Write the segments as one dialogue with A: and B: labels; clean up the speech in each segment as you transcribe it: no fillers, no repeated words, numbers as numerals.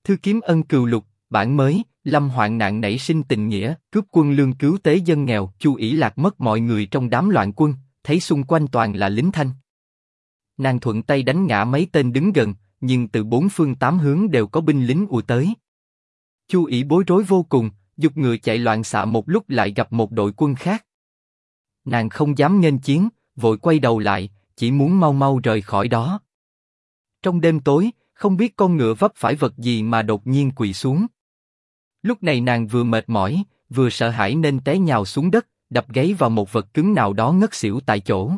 A: Thư kiếm ân cừu lục, bản mới, lâm hoạn nạn nảy sinh tình nghĩa, cướp quân lương cứu tế dân nghèo. Chu ỷ lạc mất mọi người trong đám loạn quân, thấy xung quanh toàn là lính Thanh. Nàng thuận tay đánh ngã mấy tên đứng gần, nhưng từ bốn phương tám hướng đều có binh lính ùa tới. Chu ỷ bối rối vô cùng, giục ngựa chạy loạn xạ, một lúc lại gặp một đội quân khác. Nàng không dám nghênh chiến, vội quay đầu lại, chỉ muốn mau mau rời khỏi đó. Trong đêm tối, không biết con ngựa vấp phải vật gì mà đột nhiên quỵ xuống. Lúc này nàng vừa mệt mỏi, vừa sợ hãi nên té nhào xuống đất, đập gáy vào một vật cứng nào đó ngất xỉu tại chỗ.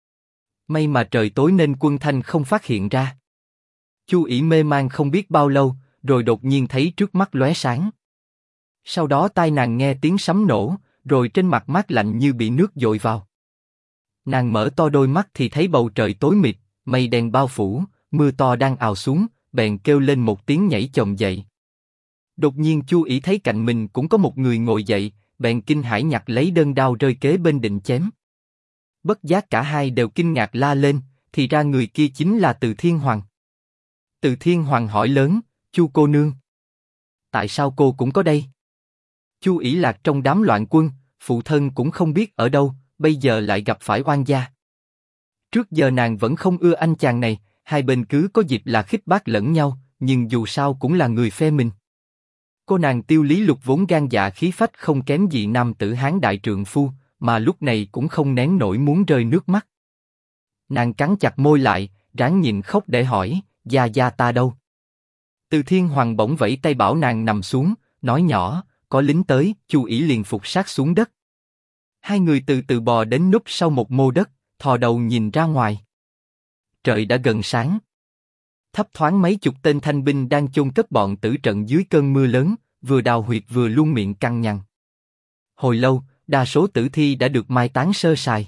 A: May mà trời tối nên quân Thanh không phát hiện ra. Chu ỷ mê man không biết bao lâu, rồi đột nhiên thấy trước mắt lóe sáng. Sau đó tai nàng nghe tiếng sấm nổ, rồi trên mặt mát lạnh như bị nước dội vào. Nàng mở to đôi mắt thì thấy bầu trời tối mịt, mây đen bao phủ, mưa to đang ào xuống, bèn kêu lên một tiếng nhảy chồm dậy. Đột nhiên Chu ỷ thấy cạnh mình cũng có một người ngồi dậy, bèn kinh hãi nhặt lấy đơn đao rơi kế bên định chém. Bất giác cả hai đều kinh ngạc la lên, thì ra người kia chính là Từ Thiên Hoàng. Từ Thiên Hoàng hỏi lớn, Chu cô nương, tại sao cô cũng có đây? Chu ỷ lạc trong đám loạn quân, phụ thân cũng không biết ở đâu, bây giờ lại gặp phải oan gia. Trước giờ nàng vẫn không ưa anh chàng này, hai bên cứ có dịp là khích bác lẫn nhau, nhưng dù sao cũng là người phe mình. Cô nàng Tiêu Lý Lục vốn gan dạ khí phách không kém gì nam tử hán đại trượng phu, mà lúc này cũng không nén nổi muốn rơi nước mắt. Nàng cắn chặt môi lại, ráng nhịn khóc để hỏi, gia gia ta đâu? Từ Thiên Hoàng bỗng vẫy tay bảo nàng nằm xuống, nói nhỏ, có lính tới. Chu ỷ liền phục sát xuống đất. Hai người từ từ bò đến núp sau một mô đất, thò đầu nhìn ra ngoài. Trời đã gần sáng. Thấp thoáng mấy chục tên thanh binh đang chôn cất bọn tử trận dưới cơn mưa lớn, vừa đào huyệt vừa luôn miệng căng nhằn. Hồi lâu, đa số tử thi đã được mai táng sơ sài.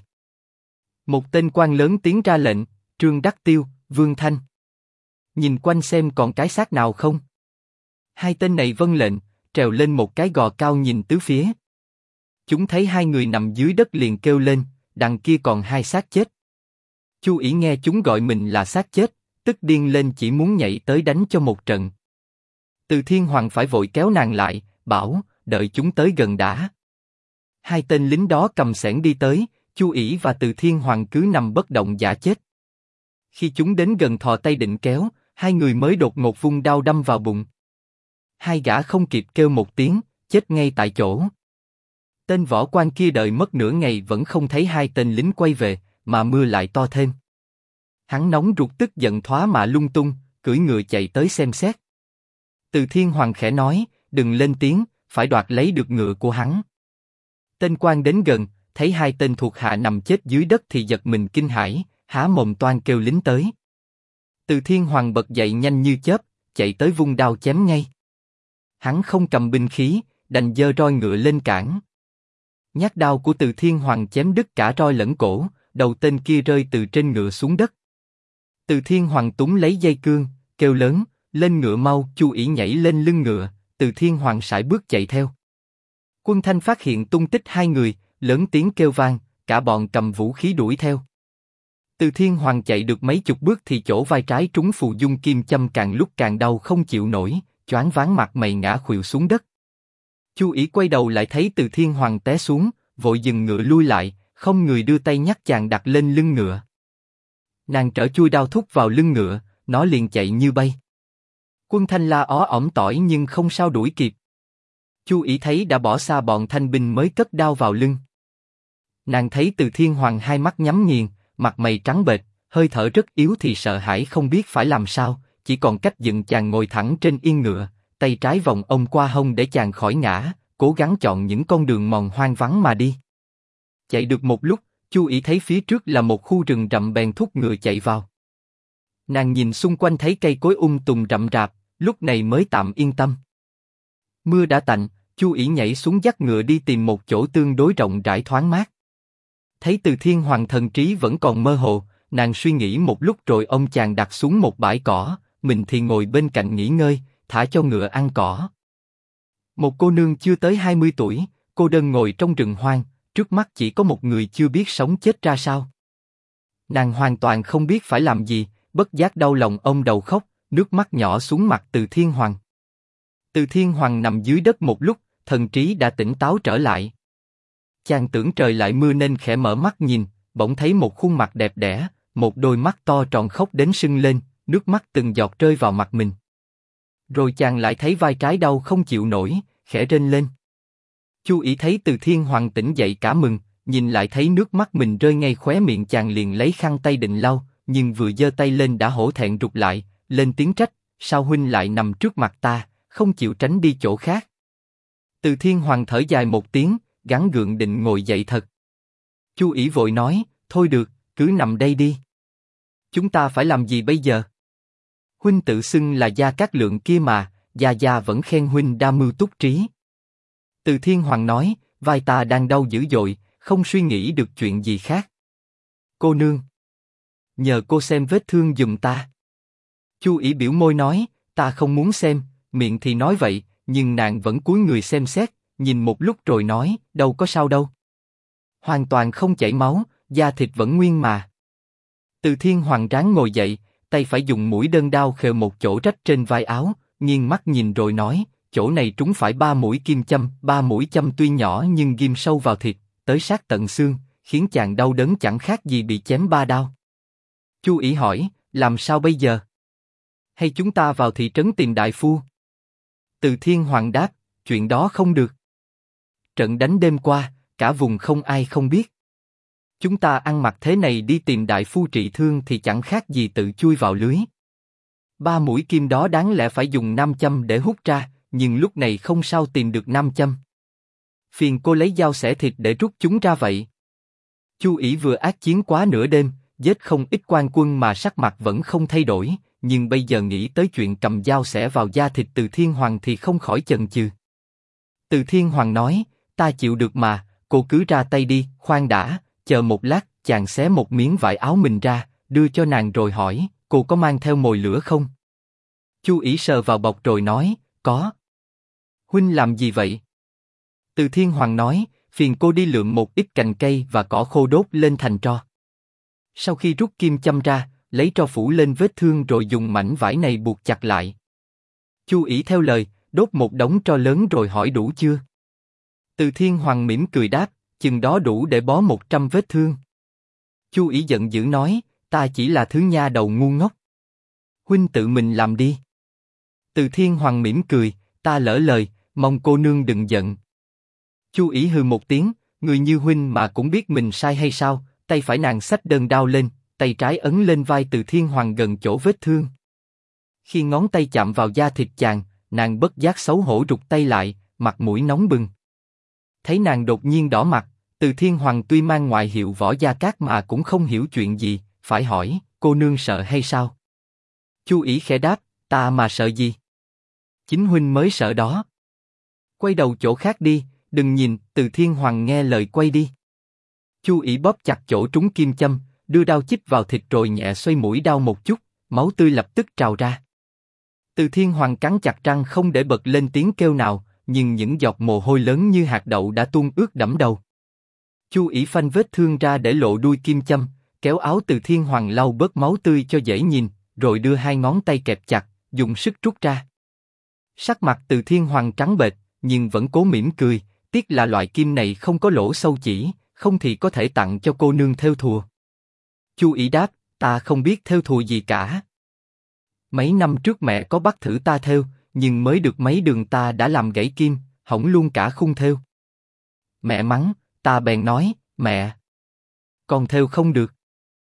A: Một tên quan lớn tiến ra lệnh, Trương Đắc Tiêu, Vương Thanh. Nhìn quanh xem còn cái xác nào không. Hai tên này vâng lệnh, trèo lên một cái gò cao nhìn tứ phía. Chúng thấy hai người nằm dưới đất liền kêu lên, đằng kia còn hai xác chết. Chu ỷ nghe chúng gọi mình là xác chết, tức điên lên chỉ muốn nhảy tới đánh cho một trận. Từ Thiên Hoàng phải vội kéo nàng lại, bảo, đợi chúng tới gần đã. Hai tên lính đó cầm xẻng đi tới, Chu ỷ và Từ Thiên Hoàng cứ nằm bất động giả chết. Khi chúng đến gần thò tay định kéo, hai người mới đột ngột vung đao đâm vào bụng. Hai gã không kịp kêu một tiếng, chết ngay tại chỗ. Tên võ quan kia đợi mất nửa ngày vẫn không thấy hai tên lính quay về, mà mưa lại to thêm. Hắn nóng ruột tức giận thoá mạ lung tung, cưỡi ngựa chạy tới xem xét. Từ Thiên Hoàng khẽ nói, đừng lên tiếng, phải đoạt lấy được ngựa của hắn. Tên quan đến gần, thấy hai tên thuộc hạ nằm chết dưới đất thì giật mình kinh hãi, há mồm toan kêu lính tới. Từ Thiên Hoàng bật dậy nhanh như chớp, chạy tới vung đao chém ngay. Hắn không cầm binh khí, đành giơ roi ngựa lên cản. Nhát đao của Từ Thiên Hoàng chém đứt cả roi lẫn cổ, đầu tên kia rơi từ trên ngựa xuống đất. Từ Thiên Hoàng túm lấy dây cương, kêu lớn, lên ngựa mau. Chu ỷ nhảy lên lưng ngựa, Từ Thiên Hoàng sải bước chạy theo. Quân Thanh phát hiện tung tích hai người, lớn tiếng kêu vang, cả bọn cầm vũ khí đuổi theo. Từ Thiên Hoàng chạy được mấy chục bước thì chỗ vai trái trúng phù dung kim châm, càng lúc càng đau không chịu nổi, choáng váng mặt mày ngã khuỵu xuống đất. Chu ỷ quay đầu lại thấy Từ Thiên Hoàng té xuống, vội dừng ngựa lui lại, không người đưa tay nhắc chàng đặt lên lưng ngựa. Nàng trở chui đao thúc vào lưng ngựa, nó liền chạy như bay. Quân Thanh la ó ỏm tỏi nhưng không sao đuổi kịp. Chu ỷ thấy đã bỏ xa bọn thanh binh mới cất đao vào lưng. Nàng thấy Từ Thiên Hoàng hai mắt nhắm nghiền, mặt mày trắng bệch, hơi thở rất yếu thì sợ hãi không biết phải làm sao, chỉ còn cách dựng chàng ngồi thẳng trên yên ngựa, tay trái vòng ôm qua hông để chàng khỏi ngã, cố gắng chọn những con đường mòn hoang vắng mà đi. Chạy được một lúc, Chu ỷ thấy phía trước là một khu rừng rậm bèn thúc ngựa chạy vào. Nàng nhìn xung quanh thấy cây cối tùng rậm rạp, lúc này mới tạm yên tâm. Mưa đã tạnh, Chu ỷ nhảy xuống dắt ngựa đi tìm một chỗ tương đối rộng rãi thoáng mát. Thấy Từ Thiên Hoàng thần trí vẫn còn mơ hồ, nàng suy nghĩ một lúc rồi ông chàng đặt xuống một bãi cỏ, mình thì ngồi bên cạnh nghỉ ngơi, thả cho ngựa ăn cỏ. Một cô nương chưa tới 20 tuổi, cô đơn ngồi trong rừng hoang, trước mắt chỉ có một người chưa biết sống chết ra sao. Nàng hoàn toàn không biết phải làm gì, bất giác đau lòng ôm đầu khóc, nước mắt nhỏ xuống mặt Từ Thiên Hoàng. Từ Thiên Hoàng nằm dưới đất một lúc, thần trí đã tỉnh táo trở lại. Chàng tưởng trời lại mưa nên khẽ mở mắt nhìn, bỗng thấy một khuôn mặt đẹp đẽ, một đôi mắt to tròn khóc đến sưng lên, nước mắt từng giọt rơi vào mặt mình. Rồi chàng lại thấy vai trái đau không chịu nổi, khẽ rên lên. Chu Ỷ thấy Từ Thiên Hoàng tỉnh dậy cả mừng, nhìn lại thấy nước mắt mình rơi ngay khóe miệng, chàng liền lấy khăn tay định lau, nhưng vừa giơ tay lên đã hổ thẹn rụt lại, lên tiếng trách: sao huynh lại nằm trước mặt ta, không chịu tránh đi chỗ khác? Từ Thiên Hoàng thở dài một tiếng, gắng gượng định ngồi dậy thật. Chu Ỷ vội nói: thôi được, cứ nằm đây đi. Chúng ta phải làm gì bây giờ? Huynh tự xưng là Gia Cát Lượng kia mà, Gia Gia vẫn khen huynh đa mưu túc trí. Từ Thiên Hoàng nói: vai ta đang đau dữ dội, không suy nghĩ được chuyện gì khác. Cô nương, nhờ cô xem vết thương giùm ta. Chu Ỷ biểu môi nói: ta không muốn xem, miệng thì nói vậy, nhưng nàng vẫn cúi người xem xét, nhìn một lúc rồi nói: đâu có sao đâu. Hoàn toàn không chảy máu, da thịt vẫn nguyên mà. Từ Thiên Hoàng ráng ngồi dậy, tay phải dùng mũi đơn đao khều một chỗ rách trên vai áo, nghiêng mắt nhìn rồi nói: chỗ này trúng phải 3 mũi kim châm, 3 mũi châm tuy nhỏ nhưng ghim sâu vào thịt, tới sát tận xương, khiến chàng đau đớn chẳng khác gì bị chém 3 đao. Chu Ỷ hỏi: làm sao bây giờ? Hay chúng ta vào thị trấn tìm đại phu? Từ Thiên Hoàng đáp: chuyện đó không được. Trận đánh đêm qua, cả vùng không ai không biết. Chúng ta ăn mặc thế này đi tìm đại phu trị thương thì chẳng khác gì tự chui vào lưới. 3 mũi kim đó đáng lẽ phải dùng nam châm để hút ra, nhưng lúc này không sao tìm được nam châm. Phiền cô lấy dao xẻ thịt để rút chúng ra vậy. Chu Ỷ vừa ác chiến quá nửa đêm, giết không ít quan quân mà sắc mặt vẫn không thay đổi, nhưng bây giờ nghĩ tới chuyện cầm dao xẻ vào da thịt Từ Thiên Hoàng thì không khỏi chần chừ. Từ Thiên Hoàng nói: ta chịu được mà, cô cứ ra tay đi. Khoan đã, chờ một lát. Chàng xé một miếng vải áo mình ra, đưa cho nàng rồi hỏi: cô có mang theo mồi lửa không? Chu Ỷ sờ vào bọc rồi nói: có. Huynh làm gì vậy? Từ Thiên Hoàng nói: phiền cô đi lượm một ít cành cây và cỏ khô đốt lên thành tro. Sau khi rút kim châm ra, lấy tro phủ lên vết thương rồi dùng mảnh vải này buộc chặt lại. Chu Ỷ theo lời, đốt một đống tro lớn rồi hỏi: đủ chưa? Từ Thiên Hoàng mỉm cười đáp: chừng đó đủ để bó 100 vết thương. Chu Ỷ giận dữ nói: ta chỉ là thứ nha đầu ngu ngốc. Huynh tự mình làm đi. Từ Thiên Hoàng mỉm cười: ta lỡ lời, mong cô nương đừng giận. Chu Ỷ hừ một tiếng: người như huynh mà cũng biết mình sai hay sao? Tay phải nàng xách đơn đao lên, tay trái ấn lên vai Từ Thiên Hoàng gần chỗ vết thương. Khi ngón tay chạm vào da thịt chàng, nàng bất giác xấu hổ rụt tay lại, mặt mũi nóng bừng. Thấy nàng đột nhiên đỏ mặt, Từ Thiên Hoàng tuy mang ngoại hiệu Võ Gia Cát mà cũng không hiểu chuyện gì, phải hỏi: cô nương sợ hay sao? Chu Ỷ khẽ đáp: ta mà sợ gì? Chính huynh mới sợ đó. Quay đầu chỗ khác đi, đừng nhìn. Từ Thiên Hoàng nghe lời quay đi. Chu Ỷ bóp chặt chỗ trúng kim châm, đưa đao chích vào thịt rồi nhẹ xoay mũi đao một chút, máu tươi lập tức trào ra. Từ Thiên Hoàng cắn chặt răng không để bật lên tiếng kêu nào, nhưng những giọt mồ hôi lớn như hạt đậu đã tuôn ướt đẫm đầu. Chu Ỷ phanh vết thương ra để lộ đuôi kim châm, kéo áo Từ Thiên Hoàng lau bớt máu tươi cho dễ nhìn, rồi đưa 2 ngón tay kẹp chặt, dùng sức rút ra. Sắc mặt Từ Thiên Hoàng trắng bệch, nhưng vẫn cố mỉm cười: tiếc là loại kim này không có lỗ sâu chỉ, không thì có thể tặng cho cô nương thêu thùa. Chu Ỷ đáp: ta không biết thêu thùa gì cả. Mấy năm trước mẹ có bắt thử ta thêu, nhưng mới được mấy đường ta đã làm gãy kim, hỏng luôn cả khung thêu. Mẹ mắng, ta bèn nói: mẹ, con thêu không được.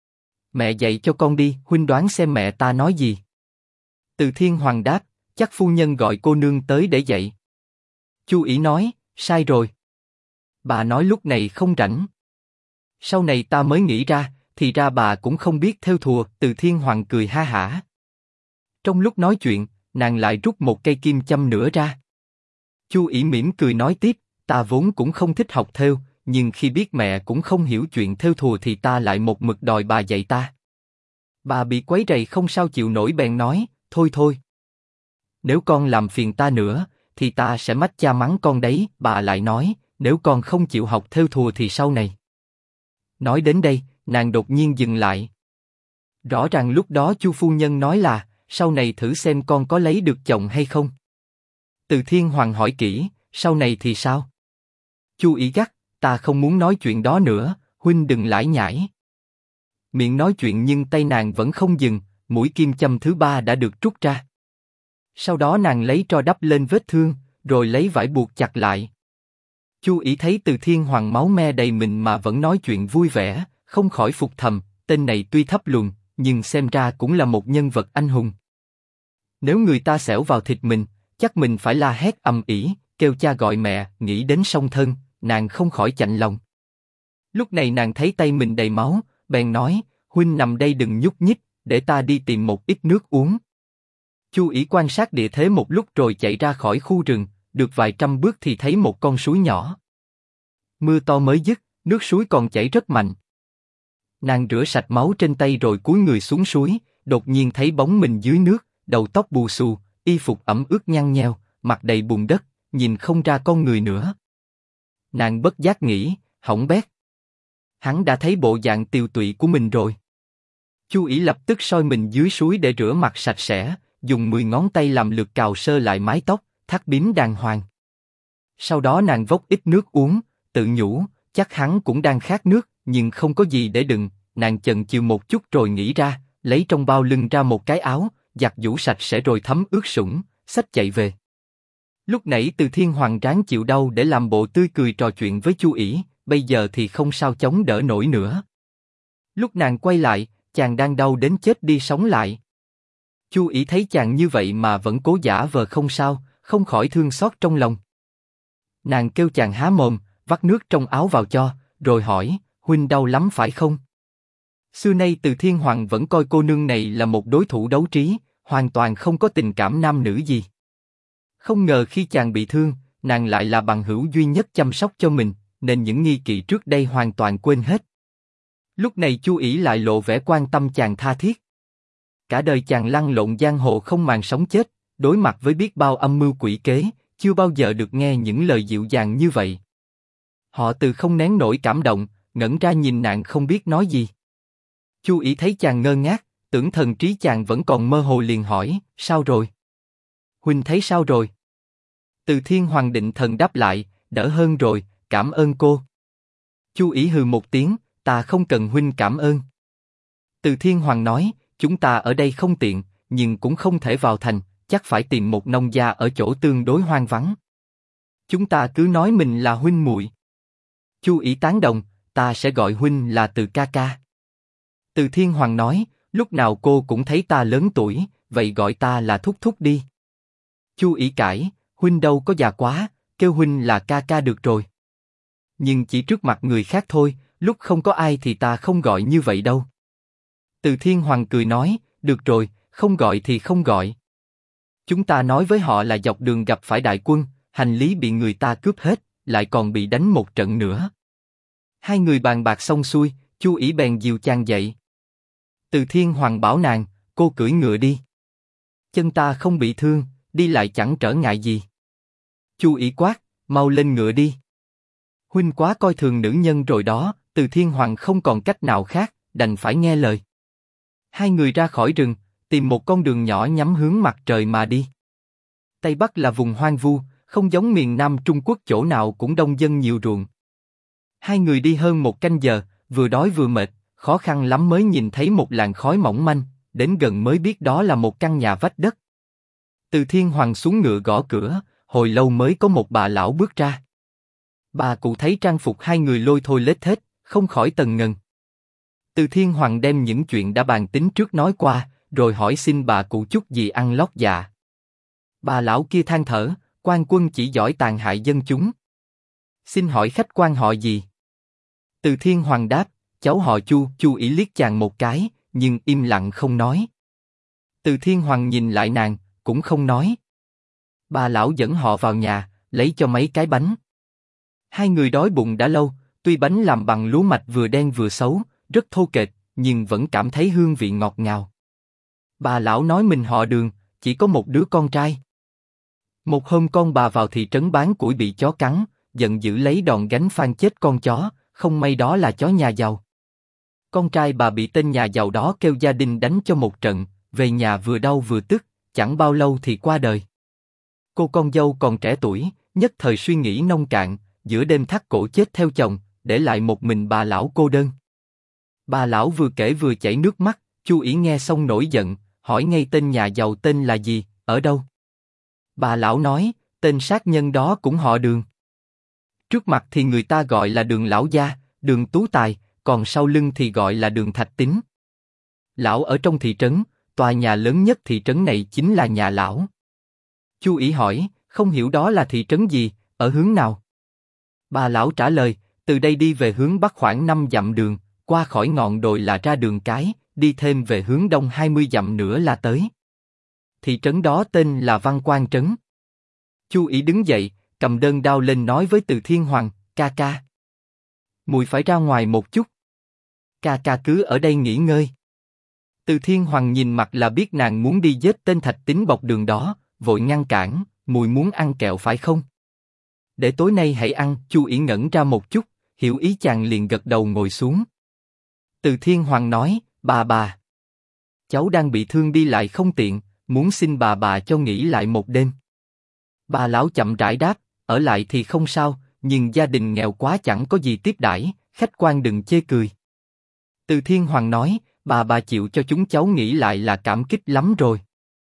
A: Mẹ dạy cho con đi. Huynh đoán xem mẹ ta nói gì? Từ Thiên Hoàng đáp: chắc phu nhân gọi cô nương tới để dạy. Chu Ỷ nói: sai rồi. Bà nói lúc này không rảnh. Sau này ta mới nghĩ ra, thì ra bà cũng không biết thêu thùa. Từ Thiên Hoàng cười ha hả. Trong lúc nói chuyện, nàng lại rút một cây kim châm nữa ra. Chu Ỷ mỉm cười nói tiếp: ta vốn cũng không thích học thêu, nhưng khi biết mẹ cũng không hiểu chuyện thêu thùa thì ta lại một mực đòi bà dạy ta. Bà bị quấy rầy không sao chịu nổi bèn nói: thôi thôi, nếu con làm phiền ta nữa, thì ta sẽ mách cha mắng con đấy. Bà lại nói: nếu con không chịu học thêu thùa thì sau này. Nói đến đây, nàng đột nhiên dừng lại. Rõ ràng lúc đó Chu phu nhân nói là: sau này thử xem con có lấy được chồng hay không. Từ Thiên Hoàng hỏi kỹ, sau này thì sao? Chu Ý gắt, ta không muốn nói chuyện đó nữa, huynh đừng lải nhải. Miệng nói chuyện nhưng tay nàng vẫn không dừng, mũi kim châm thứ 3 đã được rút ra. Sau đó nàng lấy tro đắp lên vết thương, rồi lấy vải buộc chặt lại. Chu Ý thấy Từ Thiên Hoàng máu me đầy mình mà vẫn nói chuyện vui vẻ, không khỏi phục thầm, tên này tuy thấp lùn, nhưng xem ra cũng là một nhân vật anh hùng. Nếu người ta xẻo vào thịt mình, chắc mình phải la hét ầm ĩ, kêu cha gọi mẹ, nghĩ đến song thân, nàng không khỏi chạnh lòng. Lúc này nàng thấy tay mình đầy máu, bèn nói, huynh nằm đây đừng nhúc nhích, để ta đi tìm một ít nước uống. Chu Ý quan sát địa thế một lúc rồi chạy ra khỏi khu rừng, được vài trăm bước thì thấy một con suối nhỏ. Mưa to mới dứt, nước suối còn chảy rất mạnh. Nàng rửa sạch máu trên tay rồi cúi người xuống suối, đột nhiên thấy bóng mình dưới nước, đầu tóc bù xù, y phục ẩm ướt nhăn nheo, mặt đầy bùn đất, nhìn không ra con người nữa. Nàng bất giác nghĩ, hỏng bét. Hắn đã thấy bộ dạng tiều tụy của mình rồi. Chu Ý lập tức soi mình dưới suối để rửa mặt sạch sẽ, dùng 10 ngón tay làm lượt cào sơ lại mái tóc, thắt bím đàng hoàng. Sau đó nàng vốc ít nước uống, tự nhủ, chắc hắn cũng đang khát nước, nhưng không có gì để đựng. Nàng chần chừ một chút rồi nghĩ ra, lấy trong bao lưng ra một cái áo, giặt giũ sạch sẽ rồi thấm ướt sũng, xách chạy về. Lúc nãy Từ Thiên Hoàng ráng chịu đau để làm bộ tươi cười trò chuyện với Chu Ý, bây giờ thì không sao chống đỡ nổi nữa. Lúc nàng quay lại, chàng đang đau đến chết đi sống lại. Chu Ý thấy chàng như vậy mà vẫn cố giả vờ không sao, không khỏi thương xót trong lòng. Nàng kêu chàng há mồm, vắt nước trong áo vào cho, rồi hỏi, huynh đau lắm phải không? Xưa nay Từ Thiên Hoàng vẫn coi cô nương này là một đối thủ đấu trí, hoàn toàn không có tình cảm nam nữ gì. Không ngờ khi chàng bị thương, nàng lại là bằng hữu duy nhất chăm sóc cho mình, nên những nghi kỵ trước đây hoàn toàn quên hết. Lúc này Chu Ý lại lộ vẻ quan tâm chàng tha thiết. Cả đời chàng lăn lộn giang hồ không màng sống chết, đối mặt với biết bao âm mưu quỷ kế, chưa bao giờ được nghe những lời dịu dàng như vậy. Họ Từ không nén nổi cảm động, ngẩn ra nhìn nàng không biết nói gì. Chu Ý thấy chàng ngơ ngác, tưởng thần trí chàng vẫn còn mơ hồ liền hỏi, sao rồi? Huynh thấy sao rồi? Từ Thiên Hoàng định thần đáp lại, đỡ hơn rồi, cảm ơn cô. Chu Ý hừ một tiếng, ta không cần huynh cảm ơn. Từ Thiên Hoàng nói, chúng ta ở đây không tiện, nhưng cũng không thể vào thành, chắc phải tìm một nông gia ở chỗ tương đối hoang vắng. Chúng ta cứ nói mình là huynh muội. Chu Ý tán đồng, ta sẽ gọi huynh là Từ ca ca. Từ Thiên Hoàng nói, lúc nào cô cũng thấy ta lớn tuổi, vậy gọi ta là thúc thúc đi. Chu Ý cãi, huynh đâu có già quá, kêu huynh là ca ca được rồi. Nhưng chỉ trước mặt người khác thôi, lúc không có ai thì ta không gọi như vậy đâu. Từ Thiên Hoàng cười nói, được rồi, không gọi thì không gọi. Chúng ta nói với họ là dọc đường gặp phải đại quân, hành lý bị người ta cướp hết, lại còn bị đánh một trận nữa. Hai người bàn bạc xong xuôi, Chu Ý bèn dìu chàng dậy. Từ Thiên Hoàng bảo nàng, cô cưỡi ngựa đi. Chân ta không bị thương, đi lại chẳng trở ngại gì. Chu Ý quát, mau lên ngựa đi. Huynh quá coi thường nữ nhân rồi đó. Từ Thiên Hoàng không còn cách nào khác, đành phải nghe lời. Hai người ra khỏi rừng, tìm một con đường nhỏ nhắm hướng mặt trời mà đi. Tây Bắc là vùng hoang vu, không giống miền Nam Trung Quốc chỗ nào cũng đông dân nhiều ruộng. Hai người đi hơn một canh giờ, vừa đói vừa mệt, khó khăn lắm mới nhìn thấy một làn khói mỏng manh, đến gần mới biết đó là một căn nhà vách đất. Từ Thiên Hoàng xuống ngựa gõ cửa, hồi lâu mới có một bà lão bước ra. Bà cụ thấy trang phục hai người lôi thôi lết thết, không khỏi tần ngần. Từ Thiên Hoàng đem những chuyện đã bàn tính trước nói qua, rồi hỏi xin bà cụ chút gì ăn lót dạ. Bà lão kia than thở, quan quân chỉ giỏi tàn hại dân chúng. Xin hỏi khách quan họ gì? Từ Thiên Hoàng đáp, cháu họ Chu. Chu Ý liếc chàng một cái, nhưng im lặng không nói. Từ Thiên Hoàng nhìn lại nàng, cũng không nói. Bà lão dẫn họ vào nhà, lấy cho mấy cái bánh. Hai người đói bụng đã lâu, tuy bánh làm bằng lúa mạch vừa đen vừa xấu, rất thô kệch, nhưng vẫn cảm thấy hương vị ngọt ngào. Bà lão nói mình họ Đường, chỉ có một đứa con trai. Một hôm con bà vào thị trấn bán củi bị chó cắn, giận dữ lấy đòn gánh phang chết con chó, không may đó là chó nhà giàu. Con trai bà bị tên nhà giàu đó kêu gia đình đánh cho một trận, về nhà vừa đau vừa tức, chẳng bao lâu thì qua đời. Cô con dâu còn trẻ tuổi, nhất thời suy nghĩ nông cạn, giữa đêm thắt cổ chết theo chồng, để lại một mình bà lão cô đơn. Bà lão vừa kể vừa chảy nước mắt. Chu ỷ nghe xong nổi giận, hỏi ngay tên nhà giàu tên là gì, ở đâu. Bà lão nói, tên sát nhân đó cũng họ Đường. Trước mặt thì người ta gọi là Đường lão gia, Đường tú tài, còn sau lưng thì gọi là Đường thạch tín. Lão ở trong thị trấn, tòa nhà lớn nhất thị trấn này chính là nhà lão. Chu ỷ hỏi, không hiểu đó là thị trấn gì, ở hướng nào? Bà lão trả lời, từ đây đi về hướng bắc khoảng 5 dặm đường, qua khỏi ngọn đồi là ra đường cái, đi thêm về hướng đông 20 dặm nữa là tới. Thị trấn đó tên là Văn Quan Trấn. Chu ỷ đứng dậy, cầm đơn đao lên nói với Từ Thiên Hoàng, ca ca. Mùi phải ra ngoài một chút. Ca ca cứ ở đây nghỉ ngơi. Từ Thiên Hoàng nhìn mặt là biết nàng muốn đi giết tên thạch tín bọc đường đó, vội ngăn cản, mùi muốn ăn kẹo phải không? Để tối nay hãy ăn. Chu ỷ ngẩn ra một chút, hiểu ý chàng liền gật đầu ngồi xuống. Từ Thiên Hoàng nói, bà. Cháu đang bị thương đi lại không tiện, muốn xin bà cho nghỉ lại một đêm. Bà lão chậm rãi đáp, ở lại thì không sao, nhưng gia đình nghèo quá chẳng có gì tiếp đãi, khách quan đừng chê cười. Từ Thiên Hoàng nói, bà chịu cho chúng cháu nghỉ lại là cảm kích lắm rồi.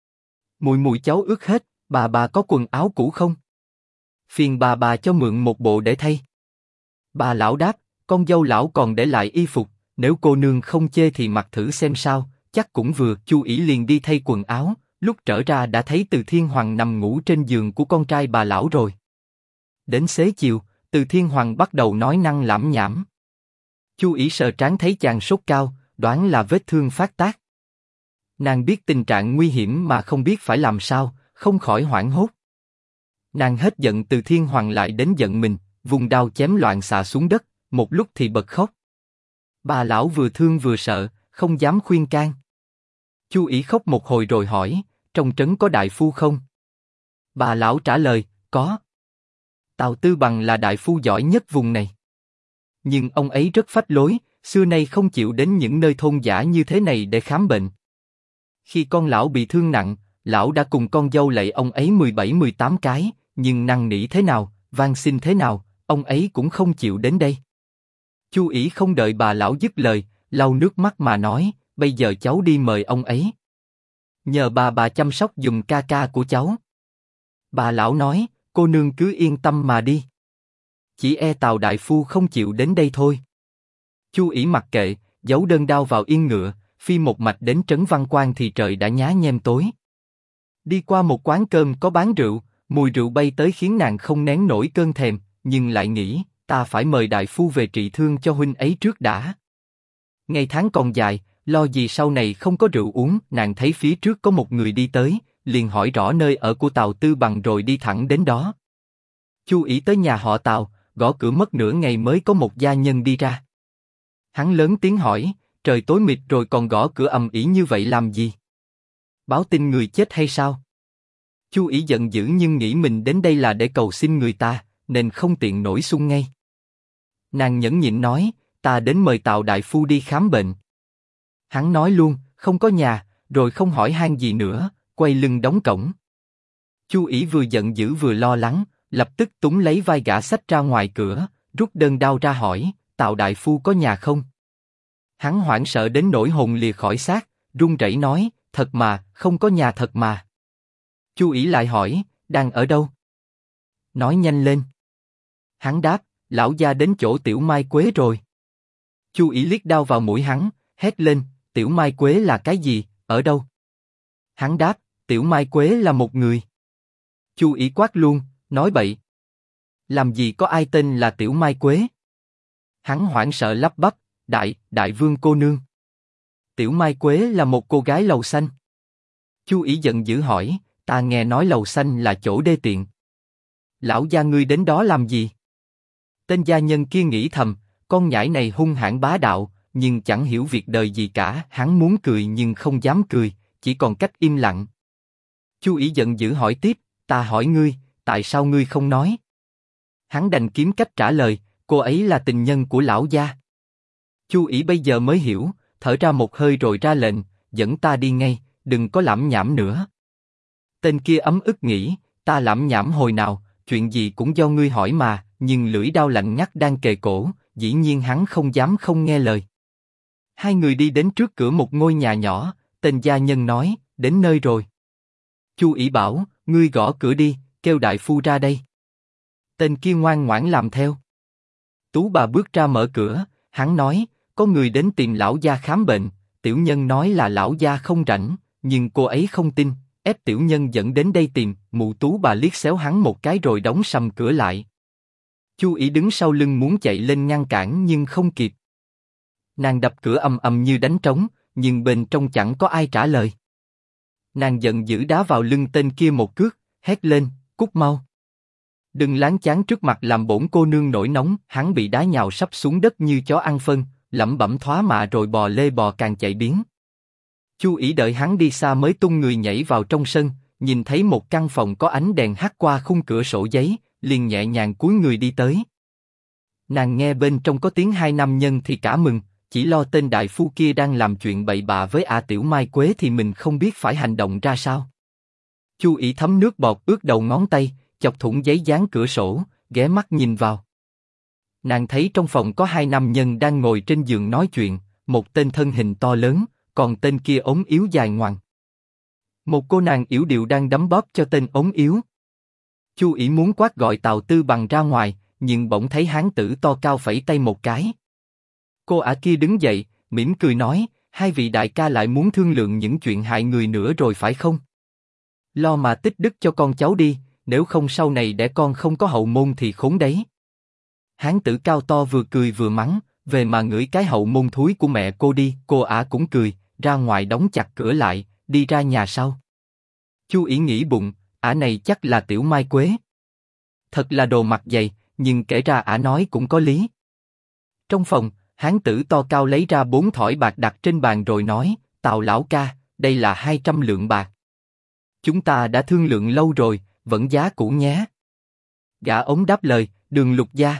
A: Mùi cháu ướt hết, bà có quần áo cũ không? Phiền bà cho mượn một bộ để thay. Bà lão đáp, con dâu lão còn để lại y phục, nếu cô nương không chê thì mặc thử xem sao, chắc cũng vừa. Chu ỷ liền đi thay quần áo, lúc trở ra đã thấy Từ Thiên Hoàng nằm ngủ trên giường của con trai bà lão rồi. Đến xế chiều, Từ Thiên Hoàng bắt đầu nói năng lảm nhảm. Chu ỷ sờ trán thấy chàng sốt cao, đoán là vết thương phát tác. Nàng biết tình trạng nguy hiểm mà không biết phải làm sao, không khỏi hoảng hốt. Nàng hết giận Từ Thiên Hoàng lại đến giận mình, vùng đao chém loạn xạ xuống đất, một lúc thì bật khóc. Bà lão vừa thương vừa sợ, không dám khuyên can. Chu ỷ khóc một hồi rồi hỏi, trong trấn có đại phu không? Bà lão trả lời, có. Tào Tư Bằng là đại phu giỏi nhất vùng này. Nhưng ông ấy rất phách lối, xưa nay không chịu đến những nơi thôn dã như thế này để khám bệnh. Khi con lão bị thương nặng, lão đã cùng con dâu lạy ông ấy 17-18 cái, nhưng năn nỉ thế nào, van xin thế nào, ông ấy cũng không chịu đến đây. Chu ỷ không đợi bà lão dứt lời, lau nước mắt mà nói, bây giờ cháu đi mời ông ấy. Nhờ bà chăm sóc giùm ca ca của cháu. Bà lão nói, cô nương cứ yên tâm mà đi. Chỉ e Tào đại phu không chịu đến đây thôi. Chu ỷ mặc kệ, giấu đơn đao vào yên ngựa, phi một mạch đến trấn Văn Quan thì trời đã nhá nhem tối. Đi qua một quán cơm có bán rượu, mùi rượu bay tới khiến nàng không nén nổi cơn thèm, nhưng lại nghĩ, ta phải mời đại phu về trị thương cho huynh ấy trước đã. Ngày tháng còn dài, lo gì sau này không có rượu uống. Nàng thấy phía trước có một người đi tới, liền hỏi rõ nơi ở của Tào Tư Bằng rồi đi thẳng đến đó. Chu ỷ tới nhà họ Tào, gõ cửa mất nửa ngày mới có một gia nhân đi ra. Hắn lớn tiếng hỏi, trời tối mịt rồi còn gõ cửa ầm ĩ như vậy làm gì? Báo tin người chết hay sao? Chu ỷ giận dữ nhưng nghĩ mình đến đây là để cầu xin người ta, nên không tiện nổi xung ngay. Nàng nhẫn nhịn nói, ta đến mời Tào đại phu đi khám bệnh. Hắn nói luôn, không có nhà, rồi không hỏi han gì nữa, quay lưng đóng cổng. Chu ỷ vừa giận dữ vừa lo lắng, lập tức túm lấy vai gã xách ra ngoài cửa, rút đơn đao ra hỏi, Tào đại phu có nhà không? Hắn hoảng sợ đến nỗi hồn lìa khỏi xác, run rẩy nói, thật mà, không có nhà thật mà. Chu ỷ lại hỏi, đang ở đâu? Nói nhanh lên. Hắn đáp, lão gia đến chỗ Tiểu Mai Quế rồi. Chu ỷ liếc đao vào mũi hắn, hét lên, Tiểu Mai Quế là cái gì, ở đâu? Hắn đáp, Tiểu Mai Quế là một người. Chu ỷ quát luôn, nói bậy. Làm gì có ai tên là Tiểu Mai Quế? Hắn hoảng sợ lắp bắp, đại vương cô nương. Tiểu Mai Quế là một cô gái lầu xanh. Chu ỷ giận dữ hỏi, ta nghe nói lầu xanh là chỗ đê tiện. Lão gia ngươi đến đó làm gì? Tên gia nhân kia nghĩ thầm, con nhãi này hung hãn bá đạo, nhưng chẳng hiểu việc đời gì cả. Hắn muốn cười nhưng không dám cười, chỉ còn cách im lặng. Chu ỷ giận dữ hỏi tiếp, ta hỏi ngươi, tại sao ngươi không nói? Hắn đành kiếm cách trả lời, cô ấy là tình nhân của lão gia. Chu ỷ bây giờ mới hiểu, thở ra một hơi rồi ra lệnh, dẫn ta đi ngay, đừng có lảm nhảm nữa. Tên kia ấm ức nghĩ, Ta lẩm nhẩm hồi nào, chuyện gì cũng do ngươi hỏi mà, nhưng lưỡi đao lạnh ngắt đang kề cổ, dĩ nhiên hắn không dám không nghe lời. Hai người đi đến trước cửa một ngôi nhà nhỏ, tên gia nhân nói, đến nơi rồi. Chu ỷ bảo, ngươi gõ cửa đi, kêu đại phu ra đây. Tên kia ngoan ngoãn làm theo. Tú bà bước ra mở cửa, hắn nói, có người đến tìm lão gia khám bệnh, tiểu nhân nói là lão gia không rảnh, nhưng cô ấy không tin, ép tiểu nhân dẫn đến đây tìm, mụ Tú bà liếc xéo hắn một cái rồi đóng sầm cửa lại. Chu ỷ đứng sau lưng muốn chạy lên ngăn cản nhưng không kịp. Nàng đập cửa ầm ầm như đánh trống, nhưng bên trong chẳng có ai trả lời. Nàng giận dữ đá vào lưng tên kia một cước, hét lên, cút mau. Đừng láng cháng trước mặt làm bổn cô nương nổi nóng. Hắn bị đá nhào sắp xuống đất như chó ăn phân, lẩm bẩm thoá mạ rồi bò lê bò càng chạy biến. Chu ỷ đợi hắn đi xa mới tung người nhảy vào trong sân, nhìn thấy một căn phòng có ánh đèn hắt qua khung cửa sổ giấy, liền nhẹ nhàng cúi người đi tới. Nàng nghe bên trong có tiếng hai nam nhân thì cả mừng, chỉ lo tên đại phu kia đang làm chuyện bậy bạ với Tiểu Mai Quế thì mình không biết phải hành động ra sao. Chu ỷ thấm nước bọt ướt đầu ngón tay, chọc thủng giấy dán cửa sổ, ghé mắt nhìn vào. Nàng thấy trong phòng có hai nam nhân đang ngồi trên giường nói chuyện, một tên thân hình to lớn, còn tên kia ốm yếu dài ngoằng. Một cô nàng yểu điệu đang đấm bóp cho tên ốm yếu. Chu ỷ muốn quát gọi Tào Tư Bằng ra ngoài, nhưng bỗng thấy hán tử to cao phẩy tay một cái. Cô ả kia đứng dậy, mỉm cười nói, hai vị đại ca lại muốn thương lượng những chuyện hại người nữa rồi phải không? Lo mà tích đức cho con cháu đi, nếu không sau này đẻ con không có hậu môn thì khốn đấy. Hán tử cao to vừa cười vừa mắng, về mà ngửi cái hậu môn thúi của mẹ cô đi. Cô ả cũng cười, ra ngoài đóng chặt cửa lại, đi ra nhà sau. Chu ỷ nghĩ bụng, ả này chắc là Tiểu Mai Quế. Thật là đồ mặt dày, nhưng kể ra ả nói cũng có lý. Trong phòng, hán tử to cao lấy ra 4 thỏi bạc đặt trên bàn rồi nói, Tào lão ca, đây là 200 lượng bạc. Chúng ta đã thương lượng lâu rồi, vẫn giá cũ nhé. Gã ống đáp lời, Đường Lục gia.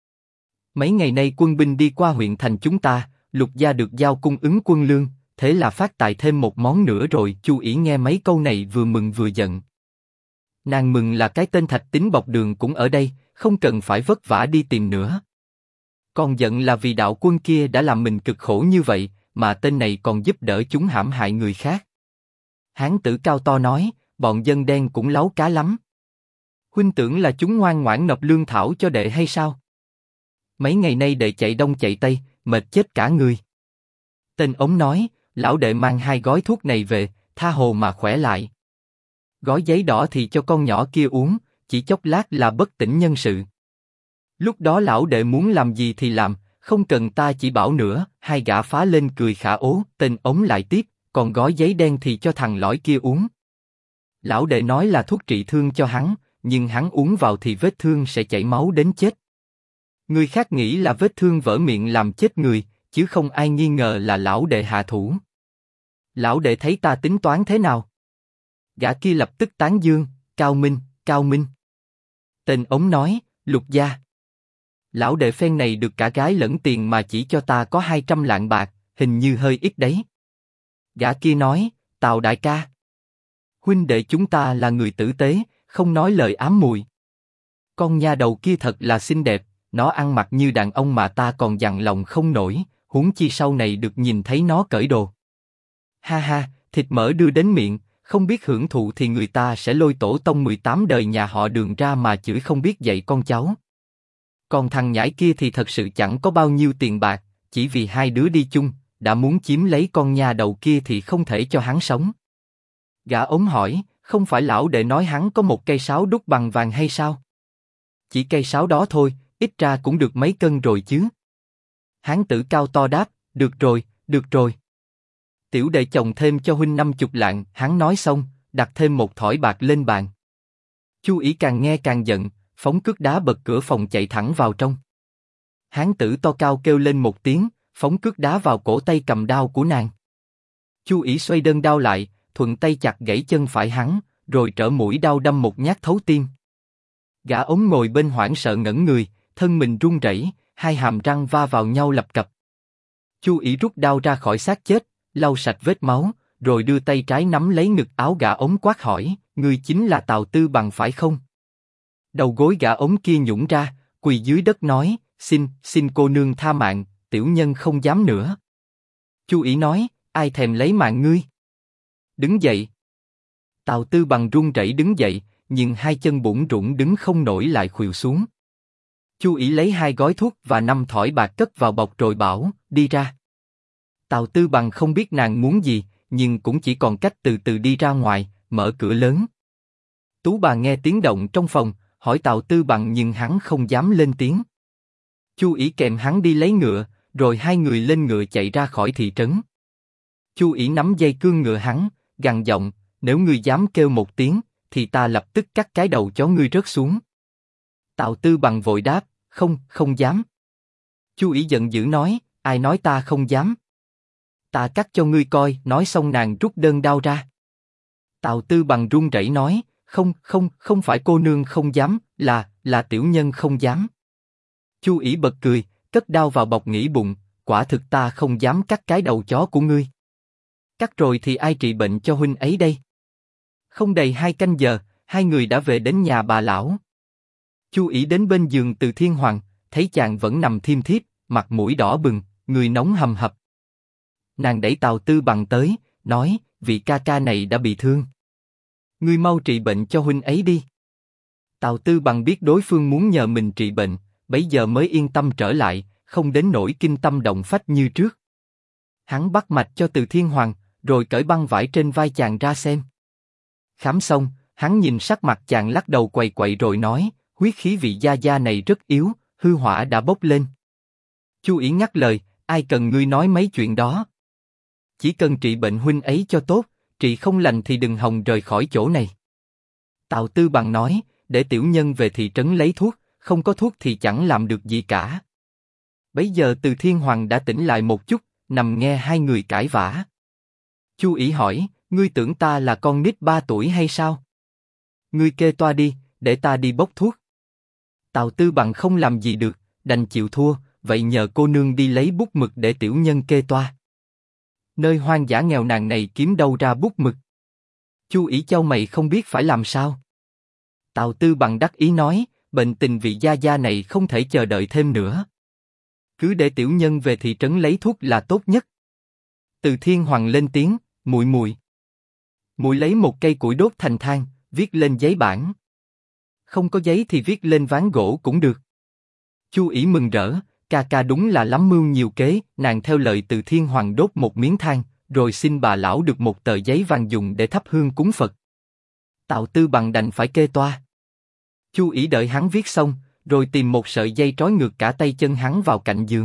A: Mấy ngày nay quân binh đi qua huyện thành chúng ta, Lục gia được giao cung ứng quân lương, thế là phát tài thêm một món nữa rồi. Chu ỷ nghe mấy câu này vừa mừng vừa giận. Nàng mừng là cái tên Thạch Tín bọc đường cũng ở đây, không cần phải vất vả đi tìm nữa. Còn giận là vì đạo quân kia đã làm mình cực khổ như vậy, mà tên này còn giúp đỡ chúng hãm hại người khác. Hán tử cao to nói, bọn dân đen cũng láu cá lắm. Huynh tưởng là chúng ngoan ngoãn nộp lương thảo cho đệ hay sao? Mấy ngày nay đệ chạy đông chạy tây, mệt chết cả người. Tên ống nói, lão đệ mang 2 gói thuốc này về, tha hồ mà khỏe lại. Gói giấy đỏ thì cho con nhỏ kia uống, chỉ chốc lát là bất tỉnh nhân sự. Lúc đó lão đệ muốn làm gì thì làm, không cần ta chỉ bảo nữa. Hai gã phá lên cười khả ố. Tên ống lại tiếp, còn gói giấy đen thì cho thằng lõi kia uống. Lão đệ nói là thuốc trị thương cho hắn, nhưng hắn uống vào thì vết thương sẽ chảy máu đến chết. Người khác nghĩ là vết thương vỡ miệng làm chết người, chứ không ai nghi ngờ là lão đệ hạ thủ. Lão đệ thấy ta tính toán thế nào? Gã kia lập tức tán dương, cao minh, cao minh. Tên ống nói, Lục gia. Lão đệ phen này được cả gái lẫn tiền mà chỉ cho ta có 200 lạng bạc, hình như hơi ít đấy. Gã kia nói, Tào đại ca. Huynh đệ chúng ta là người tử tế, không nói lời ám mùi. Con nha đầu kia thật là xinh đẹp, nó ăn mặc như đàn ông mà ta còn dằn lòng không nổi, huống chi sau này được nhìn thấy nó cởi đồ. Ha ha, thịt mỡ đưa đến miệng, không biết hưởng thụ thì người ta sẽ lôi tổ tông 18 đời nhà họ Đường ra mà chửi không biết dạy con cháu. Còn thằng nhãi kia thì thật sự chẳng có bao nhiêu tiền bạc, chỉ vì hai đứa đi chung, đã muốn chiếm lấy con nha đầu kia thì không thể cho hắn sống. Gã ống hỏi, không phải lão đệ nói hắn có một cây sáo đúc bằng vàng hay sao? Chỉ cây sáo đó thôi, ít ra cũng được mấy cân rồi chứ. Hán tử cao to đáp, được rồi, được rồi. Tiểu đệ chồng thêm cho huynh 50 lạng. Hắn nói xong, đặt thêm một thỏi bạc lên bàn. Chu ỷ càng nghe càng giận, phóng cước đá bật cửa phòng chạy thẳng vào trong. Hán tử to cao kêu lên một tiếng, phóng cước đá vào cổ tay cầm đao của nàng. Chu ỷ xoay đơn đao lại, thuận tay chặt gãy chân phải hắn, rồi trở mũi đao đâm một nhát thấu tim. Gã ống ngồi bên hoảng sợ ngẩn người, thân mình run rẩy, hai hàm răng va vào nhau lập cập. Chu ỷ rút đao ra khỏi xác chết, lau sạch vết máu, rồi đưa tay trái nắm lấy ngực áo gã ống quát hỏi, ngươi chính là Tào Tư Bằng phải không? Đầu gối gã ống kia nhũn ra, quỳ dưới đất nói, xin cô nương tha mạng, tiểu nhân không dám nữa. Chu Ỷ nói, ai thèm lấy mạng ngươi? Đứng dậy. Tào Tư Bằng run rẩy đứng dậy, nhưng hai chân bủn rủn đứng không nổi lại khuỵu xuống. Chu Ỷ lấy 2 gói thuốc và 5 thỏi bạc cất vào bọc rồi bảo, đi ra. Tào Tư Bằng không biết nàng muốn gì, nhưng cũng chỉ còn cách từ từ đi ra ngoài, mở cửa lớn. Tú bà nghe tiếng động trong phòng, hỏi Tào Tư Bằng nhưng hắn không dám lên tiếng. Chu Ỷ kèm hắn đi lấy ngựa, rồi hai người lên ngựa chạy ra khỏi thị trấn. Chu Ỷ nắm dây cương ngựa hắn, gằn giọng, nếu ngươi dám kêu một tiếng, thì ta lập tức cắt cái đầu chó ngươi rớt xuống. Tào Tư Bằng vội đáp, không dám. Chu Ỷ giận dữ nói, ai nói ta không dám? Ta cắt cho ngươi coi. Nói xong nàng rút đơn đao ra. Tào Tư Bằng run rẩy nói, không phải cô nương không dám, là tiểu nhân không dám. Chu Ỷ bật cười, cất đao vào bọc nghĩ bụng, quả thực ta không dám cắt cái đầu chó của ngươi. Cắt rồi thì ai trị bệnh cho huynh ấy đây? Không đầy 2 canh giờ, hai người đã về đến nhà bà lão. Chu Ỷ đến bên giường Từ Thiên Hoàng, thấy chàng vẫn nằm thiêm thiếp, mặt mũi đỏ bừng, người nóng hầm hập. Nàng đẩy Tào Tư Bằng tới, nói, vị ca ca này đã bị thương. Ngươi mau trị bệnh cho huynh ấy đi. Tào Tư Bằng biết đối phương muốn nhờ mình trị bệnh, bấy giờ mới yên tâm trở lại, không đến nỗi kinh tâm động phách như trước. Hắn bắt mạch cho Từ Thiên Hoàng, rồi cởi băng vải trên vai chàng ra xem. Khám xong, hắn nhìn sắc mặt chàng lắc đầu quậy quậy rồi nói, huyết khí vị gia gia này rất yếu, hư hỏa đã bốc lên. Chu Ỷ ngắt lời, ai cần ngươi nói mấy chuyện đó? Chỉ cần trị bệnh huynh ấy cho tốt, trị không lành thì đừng hòng rời khỏi chỗ này. Tào Tư Bằng nói, để tiểu nhân về thị trấn lấy thuốc, không có thuốc thì chẳng làm được gì cả. Bấy giờ Từ Thiên Hoàng đã tỉnh lại một chút, nằm nghe hai người cãi vã. Chu Ỷ hỏi, ngươi tưởng ta là con nít 3 tuổi hay sao? Ngươi kê toa đi, để ta đi bốc thuốc. Tào Tư Bằng không làm gì được, đành chịu thua, vậy nhờ cô nương đi lấy bút mực để tiểu nhân kê toa. Nơi hoang dã nghèo nàn này kiếm đâu ra bút mực? Chu Ỷ chau mày không biết phải làm sao. Tào Tư Bằng đắc ý nói, bệnh tình vị gia gia này không thể chờ đợi thêm nữa. Cứ để tiểu nhân về thị trấn lấy thuốc là tốt nhất. Từ Thiên Hoàng lên tiếng, muội lấy một cây củi đốt thành than, viết lên giấy bản. Không có giấy thì viết lên ván gỗ cũng được. Chu Ỷ mừng rỡ, ca ca đúng là lắm mưu nhiều kế. Nàng theo lời Từ Thiên Hoàng đốt một miếng than, rồi xin bà lão được một tờ giấy vàng dùng để thắp hương cúng Phật. Tào Tư Bằng đành phải kê toa. Chu Ỷ đợi hắn viết xong, rồi tìm một sợi dây trói ngược cả tay chân hắn vào cạnh giường.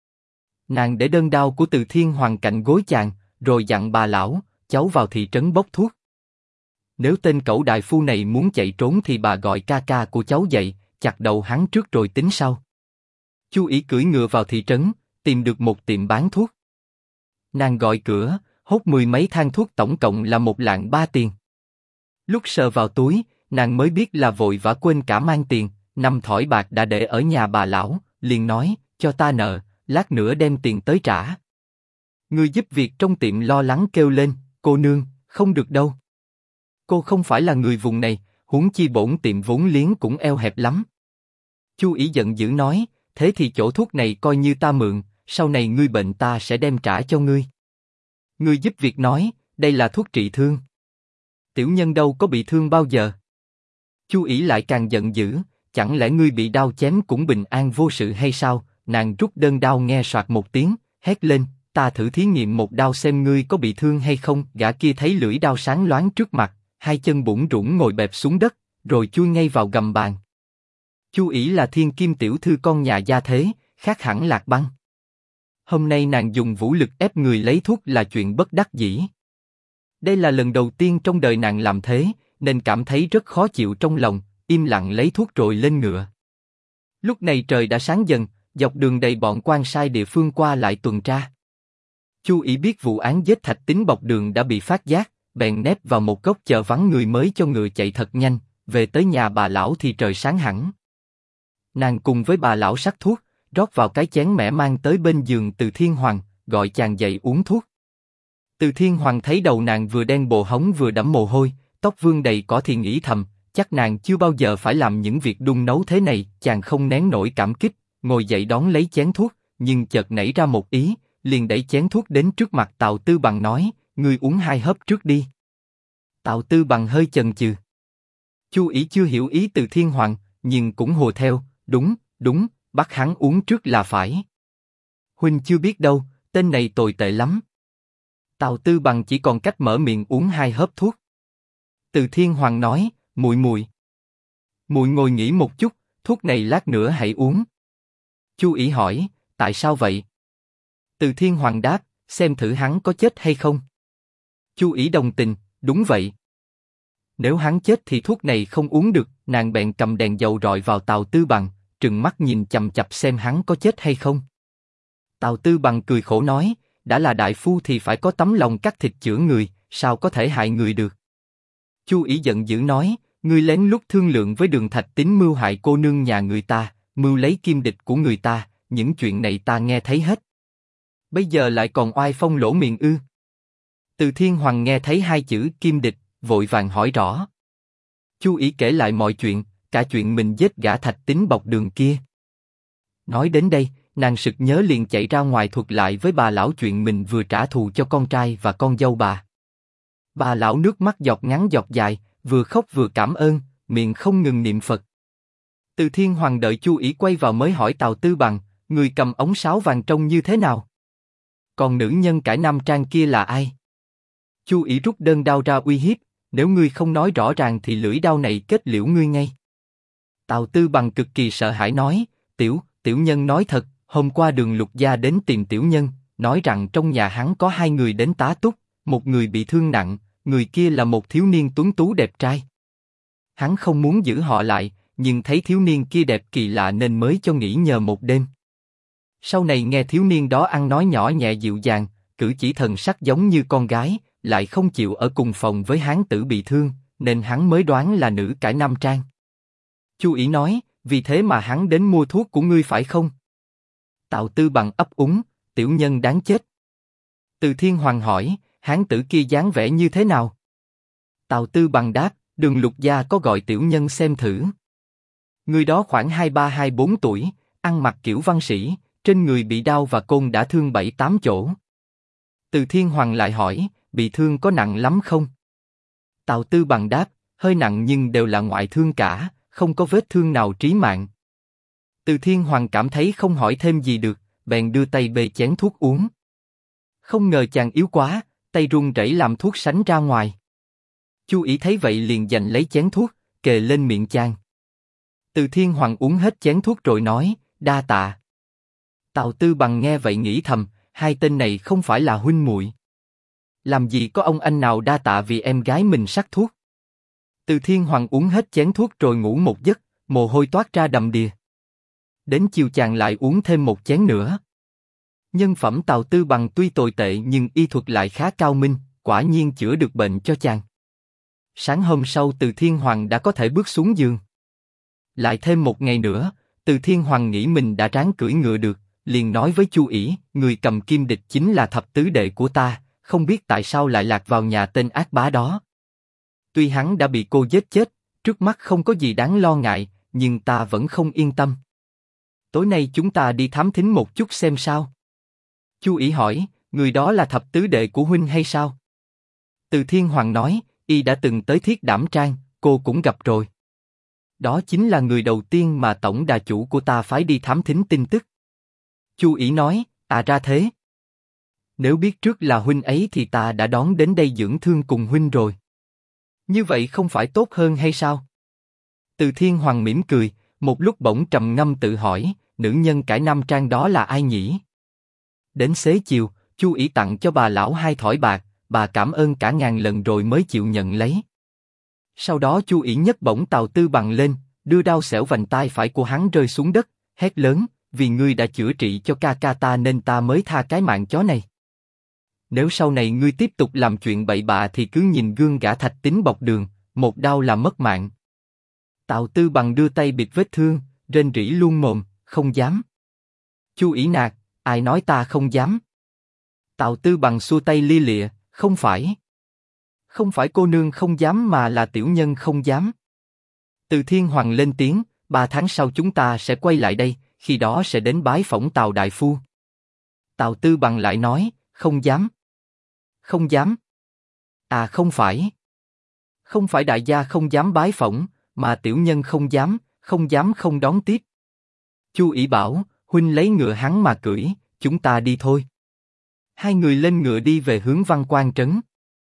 A: Nàng để đơn đao của Từ Thiên Hoàng cạnh gối chàng, rồi dặn bà lão, cháu vào thị trấn bốc thuốc. Nếu tên cẩu đại phu này muốn chạy trốn thì bà gọi ca ca của cháu dậy, chặt đầu hắn trước rồi tính sau. Chu Ỷ cưỡi ngựa vào thị trấn, tìm được một tiệm bán thuốc. Nàng gọi cửa, hốt 10 mấy thang thuốc, tổng cộng là 1,3 tiền. Lúc sờ vào túi, nàng mới biết là vội vã quên cả mang tiền, 5 thỏi bạc đã để ở nhà bà lão, liền nói, cho ta nợ, lát nữa đem tiền tới trả. Người giúp việc trong tiệm lo lắng kêu lên, cô nương, không được đâu. Cô không phải là người vùng này, huống chi bổn tiệm vốn liếng cũng eo hẹp lắm. Chu Ỷ giận dữ nói, thế thì chỗ thuốc này coi như ta mượn, sau này ngươi bệnh ta sẽ đem trả cho ngươi. Người giúp việc nói, đây là thuốc trị thương. Tiểu nhân đâu có bị thương bao giờ. Chu Ỷ lại càng giận dữ, chẳng lẽ ngươi bị đao chém cũng bình an vô sự hay sao? Nàng rút đơn đao nghe soạt một tiếng, hét lên, ta thử thí nghiệm một đao xem ngươi có bị thương hay không. Gã kia thấy lưỡi đao sáng loáng trước mặt, hai chân bủn rủn ngồi bẹp xuống đất, rồi chui ngay vào gầm bàn. Chu Ỷ là thiên kim tiểu thư con nhà gia thế, khác hẳn Lạc Băng. Hôm nay nàng dùng vũ lực ép người lấy thuốc là chuyện bất đắc dĩ. Đây là lần đầu tiên trong đời nàng làm thế, nên cảm thấy rất khó chịu trong lòng, im lặng lấy thuốc rồi lên ngựa. Lúc này trời đã sáng dần, dọc đường đầy bọn quan sai địa phương qua lại tuần tra. Chu Ỷ biết vụ án giết Thạch Tín bọc đường đã bị phát giác, bèn nép vào một góc chờ vắng người mới cho ngựa chạy thật nhanh, về tới nhà bà lão thì trời sáng hẳn. Nàng cùng với bà lão sắc thuốc, rót vào cái chén mẻ mang tới bên giường Từ Thiên Hoàng, gọi chàng dậy uống thuốc. Từ Thiên Hoàng thấy đầu nàng vừa đen bồ hóng vừa đẫm mồ hôi, tóc vương đầy cỏ thì nghĩ thầm, chắc nàng chưa bao giờ phải làm những việc đun nấu thế này. Chàng không nén nổi cảm kích, ngồi dậy đón lấy chén thuốc, nhưng chợt nảy ra một ý, liền đẩy chén thuốc đến trước mặt Tào Tư Bằng nói, ngươi uống 2 hớp trước đi. Tào Tư Bằng hơi chần chừ. Chu Ỷ chưa hiểu ý Từ Thiên Hoàng, nhưng cũng hùa theo, đúng, bắt hắn uống trước là phải. Huynh chưa biết đâu, tên này tồi tệ lắm. Tào Tư Bằng chỉ còn cách mở miệng uống 2 hớp thuốc. Từ Thiên Hoàng nói, muội ngồi nghỉ một chút, thuốc này lát nữa hãy uống. Chu Ỷ hỏi, tại sao vậy? Từ Thiên Hoàng đáp, xem thử hắn có chết hay không. Chu Ỷ đồng tình, đúng vậy. Nếu hắn chết thì thuốc này không uống được. Nàng bèn cầm đèn dầu rọi vào Tào Tư Bằng, trừng mắt nhìn chằm chằm xem hắn có chết hay không. Tào Tư Bằng cười khổ nói, đã là đại phu thì phải có tấm lòng cắt thịt chữa người, sao có thể hại người được? Chu Ỷ giận dữ nói, ngươi lén lút thương lượng với Đường Thạch Tín mưu hại cô nương nhà người ta, mưu lấy kim địch của người ta, những chuyện này ta nghe thấy hết. Bây giờ lại còn oai phong lỗ miệng ư? Từ Thiên Hoàng nghe thấy 2 chữ kim địch, vội vàng hỏi rõ. Chu Ỷ kể lại mọi chuyện, cả chuyện mình giết gã Thạch Tín bọc đường kia. Nói đến đây, nàng sực nhớ liền chạy ra ngoài thuật lại với bà lão chuyện mình vừa trả thù cho con trai và con dâu bà. Bà lão nước mắt giọt ngắn giọt dài, vừa khóc vừa cảm ơn, miệng không ngừng niệm Phật. Từ Thiên Hoàng đợi Chu Ỷ quay vào mới hỏi Tào Tư Bằng, người cầm ống sáo vàng trông như thế nào? Còn nữ nhân cải nam trang kia là ai? Chu Ỷ rút đơn đao ra uy hiếp, nếu ngươi không nói rõ ràng thì lưỡi đao này kết liễu ngươi ngay. Tào Tư Bằng cực kỳ sợ hãi nói, tiểu nhân nói thật, hôm qua Đường Lục Gia đến tìm tiểu nhân, nói rằng trong nhà hắn có 2 người đến tá túc, một người bị thương nặng, người kia là một thiếu niên tuấn tú đẹp trai. Hắn không muốn giữ họ lại, nhưng thấy thiếu niên kia đẹp kỳ lạ nên mới cho nghỉ nhờ một đêm. Sau này nghe thiếu niên đó ăn nói nhỏ nhẹ dịu dàng, cử chỉ thần sắc giống như con gái, lại không chịu ở cùng phòng với hán tử bị thương, nên hắn mới đoán là nữ cải nam trang. Chu Ỷ nói, vì thế mà hắn đến mua thuốc của ngươi phải không? Tào Tư Bằng ấp úng, tiểu nhân đáng chết. Từ Thiên Hoàng hỏi, hán tử kia dáng vẻ như thế nào? Tào Tư Bằng đáp, Đường Lục Gia có gọi tiểu nhân xem thử. Người đó khoảng 23-24 tuổi, ăn mặc kiểu văn sĩ, trên người bị đao và côn đã thương 7-8 chỗ. Từ Thiên Hoàng lại hỏi, bị thương có nặng lắm không? Tào Tư Bằng đáp, hơi nặng nhưng đều là ngoại thương cả, không có vết thương nào trí mạng. Từ Thiên Hoàng cảm thấy không hỏi thêm gì được, bèn đưa tay bê chén thuốc uống. Không ngờ chàng yếu quá, tay run rẩy làm thuốc sánh ra ngoài. Chu Ỷ thấy vậy liền giành lấy chén thuốc, kề lên miệng chàng. Từ Thiên Hoàng uống hết chén thuốc rồi nói, đa tạ. Tào Tư Bằng nghe vậy nghĩ thầm, 2 tên này không phải là huynh muội. Làm gì có ông anh nào đa tạ vì em gái mình sắc thuốc. Từ Thiên Hoàng uống hết chén thuốc rồi ngủ một giấc, mồ hôi toát ra đầm đìa. Đến chiều chàng lại uống thêm một chén nữa. Nhân phẩm Tào Tư Bằng tuy tồi tệ nhưng y thuật lại khá cao minh, quả nhiên chữa được bệnh cho chàng. Sáng hôm sau Từ Thiên Hoàng đã có thể bước xuống giường. Lại thêm một ngày nữa, Từ Thiên Hoàng nghĩ mình đã ráng cưỡi ngựa được, liền nói với Chu Ỷ, người cầm kim địch chính là thập tứ đệ của ta, không biết tại sao lại lạc vào nhà tên ác bá đó. Tuy hắn đã bị cô giết chết, trước mắt không có gì đáng lo ngại, nhưng ta vẫn không yên tâm. Tối nay chúng ta đi thám thính một chút xem sao. Chu Ỷ hỏi, người đó là thập tứ đệ của huynh hay sao? Từ Thiên Hoàng nói, y đã từng tới Thiết Đảm Trang, cô cũng gặp rồi. Đó chính là người đầu tiên mà tổng đà chủ của ta phái đi thám thính tin tức. Chu Ỷ nói, ra thế. Nếu biết trước là huynh ấy thì ta đã đón đến đây dưỡng thương cùng huynh rồi. Như vậy không phải tốt hơn hay sao? Từ Thiên Hoàng mỉm cười, một lúc bỗng trầm ngâm tự hỏi, nữ nhân cải nam trang đó là ai nhỉ? Đến xế chiều, Chu Ỷ tặng cho bà lão 2 thỏi bạc, bà cảm ơn cả ngàn lần rồi mới chịu nhận lấy. Sau đó Chu Ỷ nhấc bổng Tào Tư Bằng lên, đưa đao xẻo vành tai phải của hắn rơi xuống đất, hét lớn, vì ngươi đã chữa trị cho ca ca ta nên ta mới tha cái mạng chó này. Nếu sau này ngươi tiếp tục làm chuyện bậy bạ thì cứ nhìn gương gã Thạch Tín bọc đường, một đao là mất mạng. Tào Tư Bằng đưa tay bịt vết thương, rên rỉ luôn mồm, không dám. Chu Ỷ nạt, ai nói ta không dám? Tào Tư Bằng xua tay lia lịa, không phải. Không phải cô nương không dám mà là tiểu nhân không dám. Từ Thiên Hoàng lên tiếng, 3 tháng sau chúng ta sẽ quay lại đây, khi đó sẽ đến bái phỏng Tào đại phu. Tào Tư Bằng lại nói, không dám. Không dám. À không phải. Không phải đại gia không dám bái phỏng, mà tiểu nhân không dám không đón tiếp. Chu Ỷ bảo, huynh lấy ngựa hắn mà cưỡi, chúng ta đi thôi. Hai người lên ngựa đi về hướng Văn Quan trấn.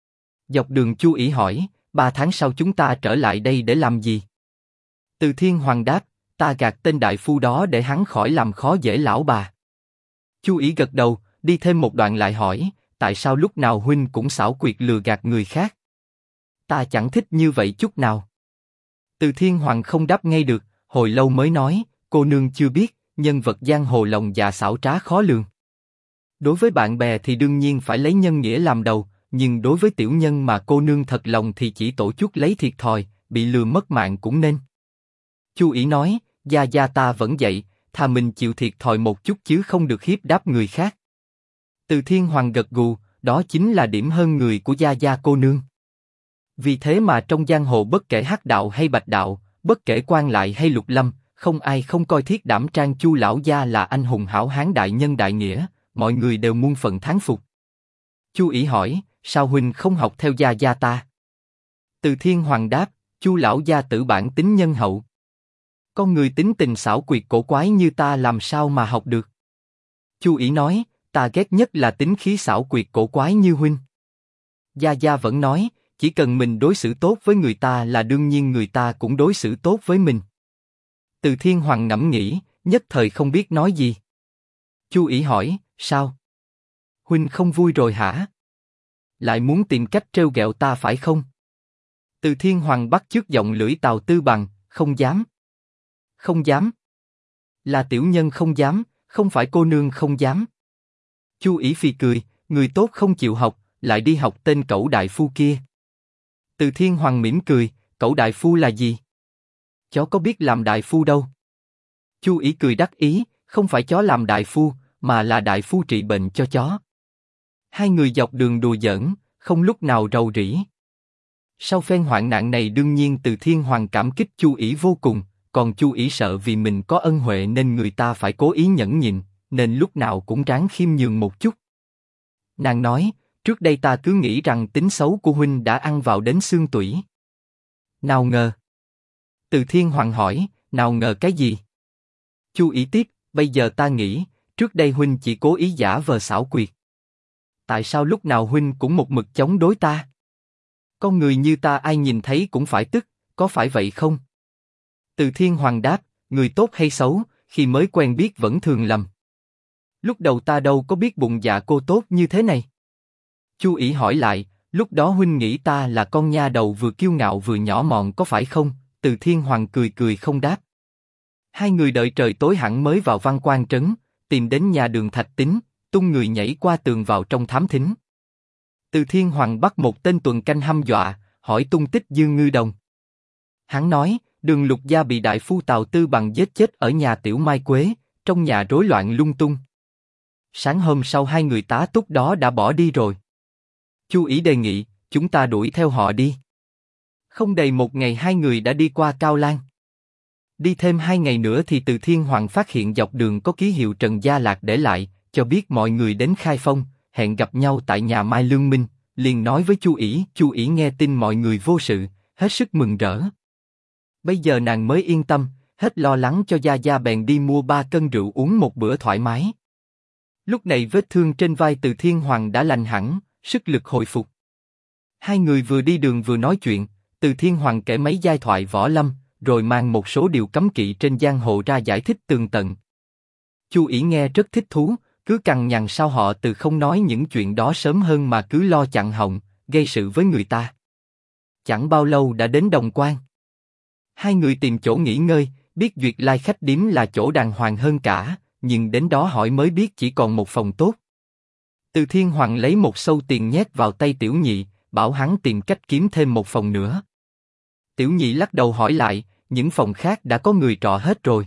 A: Dọc đường Chu Ỷ hỏi, 3 tháng sau chúng ta trở lại đây để làm gì? Từ Thiên Hoàng đáp, ta gạt tên đại phu đó để hắn khỏi làm khó dễ lão bà. Chu Ỷ gật đầu, đi thêm một đoạn lại hỏi, tại sao lúc nào huynh cũng xảo quyệt lừa gạt người khác? Ta chẳng thích như vậy chút nào. Từ Thiên Hoàng không đáp ngay được, hồi lâu mới nói, cô nương chưa biết, nhân vật giang hồ lòng dạ xảo trá khó lường. Đối với bạn bè thì đương nhiên phải lấy nhân nghĩa làm đầu, nhưng đối với tiểu nhân mà cô nương thật lòng thì chỉ tổ chút lấy thiệt thòi, bị lừa mất mạng cũng nên. Chu Ỷ nói, gia gia ta vẫn vậy, thà mình chịu thiệt thòi một chút chứ không được hiếp đáp người khác. Từ Thiên Hoàng gật gù, đó chính là điểm hơn người của gia gia cô nương. Vì thế mà trong giang hồ bất kể hắc đạo hay bạch đạo, bất kể quan lại hay lục lâm, không ai không coi Thiết Đảm Trang Chu lão gia là anh hùng hảo hán đại nhân đại nghĩa, mọi người đều muôn phần thán phục. Chu Ỷ hỏi, sao huynh không học theo gia gia ta? Từ Thiên Hoàng đáp, Chu lão gia tử bản tính nhân hậu. Con người tính tình xảo quyệt cổ quái như ta làm sao mà học được? Chu Ỷ nói, ta ghét nhất là tính khí xảo quyệt cổ quái như huynh. Gia gia vẫn nói, chỉ cần mình đối xử tốt với người ta là đương nhiên người ta cũng đối xử tốt với mình. Từ Thiên Hoàng ngẫm nghĩ, nhất thời không biết nói gì. Chu Ỷ hỏi, sao? Huynh không vui rồi hả? Lại muốn tìm cách trêu ghẹo ta phải không? Từ Thiên Hoàng bắt chước giọng lưỡi Tào Tư Bằng, không dám. Không dám. Là tiểu nhân không dám, không phải cô nương không dám. Chu Ỷ phì cười, người tốt không chịu học, lại đi học tên cẩu đại phu kia. Từ Thiên Hoàng mỉm cười, cẩu đại phu là gì? Chó có biết làm đại phu đâu. Chu Ỷ cười đắc ý, không phải chó làm đại phu, mà là đại phu trị bệnh cho chó. Hai người dọc đường đùa giỡn, không lúc nào rầu rĩ. Sau phen hoạn nạn này đương nhiên Từ Thiên Hoàng cảm kích Chu Ỷ vô cùng, còn Chu Ỷ sợ vì mình có ân huệ nên người ta phải cố ý nhẫn nhịn, nên lúc nào cũng ráng khiêm nhường một chút. Nàng nói, trước đây ta cứ nghĩ rằng tính xấu của huynh đã ăn vào đến xương tủy. Nào ngờ. Từ Thiên Hoàng hỏi, nào ngờ cái gì? Chu Ỷ tiếp, bây giờ ta nghĩ, trước đây huynh chỉ cố ý giả vờ xảo quyệt. Tại sao lúc nào huynh cũng một mực chống đối ta? Con người như ta ai nhìn thấy cũng phải tức, có phải vậy không? Từ Thiên Hoàng đáp, người tốt hay xấu, khi mới quen biết vẫn thường lầm. Lúc đầu ta đâu có biết bụng dạ cô tốt như thế này. Chu Ỷ hỏi lại, lúc đó huynh nghĩ ta là con nha đầu vừa kiêu ngạo vừa nhỏ mọn có phải không? Từ Thiên Hoàng cười cười không đáp. Hai người đợi trời tối hẳn mới vào Văn Quan trấn, tìm đến nhà Đường Thạch Tín, tung người nhảy qua tường vào trong thám thính. Từ Thiên Hoàng bắt một tên tuần canh hăm dọa, hỏi tung tích Dương Ngư Đồng. Hắn nói, Đường Lục Gia bị đại phu Tào Tư Bằng giết chết ở nhà Tiểu Mai Quế, trong nhà rối loạn lung tung. Sáng hôm sau hai người tá túc đó đã bỏ đi rồi. Chu Ỷ đề nghị, chúng ta đuổi theo họ đi. Không đầy một ngày hai người đã đi qua Cao Lan. Đi thêm 2 ngày nữa thì Từ Thiên Hoàng phát hiện dọc đường có ký hiệu Trần Gia Lạc để lại, cho biết mọi người đến Khai Phong, hẹn gặp nhau tại nhà Mai Lương Minh, liền nói với Chu Ỷ. Chu Ỷ nghe tin mọi người vô sự, hết sức mừng rỡ. Bây giờ nàng mới yên tâm, hết lo lắng cho Gia Gia bèn đi mua 3 cân rượu uống một bữa thoải mái. Lúc này vết thương trên vai Từ Thiên Hoàng đã lành hẳn, sức lực hồi phục. Hai người vừa đi đường vừa nói chuyện, Từ Thiên Hoàng kể mấy giai thoại võ lâm, rồi mang một số điều cấm kỵ trên giang hồ ra giải thích tường tận. Chu Ỷ nghe rất thích thú, cứ cằn nhằn sao họ Từ không nói những chuyện đó sớm hơn mà cứ lo chặn họng, gây sự với người ta. Chẳng bao lâu đã đến Đồng Quan. Hai người tìm chỗ nghỉ ngơi, biết Duyệt Lai khách điếm là chỗ đàng hoàng hơn cả, nhưng đến đó hỏi mới biết chỉ còn một phòng tốt. Từ Thiên Hoàng lấy một xâu tiền nhét vào tay Tiểu Nhị, bảo hắn tìm cách kiếm thêm một phòng nữa. Tiểu Nhị lắc đầu hỏi lại, những phòng khác đã có người trọ hết rồi.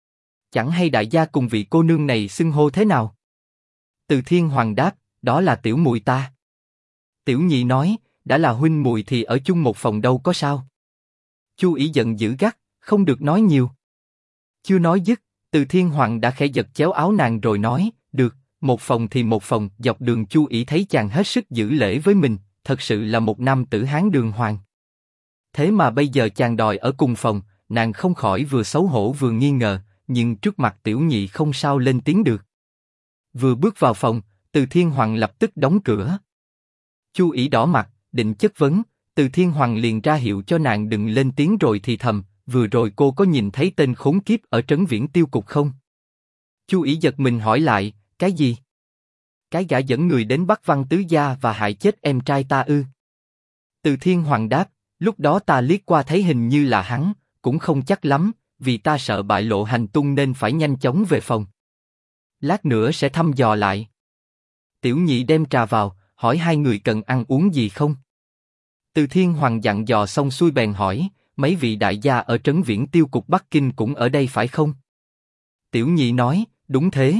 A: Chẳng hay đại gia cùng vị cô nương này xưng hô thế nào? Từ Thiên Hoàng đáp, đó là tiểu muội ta. Tiểu Nhị nói, đã là huynh muội thì ở chung một phòng đâu có sao. Chu Ý giận dữ gắt, không được nói nhiều. Chưa nói dứt, Từ Thiên Hoàng đã khẽ giật chéo áo nàng rồi nói, được, một phòng thì một phòng. Dọc đường Chu Ý thấy chàng hết sức giữ lễ với mình, thật sự là một nam tử Hán đường hoàng. Thế mà bây giờ chàng đòi ở cùng phòng, nàng không khỏi vừa xấu hổ vừa nghi ngờ, nhưng trước mặt Tiểu Nhị không sao lên tiếng được. Vừa bước vào phòng, Từ Thiên Hoàng lập tức đóng cửa. Chu Ý đỏ mặt, định chất vấn, Từ Thiên Hoàng liền ra hiệu cho nàng đừng lên tiếng rồi thì thầm, vừa rồi cô có nhìn thấy tên khốn kiếp ở Trấn Viễn Tiêu Cục không? Chu Ý giật mình hỏi lại, cái gì? Cái gã dẫn người đến bắt Văn Tứ Gia và hại chết em trai ta ư? Từ Thiên Hoàng đáp, lúc đó ta liếc qua thấy hình như là hắn, cũng không chắc lắm, vì ta sợ bại lộ hành tung nên phải nhanh chóng về phòng. Lát nữa sẽ thăm dò lại. Tiểu Nhị đem trà vào, hỏi hai người cần ăn uống gì không? Từ Thiên Hoàng dặn dò xong xuôi bèn hỏi, mấy vị đại gia ở Trấn Viễn Tiêu Cục Bắc Kinh cũng ở đây phải không? Tiểu Nhị nói, đúng thế.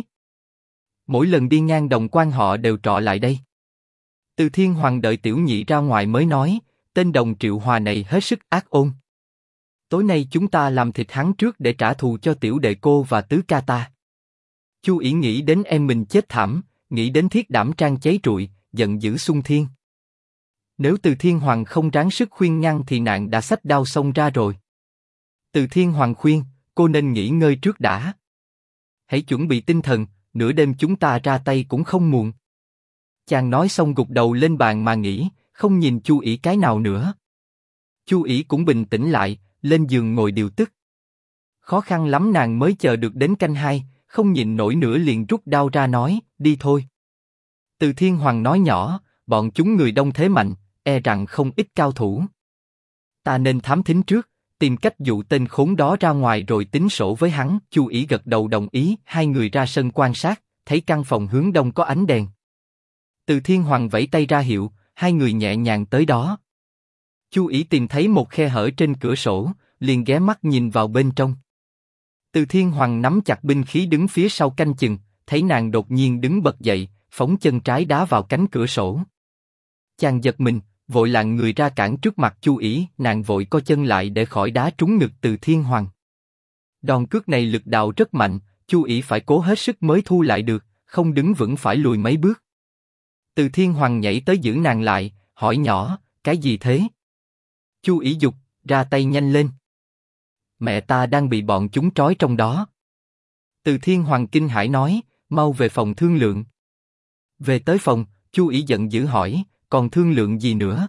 A: Mỗi lần đi ngang Đồng Quan họ đều trọ lại đây. Từ Thiên Hoàng đợi Tiểu Nhị ra ngoài mới nói, tên Đồng Triệu Hòa này hết sức ác ôn. Tối nay chúng ta làm thịt hắn trước để trả thù cho tiểu đệ cô và tứ ca ta. Chu Ý nghĩ đến em mình chết thảm, nghĩ đến Thiết Đảm Trang cháy trụi, giận dữ xung thiên. Nếu Từ Thiên Hoàng không ráng sức khuyên ngăn thì nàng đã xách đao xông ra rồi. Từ Thiên Hoàng khuyên, cô nên nghỉ ngơi trước đã. Hãy chuẩn bị tinh thần, nửa đêm chúng ta ra tay cũng không muộn. Chàng nói xong gục đầu lên bàn mà nghĩ, không nhìn Chu Ý cái nào nữa. Chu Ý cũng bình tĩnh lại, lên giường ngồi điều tức. Khó khăn lắm nàng mới chờ được đến canh 2, không nhịn nổi nữa liền rút đao ra nói, đi thôi. Từ Thiên Hoàng nói nhỏ, bọn chúng người đông thế mạnh, e rằng không ít cao thủ. Ta nên thám thính trước, tìm cách dụ tên khốn đó ra ngoài rồi tính sổ với hắn. Chu Ý gật đầu đồng ý, hai người ra sân quan sát, thấy căn phòng hướng đông có ánh đèn. Từ Thiên Hoàng vẫy tay ra hiệu, hai người nhẹ nhàng tới đó. Chu Ý tìm thấy một khe hở trên cửa sổ, liền ghé mắt nhìn vào bên trong. Từ Thiên Hoàng nắm chặt binh khí đứng phía sau canh chừng, thấy nàng đột nhiên đứng bật dậy, phóng chân trái đá vào cánh cửa sổ. Chàng giật mình, vội lạng người ra cản trước mặt Chu Ý, nàng vội co chân lại để khỏi đá trúng ngực Từ Thiên Hoàng. Đòn cước này lực đạo rất mạnh, Chu Ý phải cố hết sức mới thu lại được, không đứng vững phải lùi mấy bước. Từ Thiên Hoàng nhảy tới giữ nàng lại, hỏi nhỏ, cái gì thế? Chu Ý giục, ra tay nhanh lên. Mẹ ta đang bị bọn chúng trói trong đó. Từ Thiên Hoàng kinh hãi nói, mau về phòng thương lượng. Về tới phòng, Chu Ý giận dữ hỏi, còn thương lượng gì nữa?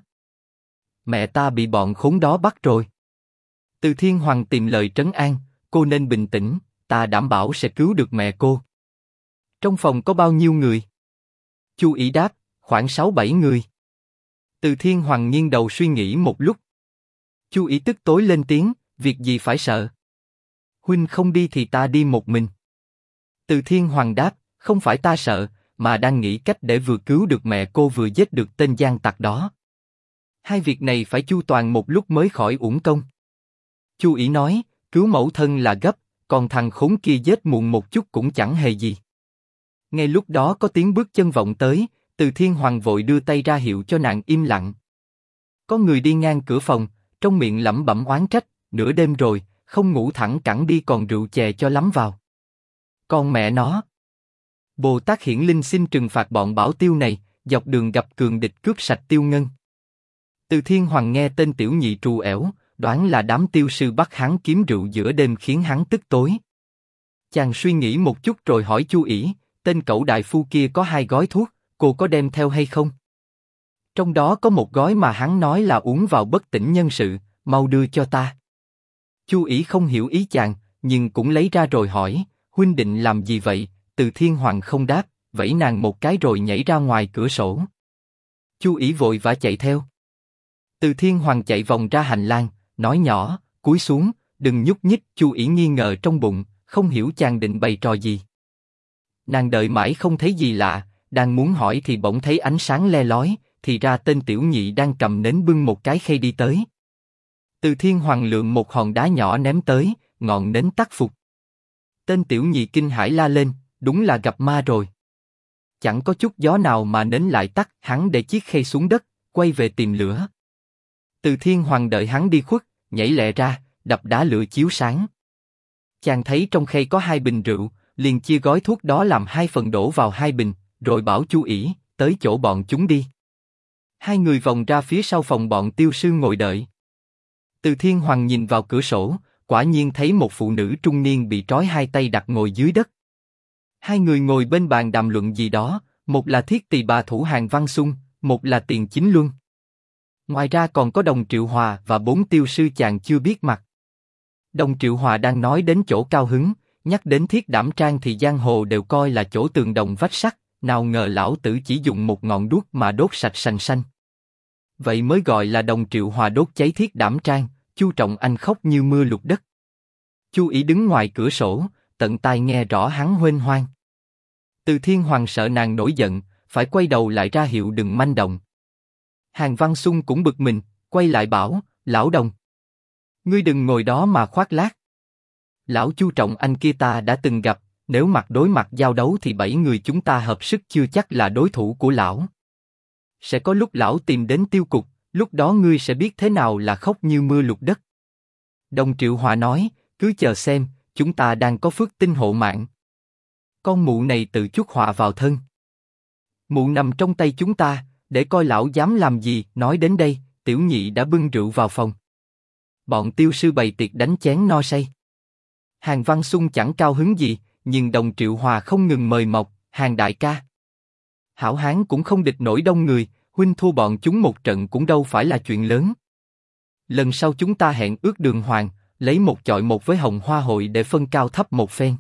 A: Mẹ ta bị bọn khốn đó bắt rồi. Từ Thiên Hoàng tìm lời trấn an, cô nên bình tĩnh, ta đảm bảo sẽ cứu được mẹ cô. Trong phòng có bao nhiêu người? Chu Ý đáp, khoảng 6-7 người. Từ Thiên Hoàng nghiêng đầu suy nghĩ một lúc. Chu Ý tức tối lên tiếng, việc gì phải sợ? Huynh không đi thì ta đi một mình. Từ Thiên Hoàng đáp, không phải ta sợ, mà đang nghĩ cách để vừa cứu được mẹ cô vừa giết được tên gian tặc đó. Hai việc này phải chu toàn một lúc mới khỏi uổng công. Chu Ý nói, cứu mẫu thân là gấp, còn thằng khốn kia giết muộn một chút cũng chẳng hề gì. Ngay lúc đó có tiếng bước chân vọng tới, Từ Thiên Hoàng vội đưa tay ra hiệu cho nàng im lặng. Có người đi ngang cửa phòng, trong miệng lẩm bẩm oán trách, nửa đêm rồi, không ngủ thẳng cẳng đi còn rượu chè cho lắm vào. Con mẹ nó! Bồ Tát Hiển Linh xin trừng phạt bọn bảo tiêu này, dọc đường gặp cường địch cướp sạch tiêu ngân. Từ Thiên Hoàng nghe tên tiểu nhị trù ẻo, đoán là đám tiêu sư bắt hắn kiếm rượu giữa đêm khiến hắn tức tối. Chàng suy nghĩ một chút rồi hỏi Chu Ý, tên cẩu đại phu kia có 2 gói thuốc, cô có đem theo hay không? Trong đó có một gói mà hắn nói là uống vào bất tỉnh nhân sự, mau đưa cho ta. Chu Ý không hiểu ý chàng, nhưng cũng lấy ra rồi hỏi, huynh định làm gì vậy? Từ Thiên Hoàng không đáp, vẫy nàng một cái rồi nhảy ra ngoài cửa sổ. Chu Ý vội vã chạy theo. Từ Thiên Hoàng chạy vòng ra hành lang, nói nhỏ, cúi xuống, đừng nhúc nhích. Chu Ý nghi ngờ trong bụng, không hiểu chàng định bày trò gì. Nàng đợi mãi không thấy gì lạ, đang muốn hỏi thì bỗng thấy ánh sáng le lói, thì ra tên tiểu nhị đang cầm nến bưng một cái khay đi tới. Từ Thiên Hoàng lượm một hòn đá nhỏ ném tới, ngọn nến tắt phục. Tên tiểu nhị kinh hãi la lên, đúng là gặp ma rồi. Chẳng có chút gió nào mà nến lại tắt, hắn để chiếc khay xuống đất, quay về tìm lửa. Từ Thiên Hoàng đợi hắn đi khuất, nhảy lẹ ra, đập đá lửa chiếu sáng. Chàng thấy trong khay có 2 bình rượu, liền chia gói thuốc đó làm 2 phần đổ vào 2 bình, rồi bảo Chu ỷ tới chỗ bọn chúng đi. 2 người vòng ra phía sau phòng bọn Tiêu Sư ngồi đợi. Từ Thiên Hoàng nhìn vào cửa sổ, quả nhiên thấy một phụ nữ trung niên bị trói 2 tay đặt ngồi dưới đất. 2 người ngồi bên bàn đàm luận gì đó, một là Thiết Tỳ bà thủ Hàn Văn Xung, một là Tiền Chính Luân. Ngoài ra còn có Đồng Triệu Hòa và 4 tiêu sư chàng chưa biết mặt. Đồng Triệu Hòa đang nói đến chỗ cao hứng, nhắc đến Thiết Đảm Trang thì giang hồ đều coi là chỗ tường đồng vách sắt, nào ngờ lão tử chỉ dùng một ngọn đuốc mà đốt sạch sành sanh. Vậy mới gọi là Đồng Triệu Hòa đốt cháy Thiết Đảm Trang. Chu Trọng Anh khóc như mưa lụt đất. Chu ỷ đứng ngoài cửa sổ, tận tai nghe rõ hắn huênh hoang. Từ Thiên Hoàng sợ nàng nổi giận, phải quay đầu lại ra hiệu đừng manh động. Hàn Văn Xung cũng bực mình, quay lại bảo, lão Đồng, ngươi đừng ngồi đó mà khoác lác. Lão Chu Trọng Anh kia ta đã từng gặp, nếu mặt đối mặt giao đấu thì 7 người chúng ta hợp sức chưa chắc là đối thủ của lão. Sẽ có lúc lão tìm đến tiêu cục, lúc đó ngươi sẽ biết thế nào là khóc như mưa lụt đất. Đồng Triệu Hòa nói, cứ chờ xem, chúng ta đang có phước tinh hộ mạng. Con mụ này tự chuốc họa vào thân. Mụ nằm trong tay chúng ta, để coi lão dám làm gì. Nói đến đây, Tiểu Nhị đã bưng rượu vào phòng. Bọn Tiêu Sư bày tiệc đánh chén no say. Hàn Văn Xung chẳng cao hứng gì, nhưng Đồng Triệu Hòa không ngừng mời mọc, Hàn đại ca. Hảo hán cũng không địch nổi đông người, huynh thua bọn chúng một trận cũng đâu phải là chuyện lớn. Lần sau chúng ta hẹn ước đường hoàng, lấy một chọi một với Hồng Hoa hội để phân cao thấp một phen.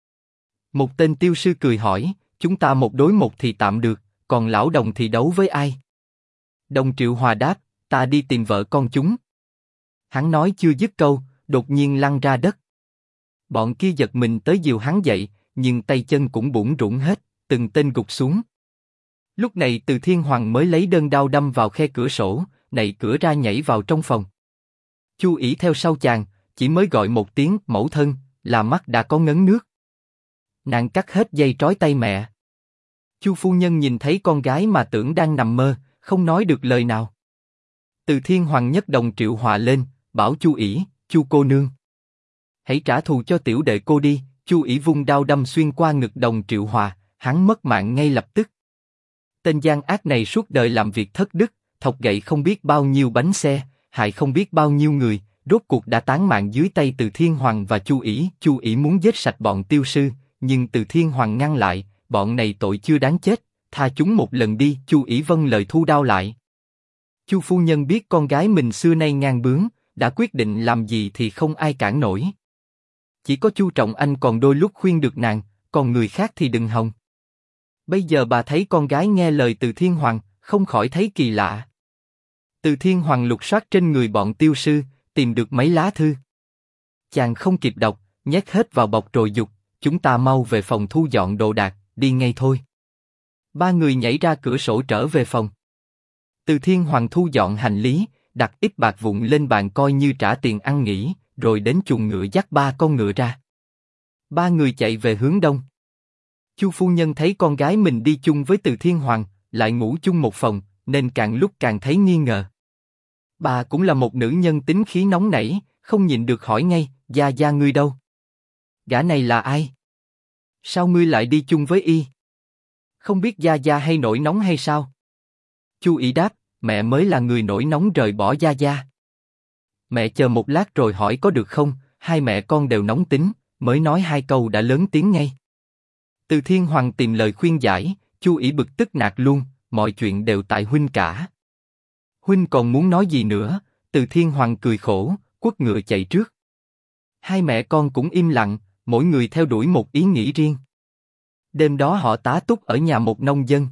A: Một tên tiêu sư cười hỏi, chúng ta một đối một thì tạm được, còn lão Đồng thì đấu với ai? Đồng Triệu Hòa đáp, ta đi tìm vợ con chúng. Hắn nói chưa dứt câu, đột nhiên lăn ra đất. Bọn kia giật mình tới dìu hắn dậy, nhưng tay chân cũng bủn rủn hết, từng tên gục xuống. Lúc này Từ Thiên Hoàng mới lấy đơn đao đâm vào khe cửa sổ, nạy cửa ra nhảy vào trong phòng. Chu ỷ theo sau chàng, chỉ mới gọi một tiếng mẫu thân, là mắt đã có ngấn nước. Nàng cắt hết dây trói tay mẹ. Chu phu nhân nhìn thấy con gái mà tưởng đang nằm mơ, không nói được lời nào. Từ Thiên Hoàng nhấc Đồng Triệu Hòa lên, bảo Chu ỷ, Chu cô nương, hãy trả thù cho tiểu đệ cô đi. Chu ỷ vung đao đâm xuyên qua ngực Đồng Triệu Hòa, hắn mất mạng ngay lập tức. Tên gian ác này suốt đời làm việc thất đức, thọc gậy không biết bao nhiêu bánh xe, hại không biết bao nhiêu người, rốt cuộc đã tán mạng dưới tay Từ Thiên Hoàng và Chu ỷ. Chu ỷ muốn giết sạch bọn tiêu sư, nhưng Từ Thiên Hoàng ngăn lại, bọn này tội chưa đáng chết, tha chúng một lần đi. Chu ỷ vâng lời thu đao lại. Chu phu nhân biết con gái mình xưa nay ngang bướng, đã quyết định làm gì thì không ai cản nổi. Chỉ có Chu Trọng Anh còn đôi lúc khuyên được nàng, còn người khác thì đừng hòng. Bây giờ bà thấy con gái nghe lời Từ Thiên Hoàng, không khỏi thấy kỳ lạ. Từ Thiên Hoàng lục soát trên người bọn tiêu sư, tìm được mấy lá thư. Chàng không kịp đọc, nhét hết vào bọc rồi dục, chúng ta mau về phòng thu dọn đồ đạc, đi ngay thôi. 3 người nhảy ra cửa sổ trở về phòng. Từ Thiên Hoàng thu dọn hành lý, đặt ít bạc vụn lên bàn coi như trả tiền ăn nghỉ, rồi đến chuồng ngựa dắt 3 con ngựa ra. 3 người chạy về hướng đông. Chu phu nhân thấy con gái mình đi chung với Từ Thiên Hoàng, lại ngủ chung một phòng, nên càng lúc càng thấy nghi ngờ. Bà cũng là một nữ nhân tính khí nóng nảy, không nhịn được hỏi ngay, gia gia ngươi đâu? Gã này là ai? Sao ngươi lại đi chung với y? Không biết gia gia hay nổi nóng hay sao? Chu ỷ đáp, mẹ mới là người nổi nóng rời bỏ gia gia. Mẹ chờ một lát rồi hỏi có được không? Hai mẹ con đều nóng tính, mới nói 2 câu đã lớn tiếng ngay. Từ Thiên Hoàng tìm lời khuyên giải, Chu ỷ bực tức nạt luôn, mọi chuyện đều tại huynh cả. Huynh còn muốn nói gì nữa? Từ Thiên Hoàng cười khổ, quất ngựa chạy trước. 2 mẹ con cũng im lặng, mỗi người theo đuổi một ý nghĩ riêng. Đêm đó họ tá túc ở nhà một nông dân.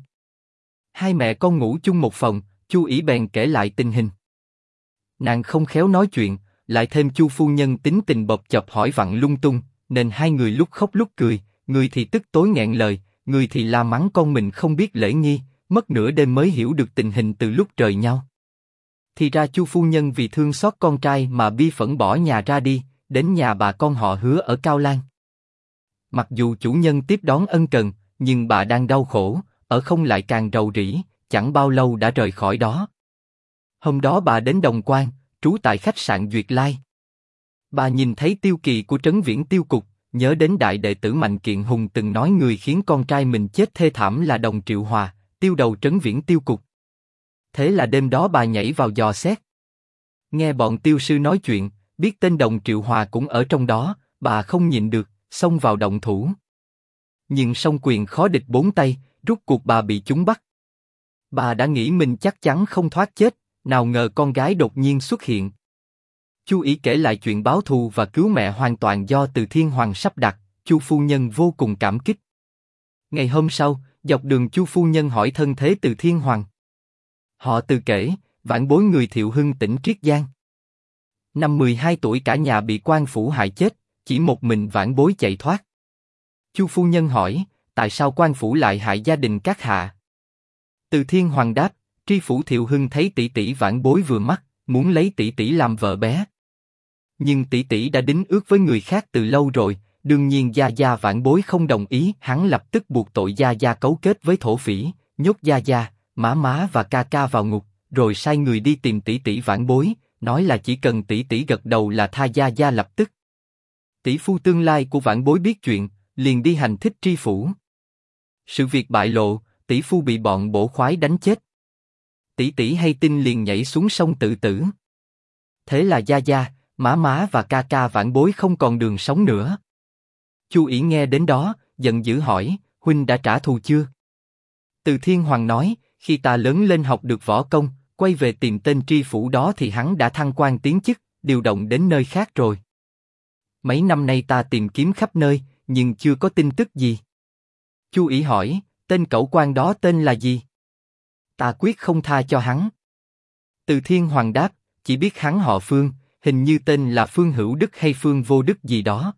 A: 2 mẹ con ngủ chung một phòng, Chu ỷ bèn kể lại tình hình. Nàng không khéo nói chuyện, lại thêm Chu phu nhân tính tình bộc chộp hỏi vặn lung tung, nên 2 người lúc khóc lúc cười, người thì tức tối nghẹn lời, người thì la mắng con mình không biết lễ nghi, mất nửa đêm mới hiểu được tình hình từ lúc rời nhau. Thì ra Chu phu nhân vì thương xót con trai mà bi phẫn bỏ nhà ra đi, đến nhà bà con họ Hứa ở Cao Lan. Mặc dù chủ nhân tiếp đón ân cần, nhưng bà đang đau khổ, ở không lại càng rầu rĩ, chẳng bao lâu đã rời khỏi đó. Hôm đó bà đến Đồng Quan, trú tại khách sạn Duyệt Lai. Bà nhìn thấy tiêu kỳ của Trấn Viễn tiêu cục, nhớ đến đại đệ tử Mạnh Kiện Hùng từng nói người khiến con trai mình chết thê thảm là Đồng Triệu Hòa, tiêu đầu Trấn Viễn tiêu cục. Thế là đêm đó bà nhảy vào dò xét. Nghe bọn tiêu sư nói chuyện, biết tên Đồng Triệu Hòa cũng ở trong đó, bà không nhịn được, xông vào động thủ. Nhưng song quyền khó địch bốn tay, rút cuộc bà bị chúng bắt. Bà đã nghĩ mình chắc chắn không thoát chết, nào ngờ con gái đột nhiên xuất hiện. Chu Ý kể lại chuyện báo thù và cứu mẹ hoàn toàn do Từ Thiên Hoàng sắp đặt, Chu phu nhân vô cùng cảm kích. Ngày hôm sau, dọc đường Chu phu nhân hỏi thân thế Từ Thiên Hoàng. Họ Từ kể, vãn bối người Thiệu Hưng tỉnh Triết Giang. Năm 12 tuổi cả nhà bị quan phủ hại chết, chỉ một mình vãn bối chạy thoát. Chu phu nhân hỏi, tại sao quan phủ lại hại gia đình các hạ? Từ Thiên Hoàng đáp, tri phủ Thiệu Hưng thấy tỷ tỷ vãn bối vừa mắt, muốn lấy tỷ tỷ làm vợ bé. Nhưng tỷ tỷ đã đính ước với người khác từ lâu rồi, đương nhiên gia gia vãn bối không đồng ý. Hắn lập tức buộc tội gia gia cấu kết với thổ phỉ, nhốt gia gia, má má và ca ca vào ngục, rồi sai người đi tìm tỷ tỷ vãn bối, nói là chỉ cần tỷ tỷ gật đầu là tha gia gia lập tức. Tỷ phu tương lai của vãn bối biết chuyện, liền đi hành thích tri phủ. Sự việc bại lộ, tỷ phu bị bọn bổ khoái đánh chết. Tỷ tỷ hay tin liền nhảy xuống sông tự tử. Thế là gia gia, má má và ca ca vãn bối không còn đường sống nữa. Chu Ý nghe đến đó, giận dữ hỏi, huynh đã trả thù chưa? Từ Thiên Hoàng nói, khi ta lớn lên học được võ công, quay về tìm tên tri phủ đó thì hắn đã thăng quan tiến chức, điều động đến nơi khác rồi. Mấy năm nay ta tìm kiếm khắp nơi, nhưng chưa có tin tức gì. Chu Ý hỏi, tên cẩu quan đó tên là gì? Ta quyết không tha cho hắn. Từ Thiên Hoàng đáp, chỉ biết hắn họ Phương, hình như tên là Phương Hữu Đức hay Phương Vô Đức gì đó.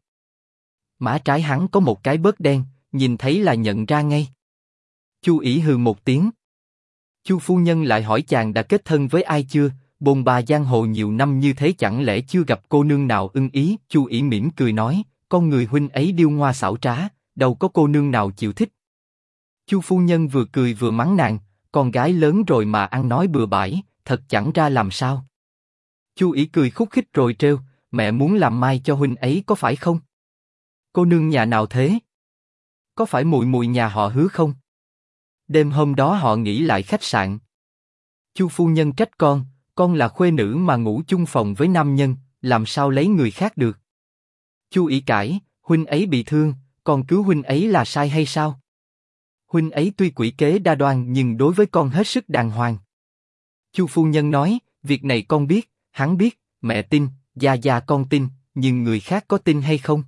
A: Má trái hắn có một cái bớt đen, nhìn thấy là nhận ra ngay. Chu Ý hừ một tiếng. Chu phu nhân lại hỏi chàng đã kết thân với ai chưa? Bôn ba giang hồ nhiều năm như thế chẳng lẽ chưa gặp cô nương nào ưng ý? Chu Ý mỉm cười nói, con người huynh ấy điêu ngoa xảo trá, đâu có cô nương nào chịu thích. Chu phu nhân vừa cười vừa mắng nàng, con gái lớn rồi mà ăn nói bừa bãi, thật chẳng ra làm sao. Chu Ý cười khúc khích rồi trêu, mẹ muốn làm mai cho huynh ấy có phải không? Cô nương nhà nào thế? Có phải muội muội nhà họ Hứa không? Đêm hôm đó họ nghỉ lại khách sạn. Chu phu nhân trách con là khuê nữ mà ngủ chung phòng với nam nhân, làm sao lấy người khác được? Chu Ý cãi, huynh ấy bị thương, con cứu huynh ấy là sai hay sao? Huynh ấy tuy quỷ kế đa đoan nhưng đối với con hết sức đàng hoàng. Chu phu nhân nói, việc này con biết, hắn biết, mẹ tin, gia gia con tin, nhưng người khác có tin hay không?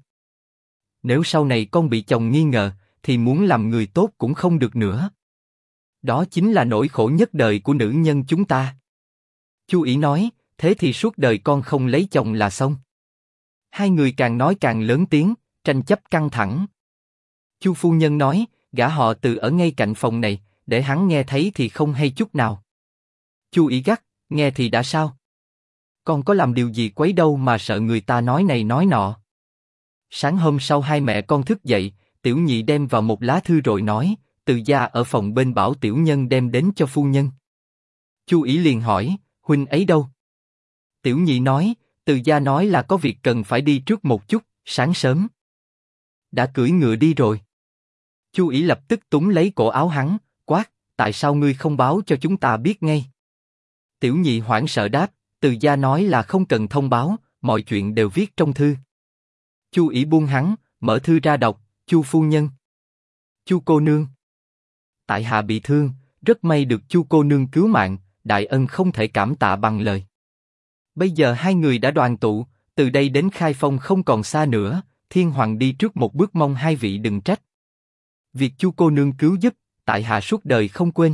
A: Nếu sau này con bị chồng nghi ngờ, thì muốn làm người tốt cũng không được nữa. Đó chính là nỗi khổ nhất đời của nữ nhân chúng ta. Chu Ý nói, thế thì suốt đời con không lấy chồng là xong. Hai người càng nói càng lớn tiếng, tranh chấp căng thẳng. Chu phu nhân nói, gã họ Từ ở ngay cạnh phòng này, để hắn nghe thấy thì không hay chút nào. Chu Ý gắt, nghe thì đã sao? Con có làm điều gì quấy đâu mà sợ người ta nói này nói nọ. Sáng hôm sau hai mẹ con thức dậy, Tiểu Nhị đem vào một lá thư rồi nói, Từ gia ở phòng bên bảo tiểu nhân đem đến cho phu nhân. Chu Ý liền hỏi, huynh ấy đâu? Tiểu Nhị nói, Từ gia nói là có việc cần phải đi trước một chút, sáng sớm. Đã cưỡi ngựa đi rồi. Chu Ý lập tức túm lấy cổ áo hắn, quát, tại sao ngươi không báo cho chúng ta biết ngay? Tiểu Nhị hoảng sợ đáp, Từ gia nói là không cần thông báo, mọi chuyện đều viết trong thư. Chu Ý buông hắn, mở thư ra đọc, Chu phu nhân. Chu cô nương. Tại hạ bị thương, rất may được Chu cô nương cứu mạng, đại ân không thể cảm tạ bằng lời. Bây giờ hai người đã đoàn tụ, từ đây đến Khai Phong không còn xa nữa, Thiên Hoàng đi trước một bước mong hai vị đừng trách. Việc Chu cô nương cứu giúp, tại hạ suốt đời không quên.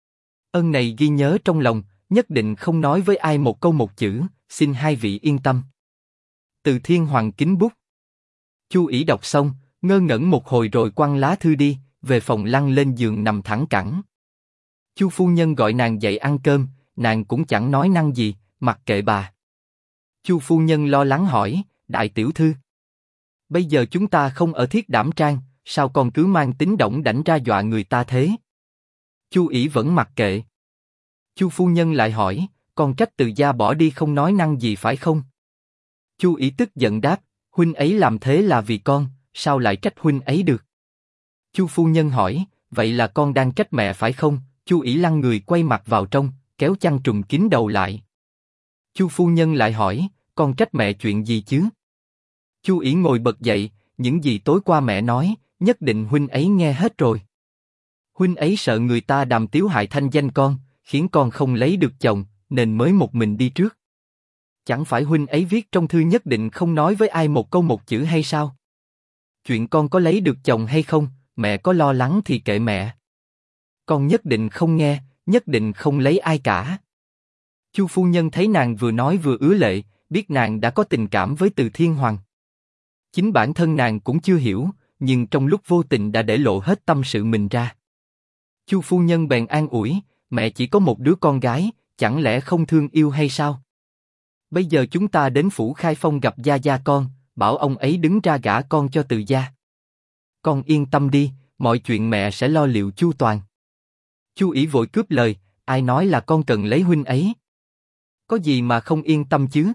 A: Ân này ghi nhớ trong lòng, nhất định không nói với ai một câu một chữ, xin hai vị yên tâm. Từ Thiên Hoàng kính bút. Chu Ý đọc xong, ngơ ngẩn một hồi rồi quăng lá thư đi, về phòng lăn lên giường nằm thẳng cẳng. Chu phu nhân gọi nàng dậy ăn cơm, nàng cũng chẳng nói năng gì, mặc kệ bà. Chu phu nhân lo lắng hỏi, đại tiểu thư, bây giờ chúng ta không ở Thiết Đảm Trang, sao con cứ mang tính đỏng đảnh ra dọa người ta thế? Chu Ý vẫn mặc kệ. Chu phu nhân lại hỏi, con trách Từ gia bỏ đi không nói năng gì phải không? Chu Ý tức giận đáp, huynh ấy làm thế là vì con, sao lại trách huynh ấy được? Chu phu nhân hỏi, vậy là con đang trách mẹ phải không? Chu Ý lăn người quay mặt vào trong, kéo chăn trùm kín đầu lại. Chu phu nhân lại hỏi, con trách mẹ chuyện gì chứ? Chu Ý ngồi bật dậy, những gì tối qua mẹ nói, nhất định huynh ấy nghe hết rồi. Huynh ấy sợ người ta đàm tiếu hại thanh danh con, khiến con không lấy được chồng, nên mới một mình đi trước. Chẳng phải huynh ấy viết trong thư nhất định không nói với ai một câu một chữ hay sao? Chuyện con có lấy được chồng hay không, mẹ có lo lắng thì kệ mẹ. Con nhất định không nghe, nhất định không lấy ai cả. Chu phu nhân thấy nàng vừa nói vừa ứa lệ, biết nàng đã có tình cảm với Từ Thiên Hoàng. Chính bản thân nàng cũng chưa hiểu, nhưng trong lúc vô tình đã để lộ hết tâm sự mình ra. Chu phu nhân bèn an ủi, mẹ chỉ có một đứa con gái, chẳng lẽ không thương yêu hay sao? Bây giờ chúng ta đến phủ Khai Phong gặp gia gia con, bảo ông ấy đứng ra gả con cho Từ gia. Con yên tâm đi, mọi chuyện mẹ sẽ lo liệu chu toàn. Chu Ý vội cướp lời, ai nói là con cần lấy huynh ấy? Có gì mà không yên tâm chứ?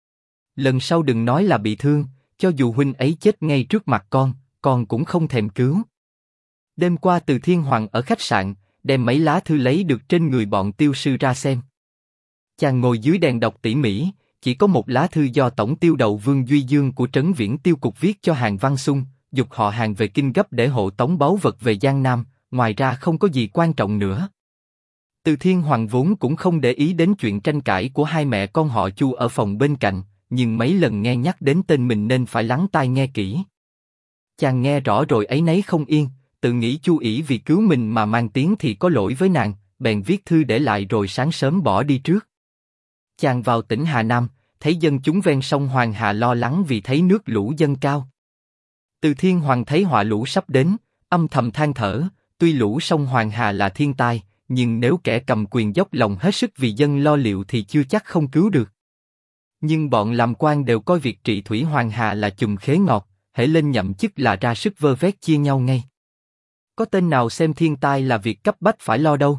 A: Lần sau đừng nói là bị thương, cho dù huynh ấy chết ngay trước mặt con cũng không thèm cứu. Đêm qua Từ Thiên Hoàng ở khách sạn, đem mấy lá thư lấy được trên người bọn tiêu sư ra xem. Chàng ngồi dưới đèn đọc tỉ mỉ, chỉ có một lá thư do tổng tiêu đầu Vương Duy Dương của Trấn Viễn Tiêu cục viết cho Hàn Văn Xung, giục họ Hàn về kinh gấp để hộ tống báu vật về Giang Nam, ngoài ra không có gì quan trọng nữa. Từ Thiên Hoàng vốn cũng không để ý đến chuyện tranh cãi của hai mẹ con họ Chu ở phòng bên cạnh, nhưng mấy lần nghe nhắc đến tên mình nên phải lắng tai nghe kỹ. Chàng nghe rõ rồi áy náy không yên, tự nghĩ Chu Ý vì cứu mình mà mang tiếng thì có lỗi với nàng, bèn viết thư để lại rồi sáng sớm bỏ đi trước. Chàng vào tỉnh Hà Nam, thấy dân chúng ven sông Hoàng Hà lo lắng vì thấy nước lũ dâng cao. Từ Thiên Hoàng thấy họa lũ sắp đến, âm thầm than thở, tuy lũ sông Hoàng Hà là thiên tai, nhưng nếu kẻ cầm quyền dốc lòng hết sức vì dân lo liệu thì chưa chắc không cứu được. Nhưng bọn làm quan đều coi việc trị thủy Hoàng Hà là chùm khế ngọt, hễ lên nhậm chức là ra sức vơ vét chia nhau ngay. Có tên nào xem thiên tai là việc cấp bách phải lo đâu.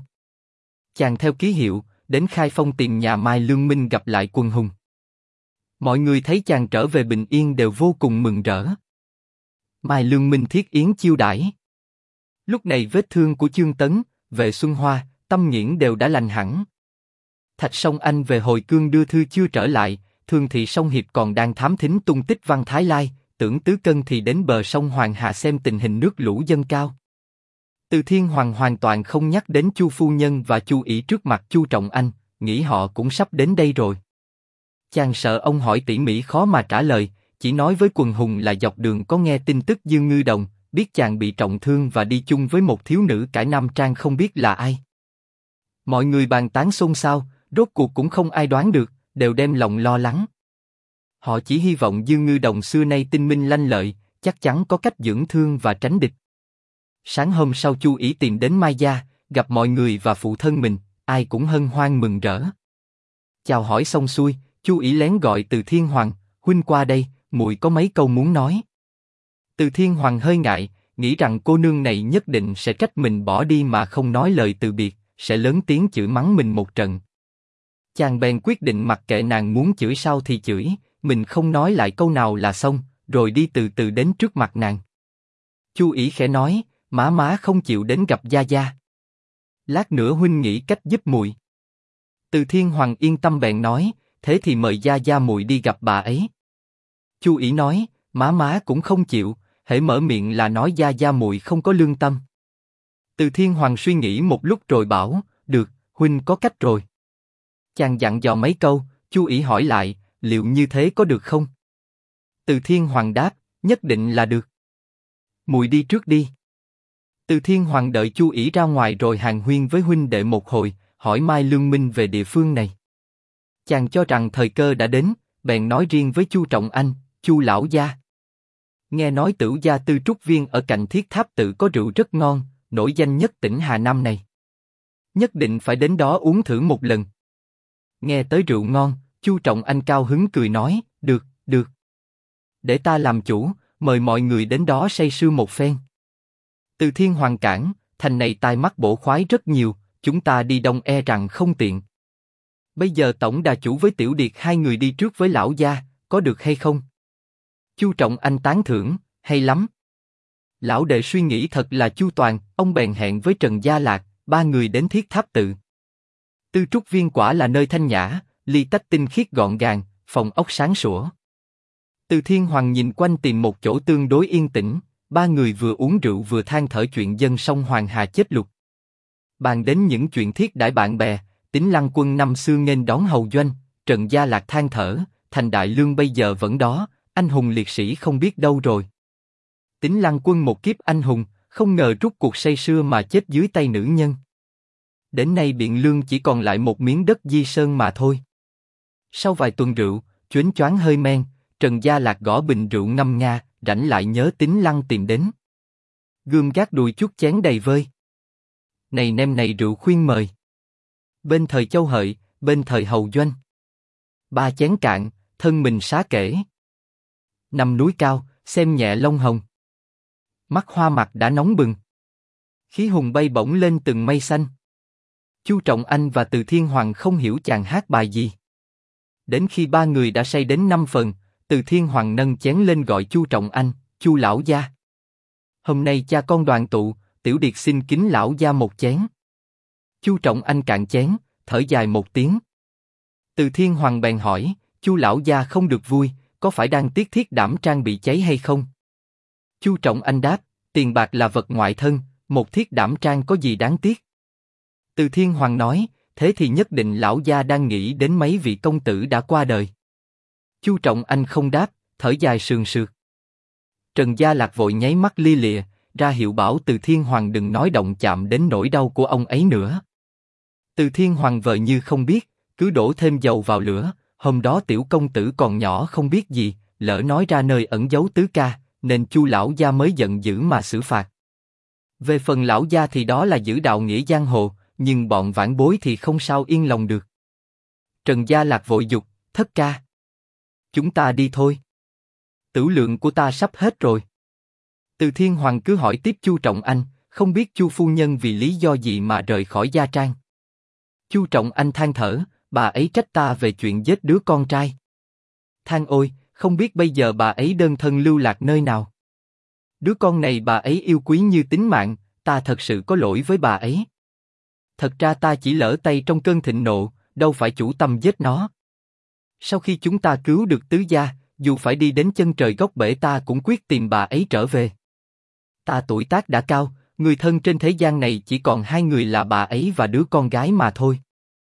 A: Chàng theo ký hiệu, đến Khai Phong tìm nhà Mai Lương Minh gặp lại Quần Hùng. Mọi người thấy chàng trở về bình yên đều vô cùng mừng rỡ. Mai Lương Minh thiết yến chiêu đãi. Lúc này vết thương của Chương Tấn, Vệ Xuân Hoa, Tâm Nghiễn đều đã lành hẳn. Thạch Song Anh về hồi cương đưa thư chưa trở lại, Thường Thị Song Hiệp còn đang thám thính tung tích Văn Thái Lai, Tưởng Tứ Cân thì đến bờ sông Hoàng Hà xem tình hình nước lũ dâng cao. Từ Thiên Hoàng hoàn toàn không nhắc đến Chu phu nhân và Chu Ý trước mặt Chu Trọng Anh, nghĩ họ cũng sắp đến đây rồi. Chàng sợ ông hỏi tỉ mỉ khó mà trả lời, chỉ nói với Quần Hùng là dọc đường có nghe tin tức Dương Ngư Đồng, biết chàng bị trọng thương và đi chung với một thiếu nữ cải nam trang không biết là ai. Mọi người bàn tán xôn xao, rốt cuộc cũng không ai đoán được, đều đem lòng lo lắng. Họ chỉ hy vọng Dương Ngư Đồng xưa nay tinh minh lanh lợi, chắc chắn có cách dưỡng thương và tránh địch. Sáng hôm sau Chu Ý tìm đến Mai gia, gặp mọi người và phụ thân mình, ai cũng hân hoan mừng rỡ. Chào hỏi xong xuôi, Chu Ý lén gọi Từ Thiên Hoàng, huynh qua đây, muội có mấy câu muốn nói. Từ Thiên Hoàng hơi ngại, nghĩ rằng cô nương này nhất định sẽ trách mình bỏ đi mà không nói lời từ biệt, sẽ lớn tiếng chửi mắng mình một trận. Chàng bèn quyết định mặc kệ nàng muốn chửi sao thì chửi, mình không nói lại câu nào là xong, rồi đi từ từ đến trước mặt nàng. Chu Ý khẽ nói, má không chịu đến gặp gia gia. Lát nữa huynh nghĩ cách giúp muội. Từ Thiên Hoàng yên tâm bèn nói, thế thì mời gia gia muội đi gặp bà ấy. Chu Ý nói, má cũng không chịu, hễ mở miệng là nói gia gia muội không có lương tâm. Từ Thiên Hoàng suy nghĩ một lúc rồi bảo, được, huynh có cách rồi. Chàng dặn dò mấy câu, Chu Ý hỏi lại, liệu như thế có được không? Từ Thiên Hoàng đáp, nhất định là được. Muội đi trước đi. Từ Thiên Hoàng đợi Chu Ý ra ngoài rồi hàn huyên với huynh đệ một hồi, hỏi Mai Lương Minh về địa phương này. Chàng cho rằng thời cơ đã đến, bèn nói riêng với Chu Trọng Anh, Chu lão gia. Nghe nói Tửu gia Tư Trúc Viên ở cạnh Thiết Tháp Tự có rượu rất ngon, nổi danh nhất tỉnh Hà Nam này. Nhất định phải đến đó uống thử một lần. Nghe tới rượu ngon, Chu Trọng Anh cao hứng cười nói, được, được. Để ta làm chủ, mời mọi người đến đó say sưa một phen. Từ Thiên Hoàng cản, thành này tai mắt bổ khoái rất nhiều, chúng ta đi đông e rằng không tiện. Bây giờ tổng đà chủ với Tiểu Điệt hai người đi trước với lão gia, có được hay không? Chu Trọng Anh tán thưởng, hay lắm. Lão đệ suy nghĩ thật là chu toàn, ông bèn hẹn với Trần Gia Lạc, ba người đến Thiết Tháp Tự. Tư Trúc Viên quả là nơi thanh nhã, ly tách tinh khiết gọn gàng, phòng ốc sáng sủa. Từ Thiên Hoàng nhìn quanh tìm một chỗ tương đối yên tĩnh, ba người vừa uống rượu vừa than thở chuyện dân sông Hoàng Hà chết lụt. Bàn đến những chuyện thiết đãi bạn bè, Tín Lăng Quân năm xưa nghênh đón hầu doanh, Trần Gia Lạc than thở, Thành Đại Lương bây giờ vẫn đó, anh hùng liệt sĩ không biết đâu rồi. Tín Lăng Quân một kiếp anh hùng, không ngờ rút cuộc say sưa mà chết dưới tay nữ nhân. Đến nay Biện Lương chỉ còn lại một miếng đất di sơn mà thôi. Sau vài tuần rượu, chớnh choáng hơi men, Trần Gia Lạc gõ bình rượu ngâm nga, rảnh lại nhớ Tín Lăng tìm đến. Gươm gác đùi chút chén đầy vơi. Này nem này rượu khuyên mời. Bên thời Châu Hợi, bên thời Hầu Doanh. Ba chén cạn, thân mình xá kể. Nằm núi cao, xem nhẹ lông hồng. Mắt hoa mặt đã nóng bừng. Khí hùng bay bổng lên từng mây xanh. Chu Trọng Anh và Từ Thiên Hoàng không hiểu chàng hát bài gì. Đến khi ba người đã say đến 5 phần, Từ Thiên Hoàng nâng chén lên gọi Chu Trọng Anh, Chu lão gia. Hôm nay cha con đoàn tụ, Tiểu Điệt xin kính lão gia một chén. Chu Trọng Anh cạn chén, thở dài một tiếng. Từ Thiên Hoàng bèn hỏi, Chu lão gia không được vui, có phải đang tiếc thiết đảm trang bị cháy hay không? Chu Trọng Anh đáp, tiền bạc là vật ngoại thân, một thiết đảm trang có gì đáng tiếc? Từ Thiên Hoàng nói, thế thì nhất định lão gia đang nghĩ đến mấy vị công tử đã qua đời. Chu Trọng Anh không đáp, thở dài sườn sượt. Trần Gia Lạc vội nháy mắt lia lịa, ra hiệu bảo Từ Thiên Hoàng đừng nói động chạm đến nỗi đau của ông ấy nữa. Từ Thiên Hoàng vờ như không biết, cứ đổ thêm dầu vào lửa. Hôm đó tiểu công tử còn nhỏ không biết gì, lỡ nói ra nơi ẩn giấu tứ ca, nên Chu lão gia mới giận dữ mà xử phạt. Về phần lão gia thì đó là giữ đạo nghĩa giang hồ, nhưng bọn vãn bối thì không sao yên lòng được. Trần Gia Lạc vội dục, thất ca, chúng ta đi thôi. Tửu lượng của ta sắp hết rồi. Từ Thiên Hoàng cứ hỏi tiếp Chu Trọng Anh, không biết Chu phu nhân vì lý do gì mà rời khỏi gia trang. Chu Trọng Anh than thở, bà ấy trách ta về chuyện giết đứa con trai. Than ôi, không biết bây giờ bà ấy đơn thân lưu lạc nơi nào. Đứa con này bà ấy yêu quý như tính mạng, ta thật sự có lỗi với bà ấy. Thật ra ta chỉ lỡ tay trong cơn thịnh nộ, đâu phải chủ tâm giết nó. Sau khi chúng ta cứu được tứ gia, dù phải đi đến chân trời góc bể ta cũng quyết tìm bà ấy trở về. Ta tuổi tác đã cao, người thân trên thế gian này chỉ còn hai người là bà ấy và đứa con gái mà thôi.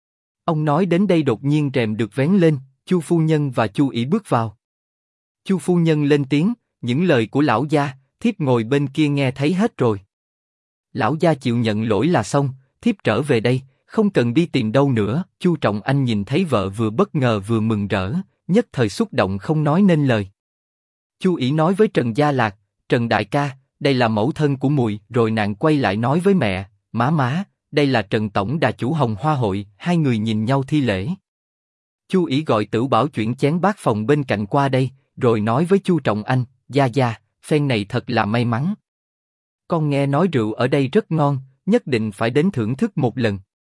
A: Ông nói đến đây đột nhiên rèm được vén lên, Chu phu nhân và Chu ỷ bước vào. Chu phu nhân lên tiếng, những lời của lão gia, thiếp ngồi bên kia nghe thấy hết rồi. Lão gia chịu nhận lỗi là xong, thiếp trở về đây, không cần đi tìm đâu nữa. Chu Trọng Anh nhìn thấy vợ vừa bất ngờ vừa mừng rỡ, nhất thời xúc động không nói nên lời. Chu ỷ nói với Trần Gia Lạc, Trần đại ca, đây là mẫu thân của muội. Rồi nàng quay lại nói với mẹ, má, đây là Trần tổng đà chủ Hồng Hoa hội. Hai người nhìn nhau thi lễ. Chu ỷ gọi Tửu Bảo chuyển chén bát phòng bên cạnh qua đây, rồi nói với Chu Trọng Anh, gia, phen này thật là may mắn. Con nghe nói rượu ở đây rất ngon, nhất định phải đến thưởng thức một lần.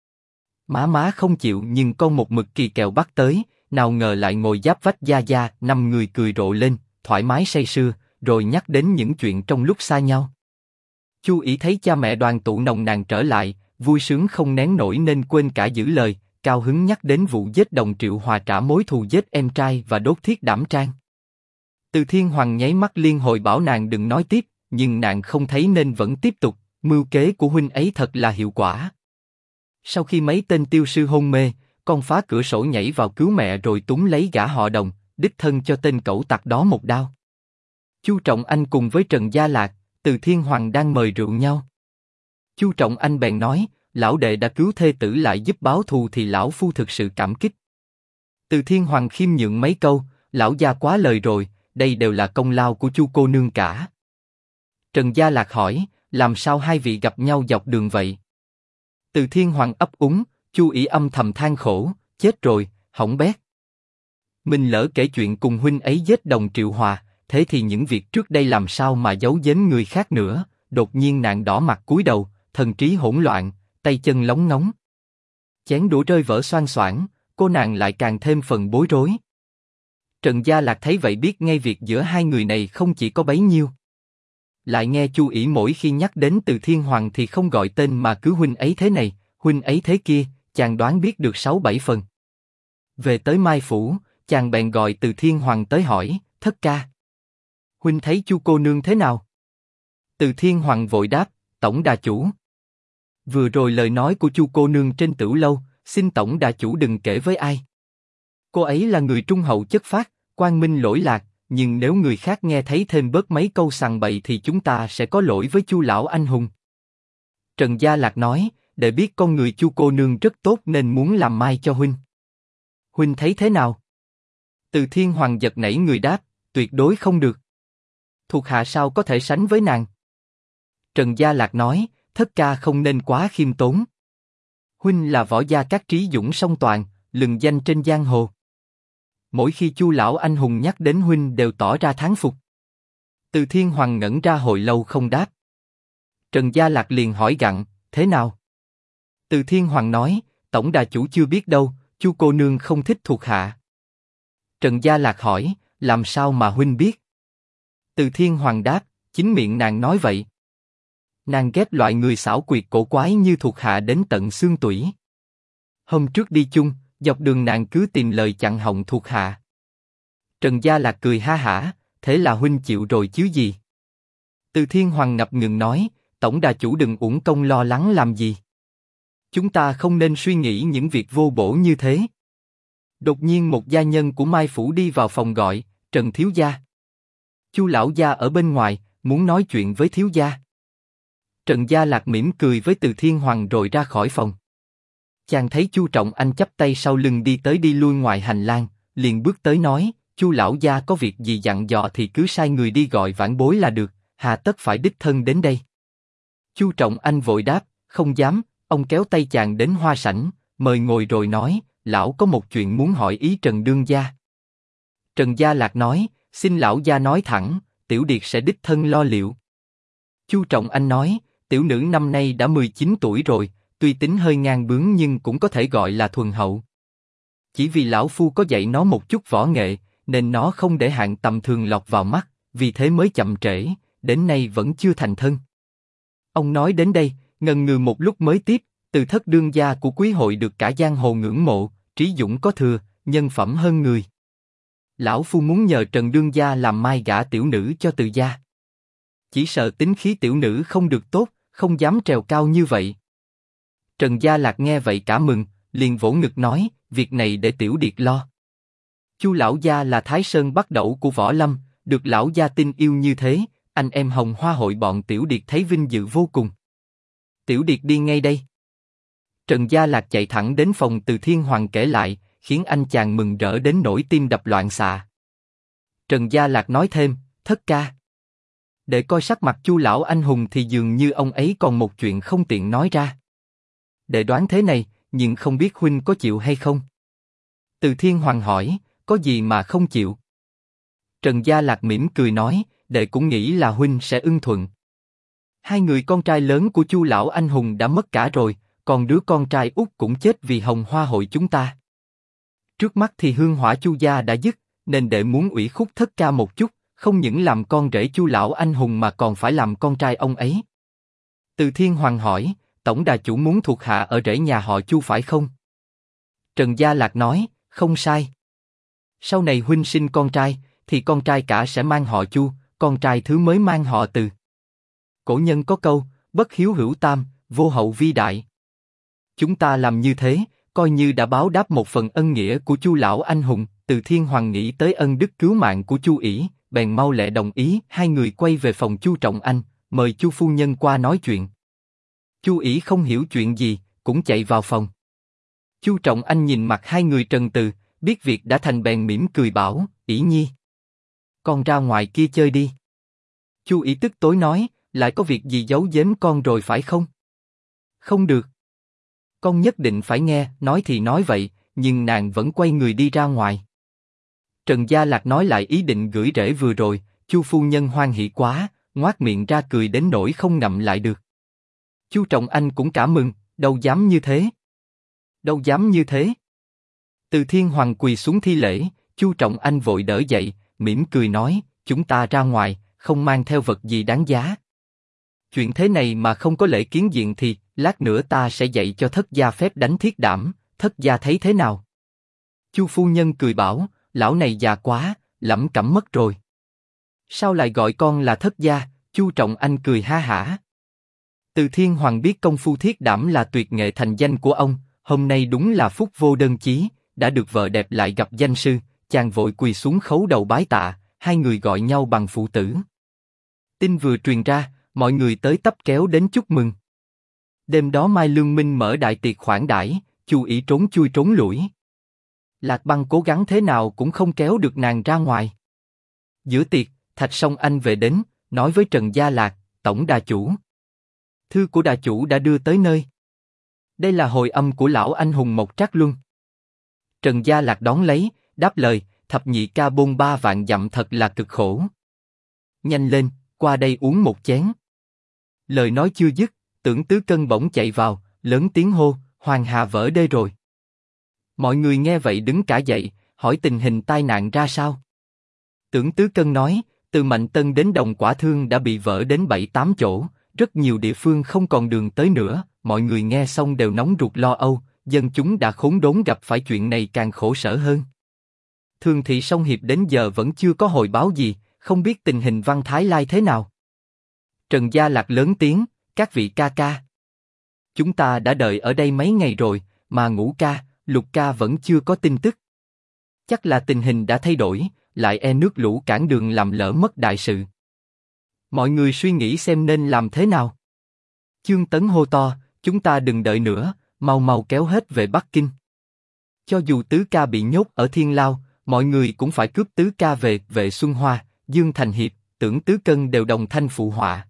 A: Má không chịu nhưng con một mực kỳ kèo bắt tới, nào ngờ lại ngồi giáp vách gia, năm người cười rộ lên, thoải mái say sưa, rồi nhắc đến những chuyện trong lúc xa nhau. Chu ỷ thấy cha mẹ đoàn tụ nồng nàn trở lại, vui sướng không nén nổi nên quên cả giữ lời, cao hứng nhắc đến vụ giết Đồng Triệu Hòa trả mối thù giết em trai và đốt thiết đảm trang. Từ Thiên Hoàng nháy mắt liên hồi bảo nàng đừng nói tiếp, nhưng nàng không thấy nên vẫn tiếp tục. Mưu kế của huynh ấy thật là hiệu quả. Sau khi mấy tên tiêu sư hôn mê, con phá cửa sổ nhảy vào cứu mẹ rồi túm lấy gã họ Đồng, đích thân cho tên cẩu tặc đó một đao. Chu Trọng Anh cùng với Trần Gia Lạc, Từ Thiên Hoàng đang mời rượu nhau. Chu Trọng Anh bèn nói, lão đệ đã cứu thê tử lại giúp báo thù thì lão phu thực sự cảm kích. Từ Thiên Hoàng khiêm nhượng mấy câu, lão gia quá lời rồi, đây đều là công lao của Chu cô nương cả. Trần Gia Lạc hỏi, làm sao hai vị gặp nhau dọc đường vậy? Từ Thiên Hoàng ấp úng, Chu ỷ âm thầm than khổ, chết rồi, hỏng bét. Mình lỡ kể chuyện cùng huynh ấy giết Đồng Triệu Hòa, thế thì những việc trước đây làm sao mà giấu giếm người khác nữa? Đột nhiên nàng đỏ mặt cúi đầu, thần trí hỗn loạn, tay chân lóng ngóng. Chén đũa rơi vỡ xoang xoảng, cô nàng lại càng thêm phần bối rối. Trần Gia Lạc thấy vậy biết ngay việc giữa hai người này không chỉ có bấy nhiêu. Lại nghe Chu ỷ mỗi khi nhắc đến Từ Thiên Hoàng thì không gọi tên mà cứ huynh ấy thế này, huynh ấy thế kia, chàng đoán biết được 6-7 phần. Về tới Mai Phủ, chàng bèn gọi Từ Thiên Hoàng tới hỏi, thất ca. Huynh thấy Chu cô nương thế nào? Từ Thiên Hoàng vội đáp, tổng đà chủ. Vừa rồi lời nói của Chu cô nương trên Tửu lâu, xin tổng đà chủ đừng kể với ai. Cô ấy là người trung hậu chất phác, quang minh lỗi lạc, nhưng nếu người khác nghe thấy thêm bớt mấy câu sằng bậy thì chúng ta sẽ có lỗi với Chu lão anh hùng. Trần Gia Lạc nói, để biết con người Chu cô nương rất tốt nên muốn làm mai cho huynh. Huynh thấy thế nào? Từ Thiên Hoàng giật nảy người đáp, tuyệt đối không được. Thuộc hạ sao có thể sánh với nàng? Trần Gia Lạc nói, thất ca không nên quá khiêm tốn. Huynh là võ gia các trí dũng song toàn, lừng danh trên giang hồ. Mỗi khi Chu lão anh hùng nhắc đến huynh đều tỏ ra thán phục. Từ Thiên Hoàng ngẩn ra hồi lâu không đáp. Trần Gia Lạc liền hỏi gặng, thế nào? Từ Thiên Hoàng nói, tổng đà chủ chưa biết đâu, Chu cô nương không thích thuộc hạ. Trần Gia Lạc hỏi, làm sao mà huynh biết? Từ Thiên Hoàng đáp, chính miệng nàng nói vậy. Nàng ghét loại người xảo quyệt cổ quái như thuộc hạ đến tận xương tủy. Hôm trước đi chung, dọc đường nàng cứ tìm lời chặn họng thuộc hạ. Trần Gia Lạc cười ha hả, thế là huynh chịu rồi chứ gì? Từ Thiên Hoàng ngập ngừng nói, tổng đà chủ đừng uổng công lo lắng làm gì. Chúng ta không nên suy nghĩ những việc vô bổ như thế. Đột nhiên một gia nhân của Mai Phủ đi vào phòng gọi, Trần thiếu gia. Chu lão gia ở bên ngoài, muốn nói chuyện với thiếu gia. Trần Gia Lạc mỉm cười với Từ Thiên Hoàng rồi ra khỏi phòng. Chàng thấy Chu Trọng Anh chắp tay sau lưng đi tới đi lui ngoài hành lang, liền bước tới nói, Chu lão gia có việc gì dặn dò thì cứ sai người đi gọi vãn bối là được, hà tất phải đích thân đến đây. Chu Trọng Anh vội đáp, không dám. Ông kéo tay chàng đến hoa sảnh, mời ngồi rồi nói, lão có một chuyện muốn hỏi ý Trần đương gia. Trần Gia Lạc nói, xin lão gia nói thẳng, tiểu điệt sẽ đích thân lo liệu. Chu Trọng Anh nói, tiểu nữ năm nay đã 19 tuổi rồi, tuy tính hơi ngang bướng nhưng cũng có thể gọi là thuần hậu. Chỉ vì lão phu có dạy nó một chút võ nghệ, nên nó không để hạng tầm thường lọt vào mắt, vì thế mới chậm trễ, đến nay vẫn chưa thành thân. Ông nói đến đây, ngần ngừ một lúc mới tiếp, từ thất đương gia của quý hội được cả giang hồ ngưỡng mộ, trí dũng có thừa, nhân phẩm hơn người. Lão phu muốn nhờ Trần đương gia làm mai gả tiểu nữ cho từ gia. Chỉ sợ tính khí tiểu nữ không được tốt, không dám trèo cao như vậy. Trần Gia Lạc nghe vậy cả mừng, liền vỗ ngực nói, việc này để tiểu điệt lo. Chu lão gia là Thái Sơn Bắc Đẩu của võ lâm, được lão gia tin yêu như thế, anh em Hồng Hoa hội bọn tiểu điệt thấy vinh dự vô cùng. Tiểu điệt đi ngay đây. Trần Gia Lạc chạy thẳng đến phòng Từ Thiên Hoàng kể lại, khiến anh chàng mừng rỡ đến nỗi tim đập loạn xạ. Trần Gia Lạc nói thêm, thất ca. Để coi sắc mặt Chu lão anh hùng thì dường như ông ấy còn một chuyện không tiện nói ra. Để đoán thế này, nhưng không biết huynh có chịu hay không? Từ Thiên Hoàng hỏi, có gì mà không chịu? Trần Gia Lạc mỉm cười nói, đệ cũng nghĩ là huynh sẽ ưng thuận. Hai người con trai lớn của Chu lão anh hùng đã mất cả rồi, còn đứa con trai út cũng chết vì Hồng Hoa hội chúng ta. Trước mắt thì hương hỏa Chu gia đã dứt, nên đệ muốn ủy khúc thất ca một chút, không những làm con rể Chu lão anh hùng mà còn phải làm con trai ông ấy. Từ Thiên Hoàng hỏi, tổng đà chủ muốn thuộc hạ ở rể nhà họ Chu phải không? Trần Gia Lạc nói, không sai. Sau này huynh sinh con trai, thì con trai cả sẽ mang họ Chu, con trai thứ mới mang họ Từ. Cổ nhân có câu, bất hiếu hữu tam, vô hậu vi đại. Chúng ta làm như thế, coi như đã báo đáp một phần ân nghĩa của Chu lão anh hùng. Từ Thiên Hoàng nghĩ tới ân đức cứu mạng của Chu ỷ, bèn mau lẹ đồng ý. Hai người quay về phòng Chu Trọng Anh, mời Chu phu nhân qua nói chuyện. Chu ỷ không hiểu chuyện gì, cũng chạy vào phòng. Chu Trọng Anh nhìn mặt hai người trần từ, biết việc đã thành bèn mỉm cười bảo, ỷ nhi, con ra ngoài kia chơi đi. Chu ỷ tức tối nói, lại có việc gì giấu giếm con rồi phải không? Không được. Con nhất định phải nghe, nói thì nói vậy, nhưng nàng vẫn quay người đi ra ngoài. Trần Gia Lạc nói lại ý định gửi rễ vừa rồi, Chu phu nhân hoan hỉ quá, ngoác miệng ra cười đến nỗi không ngậm lại được. Chu Trọng Anh cũng cảm mừng, đâu dám như thế. Đâu dám như thế. Từ Thiên Hoàng quỳ xuống thi lễ, Chu Trọng Anh vội đỡ dậy, mỉm cười nói, chúng ta ra ngoài, không mang theo vật gì đáng giá. Chuyện thế này mà không có lễ kiến diện thì, lát nữa ta sẽ dạy cho thất gia phép đánh thiết đảm, thất gia thấy thế nào? Chu phu nhân cười bảo, lão này già quá, lẩm cẩm mất rồi. Sao lại gọi con là thất gia? Chu Trọng Anh cười ha hả. Từ Thiên Hoàng biết công phu thiết đảm là tuyệt nghệ thành danh của ông, hôm nay đúng là phúc vô đơn chí, đã được vợ đẹp lại gặp danh sư, chàng vội quỳ xuống khấu đầu bái tạ, hai người gọi nhau bằng phụ tử. Tin vừa truyền ra, mọi người tới tấp kéo đến chúc mừng. Đêm đó Mai Lương Minh mở đại tiệc khoản đãi, Chu Ỷ trốn chui trốn lủi. Lạc Băng cố gắng thế nào cũng không kéo được nàng ra ngoài. Giữa tiệc, Thạch Song Anh về đến, nói với Trần Gia Lạc, tổng đà chủ. Thư của đà chủ đã đưa tới nơi. Đây là hồi âm của lão anh hùng Mộc Trác Luân. Trần Gia Lạc đón lấy, đáp lời, thập nhị ca bôn 3 vạn dặm thật là cực khổ. Nhanh lên, qua đây uống một chén. Lời nói chưa dứt, Tưởng Tứ Cân bỗng chạy vào, lớn tiếng hô, Hoàng Hà vỡ đê rồi. Mọi người nghe vậy đứng cả dậy, hỏi tình hình tai nạn ra sao. Tưởng Tứ Cân nói, từ Mạnh Tân đến Đồng Quả Thương đã bị vỡ đến 7-8 chỗ, rất nhiều địa phương không còn đường tới nữa. Mọi người nghe xong đều nóng ruột lo âu, dân chúng đã khốn đốn gặp phải chuyện này càng khổ sở hơn. Thường thị Song Hiệp đến giờ vẫn chưa có hồi báo gì, không biết tình hình Văn Thái Lai thế nào. Trần Gia Lạc lớn tiếng, các vị ca ca. Chúng ta đã đợi ở đây mấy ngày rồi, mà Ngũ ca, Lục ca vẫn chưa có tin tức. Chắc là tình hình đã thay đổi, lại e nước lũ cản đường làm lỡ mất đại sự. Mọi người suy nghĩ xem nên làm thế nào. Chương Tấn hô to, chúng ta đừng đợi nữa, mau mau kéo hết về Bắc Kinh. Cho dù tứ ca bị nhốt ở Thiên Lao, mọi người cũng phải cướp tứ ca về. Vệ Xuân Hoa, Dương Thành Hiệp, Tưởng Tứ Cân đều đồng thanh phụ họa.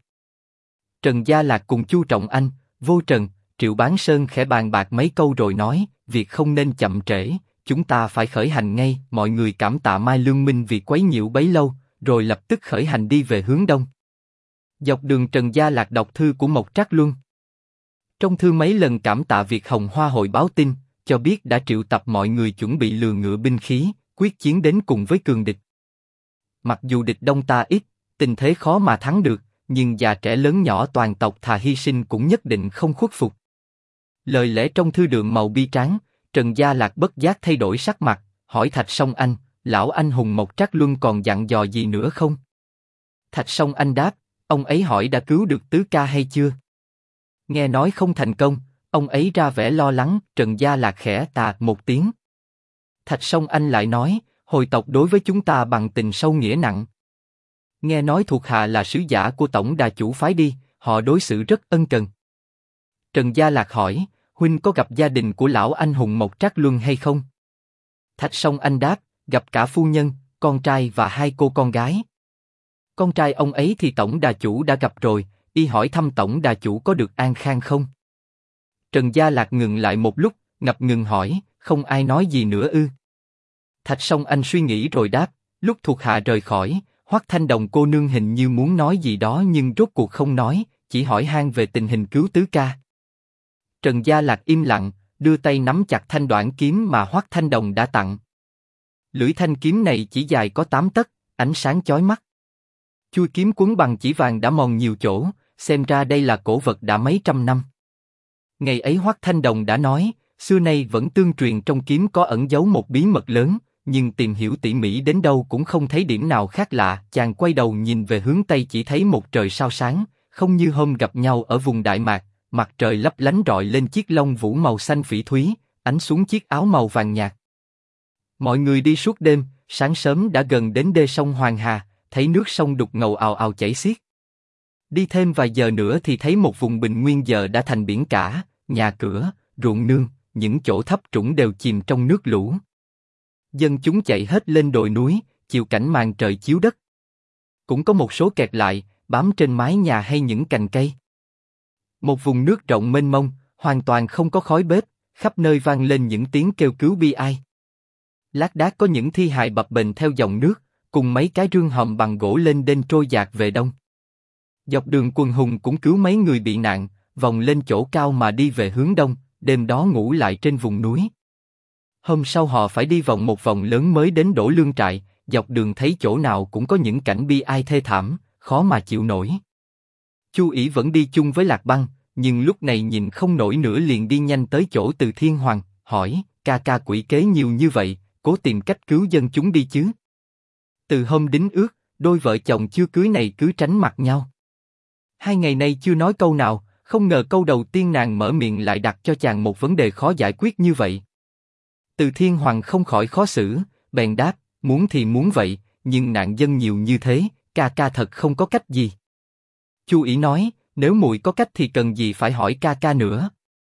A: Trần Gia Lạc cùng Chu Trọng Anh, Vô Trần, Triệu Bán Sơn khẽ bàn bạc mấy câu rồi nói, việc không nên chậm trễ, chúng ta phải khởi hành ngay. Mọi người cảm tạ Mai Lương Minh vì quấy nhiễu bấy lâu, rồi lập tức khởi hành đi về hướng đông. Dọc đường Trần Gia Lạc đọc thư của Mộc Trác Luân. Trong thư mấy lần cảm tạ việc Hồng Hoa hội báo tin, cho biết đã triệu tập mọi người chuẩn bị lừa ngựa binh khí, quyết chiến đến cùng với cường địch. Mặc dù địch đông ta ít, tình thế khó mà thắng được, nhưng già trẻ lớn nhỏ toàn tộc thà hy sinh cũng nhất định không khuất phục. Lời lẽ trong thư đượm màu bi tráng, Trần Gia Lạc bất giác thay đổi sắc mặt, hỏi Thạch Song Anh, lão anh hùng Mộc Trác Luân còn dặn dò gì nữa không? Thạch Song Anh đáp, ông ấy hỏi đã cứu được tứ ca hay chưa? Nghe nói không thành công, ông ấy ra vẻ lo lắng. Trần Gia Lạc khẽ tà một tiếng. Thạch Song Anh lại nói, hồi tộc đối với chúng ta bằng tình sâu nghĩa nặng. Nghe nói thuộc hạ là sứ giả của tổng đà chủ phái đi, họ đối xử rất ân cần. Trần Gia Lạc hỏi, huynh có gặp gia đình của lão anh hùng Mộc Trác Luân hay không? Thạch Song Anh đáp, gặp cả phu nhân, con trai và 2 cô con gái. Con trai ông ấy thì tổng đà chủ đã gặp rồi, y hỏi thăm tổng đà chủ có được an khang không? Trần Gia Lạc ngừng lại một lúc, ngập ngừng hỏi, không ai nói gì nữa ư? Thạch Song Anh suy nghĩ rồi đáp, lúc thuộc hạ rời khỏi, Hoắc Thanh Đồng cô nương hình như muốn nói gì đó nhưng rốt cuộc không nói, chỉ hỏi han về tình hình cứu tứ ca. Trần Gia Lạc im lặng, đưa tay nắm chặt thanh đoạn kiếm mà Hoắc Thanh Đồng đã tặng. Lưỡi thanh kiếm này chỉ dài có 8 tấc, ánh sáng chói mắt. Chuôi kiếm quấn bằng chỉ vàng đã mòn nhiều chỗ, xem ra đây là cổ vật đã mấy trăm năm. Ngày ấy Hoắc Thanh Đồng đã nói, xưa nay vẫn tương truyền trong kiếm có ẩn giấu một bí mật lớn, nhưng tìm hiểu tỉ mỉ đến đâu cũng không thấy điểm nào khác lạ. Chàng quay đầu nhìn về hướng tây chỉ thấy một trời sao sáng, không như hôm gặp nhau ở vùng Đại Mạc, mặt trời lấp lánh rọi lên chiếc lông vũ màu xanh phỉ thúy, ánh xuống chiếc áo màu vàng nhạt. Mọi người đi suốt đêm, sáng sớm đã gần đến đê sông Hoàng Hà, thấy nước sông đục ngầu ào ào chảy xiết. Đi thêm vài giờ nữa thì thấy một vùng bình nguyên giờ đã thành biển cả, nhà cửa, ruộng nương, những chỗ thấp trũng đều chìm trong nước lũ. Dân chúng chạy hết lên đồi núi, chịu cảnh màn trời chiếu đất. Cũng có một số kẹt lại, bám trên mái nhà hay những cành cây. Một vùng nước rộng mênh mông, hoàn toàn không có khói bếp, khắp nơi vang lên những tiếng kêu cứu bi ai. Lác đác có những thi hài bập bềnh theo dòng nước, cùng mấy cái rương hòm bằng gỗ lên đên trôi dạt về đông. Dọc đường Quần Hùng cũng cứu mấy người bị nạn, vòng lên chỗ cao mà đi về hướng đông, đêm đó ngủ lại trên vùng núi. Hôm sau họ phải đi vòng một vòng lớn mới đến Đỗ Lương trại, dọc đường thấy chỗ nào cũng có những cảnh bi ai thê thảm, khó mà chịu nổi. Chu Ỷ vẫn đi chung với Lạc Băng, nhưng lúc này nhìn không nổi nữa liền đi nhanh tới chỗ Từ Thiên Hoàng, hỏi, ca ca quỷ kế nhiều như vậy, cố tìm cách cứu dân chúng đi chứ. Từ hôm đính ước, đôi vợ chồng chưa cưới này cứ tránh mặt nhau. 2 ngày nay chưa nói câu nào, không ngờ câu đầu tiên nàng mở miệng lại đặt cho chàng một vấn đề khó giải quyết như vậy. Từ Thiên Hoàng không khỏi khó xử, bèn đáp, muốn thì muốn vậy, nhưng nạn dân nhiều như thế, ca ca thật không có cách gì. Chu Ỷ nói, nếu muội có cách thì cần gì phải hỏi ca ca nữa.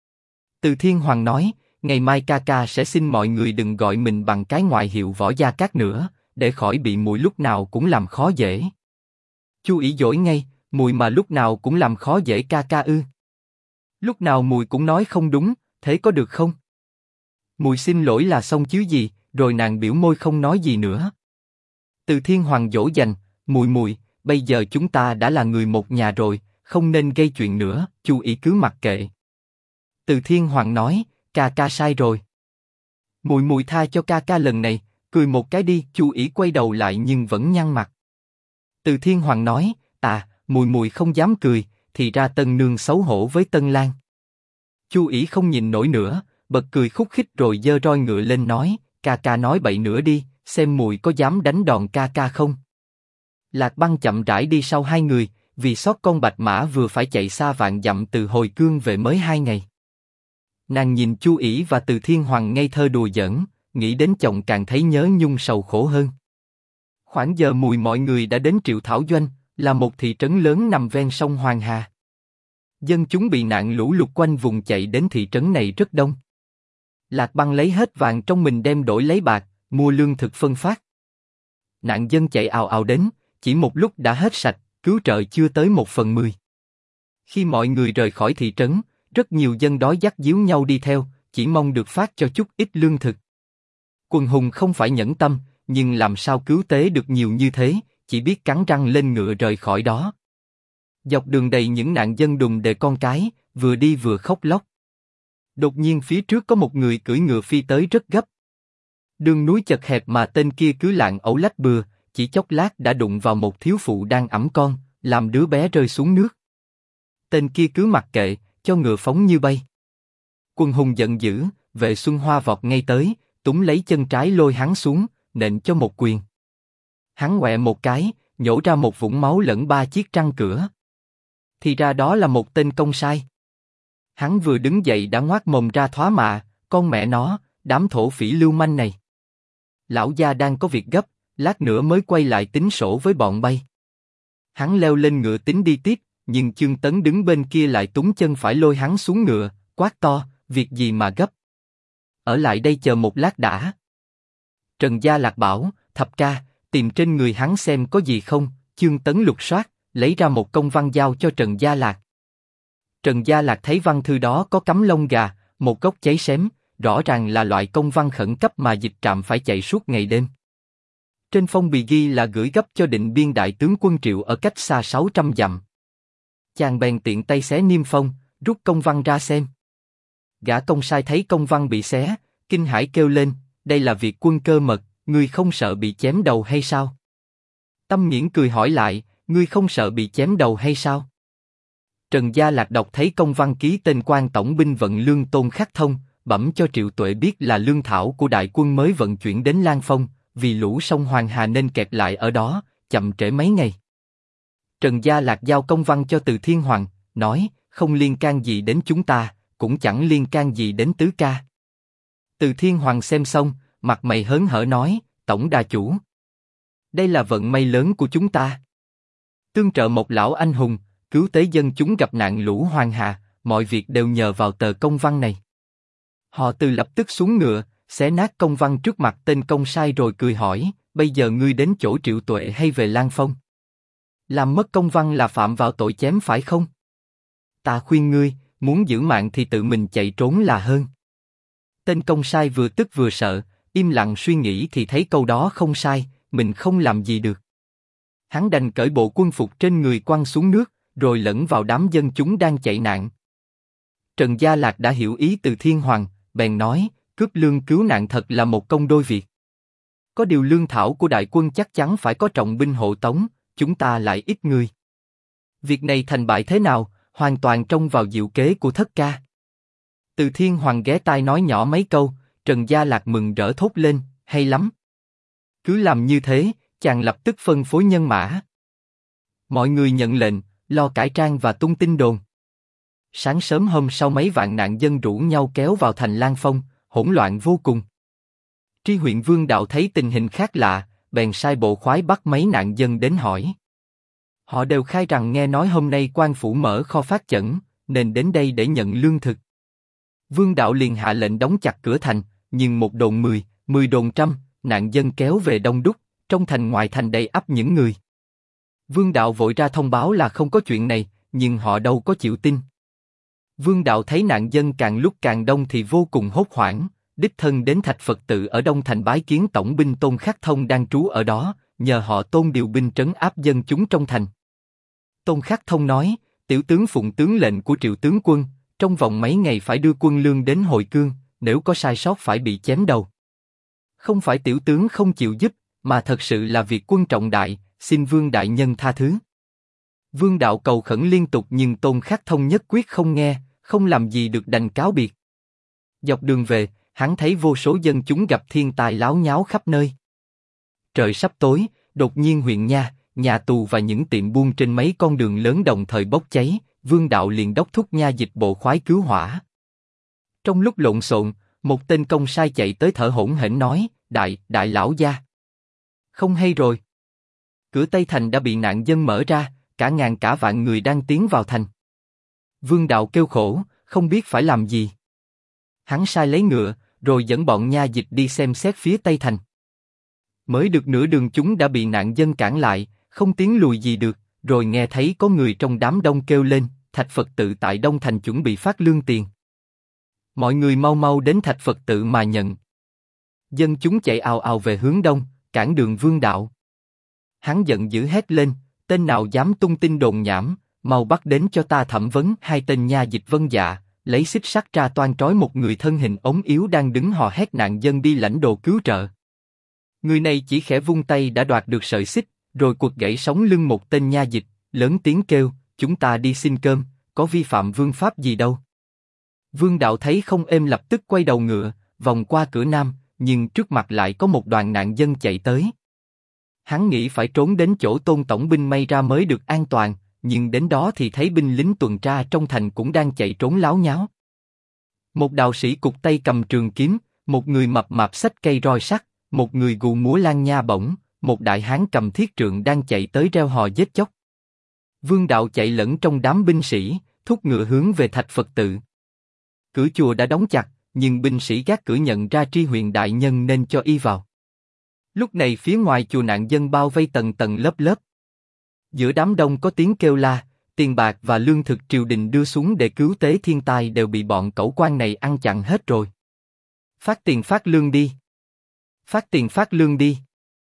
A: Từ Thiên Hoàng nói, ngày mai ca ca sẽ xin mọi người đừng gọi mình bằng cái ngoại hiệu Võ Gia Cát nữa, để khỏi bị muội lúc nào cũng làm khó dễ. Chu Ỷ dỗi ngay, muội mà lúc nào cũng làm khó dễ ca ca ư? Lúc nào muội cũng nói không đúng, thế có được không? Muội xin lỗi là xong chứ gì, rồi nàng biểu môi không nói gì nữa. Từ Thiên Hoàng dỗ dành, muội, bây giờ chúng ta đã là người một nhà rồi, không nên gây chuyện nữa. Chu Ỷ cứ mặc kệ. Từ Thiên Hoàng nói, ca ca sai rồi. Muội tha cho ca ca lần này, cười một cái đi. Chu Ỷ quay đầu lại nhưng vẫn nhăn mặt. Từ Thiên Hoàng nói, muội không dám cười, thì ra Tân Nương xấu hổ với Tân Lang. Chu Ỷ không nhìn nổi nữa, bật cười khúc khích rồi giơ roi ngựa lên nói, ca ca nói bậy nữa đi, xem muội có dám đánh đòn ca ca không. Lạc Băng chậm rãi đi sau hai người, vì sót con bạch mã vừa phải chạy xa vạn dặm từ hồi cương về mới 2 ngày. Nàng nhìn Chu Ỷ và Từ Thiên Hoàng ngây thơ đùa giỡn, nghĩ đến chồng càng thấy nhớ nhung sầu khổ hơn. Khoảng giờ mùi mọi người đã đến Triệu Thảo Doanh, là một thị trấn lớn nằm ven sông Hoàng Hà. Dân chúng bị nạn lũ lụt quanh vùng chạy đến thị trấn này rất đông. Lạc Băng lấy hết vàng trong mình đem đổi lấy bạc, mua lương thực phân phát. Nạn dân chạy ào ào đến, chỉ một lúc đã hết sạch, cứu trợ chưa tới 1/10. Khi mọi người rời khỏi thị trấn, rất nhiều dân đói dắt díu nhau đi theo, chỉ mong được phát cho chút ít lương thực. Quần hùng không phải nhẫn tâm, nhưng làm sao cứu tế được nhiều như thế, chỉ biết cắn răng lên ngựa rời khỏi đó. Dọc đường đầy những nạn dân đùng đề con cái, vừa đi vừa khóc lóc. Đột nhiên phía trước có một người cưỡi ngựa phi tới rất gấp. Đường núi chật hẹp mà tên kia cứ lạng ẩu lách bừa, chỉ chốc lát đã đụng vào một thiếu phụ đang ẵm con, làm đứa bé rơi xuống nước. Tên kia cứ mặc kệ, cho ngựa phóng như bay. Quần hùng giận dữ, Vệ Xuân Hoa vọt ngay tới, túm lấy chân trái lôi hắn xuống, nện cho một quyền. Hắn quẹ một cái, nhổ ra một vũng máu lẫn 3 chiếc răng cửa. Thì ra đó là một tên công sai. Hắn vừa đứng dậy đã ngoác mồm ra thoá mạ, con mẹ nó, đám thổ phỉ lưu manh này. Lão gia đang có việc gấp, lát nữa mới quay lại tính sổ với bọn bay. Hắn leo lên ngựa tính đi tiếp, nhưng Chương Tấn đứng bên kia lại túm chân phải lôi hắn xuống ngựa, quát to, việc gì mà gấp? Ở lại đây chờ một lát đã. Trần Gia Lạc bảo, thập ca, tìm trên người hắn xem có gì không. Chương Tấn lục soát, lấy ra một công văn giao cho Trần Gia Lạc. Trần Gia Lạc thấy văn thư đó có cắm lông gà, một góc cháy xém, rõ ràng là loại công văn khẩn cấp mà Dịch Trạm phải chạy suốt ngày đêm. Trên phong bì ghi là gửi gấp cho Định Biên đại tướng quân Triệu ở cách xa 600 dặm. Chàng bèn tiện tay xé niêm phong, rút công văn ra xem. Gã công sai thấy công văn bị xé, kinh hãi kêu lên, đây là việc quân cơ mật, ngươi không sợ bị chém đầu hay sao? Tâm Nghiễn cười hỏi lại, ngươi không sợ bị chém đầu hay sao? Trần Gia Lạc đọc thấy công văn ký tên quan tổng binh vận lương Tôn Khắc Thông, bẩm cho Triệu Tuệ biết là lương thảo của đại quân mới vận chuyển đến Lan Phong, vì lũ sông Hoàng Hà nên kẹt lại ở đó, chậm trễ mấy ngày. Trần Gia Lạc giao công văn cho Từ Thiên Hoàng, nói, không liên can gì đến chúng ta, cũng chẳng liên can gì đến tứ ca. Từ Thiên Hoàng xem xong, mặt mày hớn hở nói, tổng đà chủ, đây là vận may lớn của chúng ta. Tương trợ một lão anh hùng, cứu tế dân chúng gặp nạn lũ Hoàng Hà, mọi việc đều nhờ vào tờ công văn này. Họ Từ lập tức xuống ngựa, xé nát công văn trước mặt tên công sai rồi cười hỏi, bây giờ ngươi đến chỗ Triệu Tuệ hay về Lan Phong? Làm mất công văn là phạm vào tội chém phải không? Ta khuyên ngươi, muốn giữ mạng thì tự mình chạy trốn là hơn. Tên công sai vừa tức vừa sợ, im lặng suy nghĩ thì thấy câu đó không sai, mình không làm gì được. Hắn đành cởi bộ quân phục trên người quăng xuống nước, rồi lẫn vào đám dân chúng đang chạy nạn. Trần Gia Lạc đã hiểu ý Từ Thiên Hoàng, bèn nói, cướp lương cứu nạn thật là một công đôi việc. Có điều lương thảo của đại quân chắc chắn phải có trọng binh hộ tống, chúng ta lại ít người. Việc này thành bại thế nào, hoàn toàn trông vào diệu kế của Thất Ca. Từ Thiên Hoàng ghé tai nói nhỏ mấy câu, Trần Gia Lạc mừng rỡ thốt lên, hay lắm. Cứ làm như thế, chàng lập tức phân phối nhân mã. Mọi người nhận lệnh, lo cải trang và tung tin đồn. Sáng sớm hôm sau mấy vạn nạn dân rủ nhau kéo vào thành Lan Phong, hỗn loạn vô cùng. Tri huyện Vương Đạo thấy tình hình khác lạ, bèn sai bộ khoái bắt mấy nạn dân đến hỏi. Họ đều khai rằng nghe nói hôm nay quan phủ mở kho phát chẩn, nên đến đây để nhận lương thực. Vương Đạo liền hạ lệnh đóng chặt cửa thành, nhưng một đồn 10, 10 đồn trăm, nạn dân kéo về đông đúc, trong thành ngoài thành đầy ắp những người. Vương Đạo vội ra thông báo là không có chuyện này, nhưng họ đâu có chịu tin. Vương Đạo thấy nạn dân càng lúc càng đông thì vô cùng hốt hoảng, đích thân đến Thạch Phật Tự ở Đông Thành bái kiến tổng binh Tôn Khắc Thông đang trú ở đó, nhờ họ Tôn điều binh trấn áp dân chúng trong thành. Tôn Khắc Thông nói, tiểu tướng phụng tướng lệnh của Triệu tướng quân, trong vòng mấy ngày phải đưa quân lương đến Hội Cương, nếu có sai sót phải bị chém đầu. Không phải tiểu tướng không chịu giúp, mà thật sự là việc quân trọng đại, xin Vương đại nhân tha thứ. Vương Đạo cầu khẩn liên tục nhưng Tôn Khắc Thông nhất quyết không nghe, không làm gì được đành cáo biệt. Dọc đường về, hắn thấy vô số dân chúng gặp thiên tai láo nháo khắp nơi. Trời sắp tối, đột nhiên huyện nha, nhà tù và những tiệm buôn trên mấy con đường lớn đồng thời bốc cháy, Vương Đạo liền đốc thúc nha dịch bộ khoái cứu hỏa. Trong lúc lộn xộn, một tên công sai chạy tới thở hổn hển nói, đại lão gia. Không hay rồi. Cửa Tây Thành đã bị nạn dân mở ra, cả ngàn cả vạn người đang tiến vào thành. Vương Đạo kêu khổ, không biết phải làm gì. Hắn sai lấy ngựa, rồi dẫn bọn nha dịch đi xem xét phía Tây Thành. Mới được nửa đường chúng đã bị nạn dân cản lại, không tiến lùi gì được, rồi nghe thấy có người trong đám đông kêu lên, Thạch Phật Tự tại Đông Thành chuẩn bị phát lương tiền. Mọi người mau mau đến Thạch Phật Tự mà nhận. Dân chúng chạy ào ào về hướng đông, cản đường Vương Đạo. Hắn giận dữ hét lên, tên nào dám tung tin đồn nhảm, mau bắt đến cho ta thẩm vấn. Hai tên nha dịch vâng dạ, lấy xích sắt ra toan trói một người thân hình ốm yếu đang đứng hò hét nạn dân đi lãnh đồ cứu trợ. Người này chỉ khẽ vung tay đã đoạt được sợi xích, rồi quật gãy sống lưng một tên nha dịch, lớn tiếng kêu, chúng ta đi xin cơm, có vi phạm vương pháp gì đâu. Vương Đạo thấy không êm lập tức quay đầu ngựa, vòng qua cửa nam, nhưng trước mặt lại có một đoàn nạn dân chạy tới. Hắn nghĩ phải trốn đến chỗ Tôn tổng binh may ra mới được an toàn, nhưng đến đó thì thấy binh lính tuần tra trong thành cũng đang chạy trốn láo nháo. Một đạo sĩ cụt tay cầm trường kiếm, một người mập mạp xách cây roi sắt, một người gù múa lan nha bổng, một đại hán cầm thiết trượng đang chạy tới reo hò giết chóc. Vương Đạo chạy lẫn trong đám binh sĩ, thúc ngựa hướng về Thạch Phật Tự. Cửa chùa đã đóng chặt, nhưng binh sĩ gác cửa nhận ra Tri huyện đại nhân nên cho y vào. Lúc này phía ngoài chùa nạn dân bao vây tầng tầng lớp lớp. Giữa đám đông có tiếng kêu la, tiền bạc và lương thực triều đình đưa xuống để cứu tế thiên tai đều bị bọn cẩu quan này ăn chặn hết rồi. Phát tiền phát lương đi. Phát tiền phát lương đi.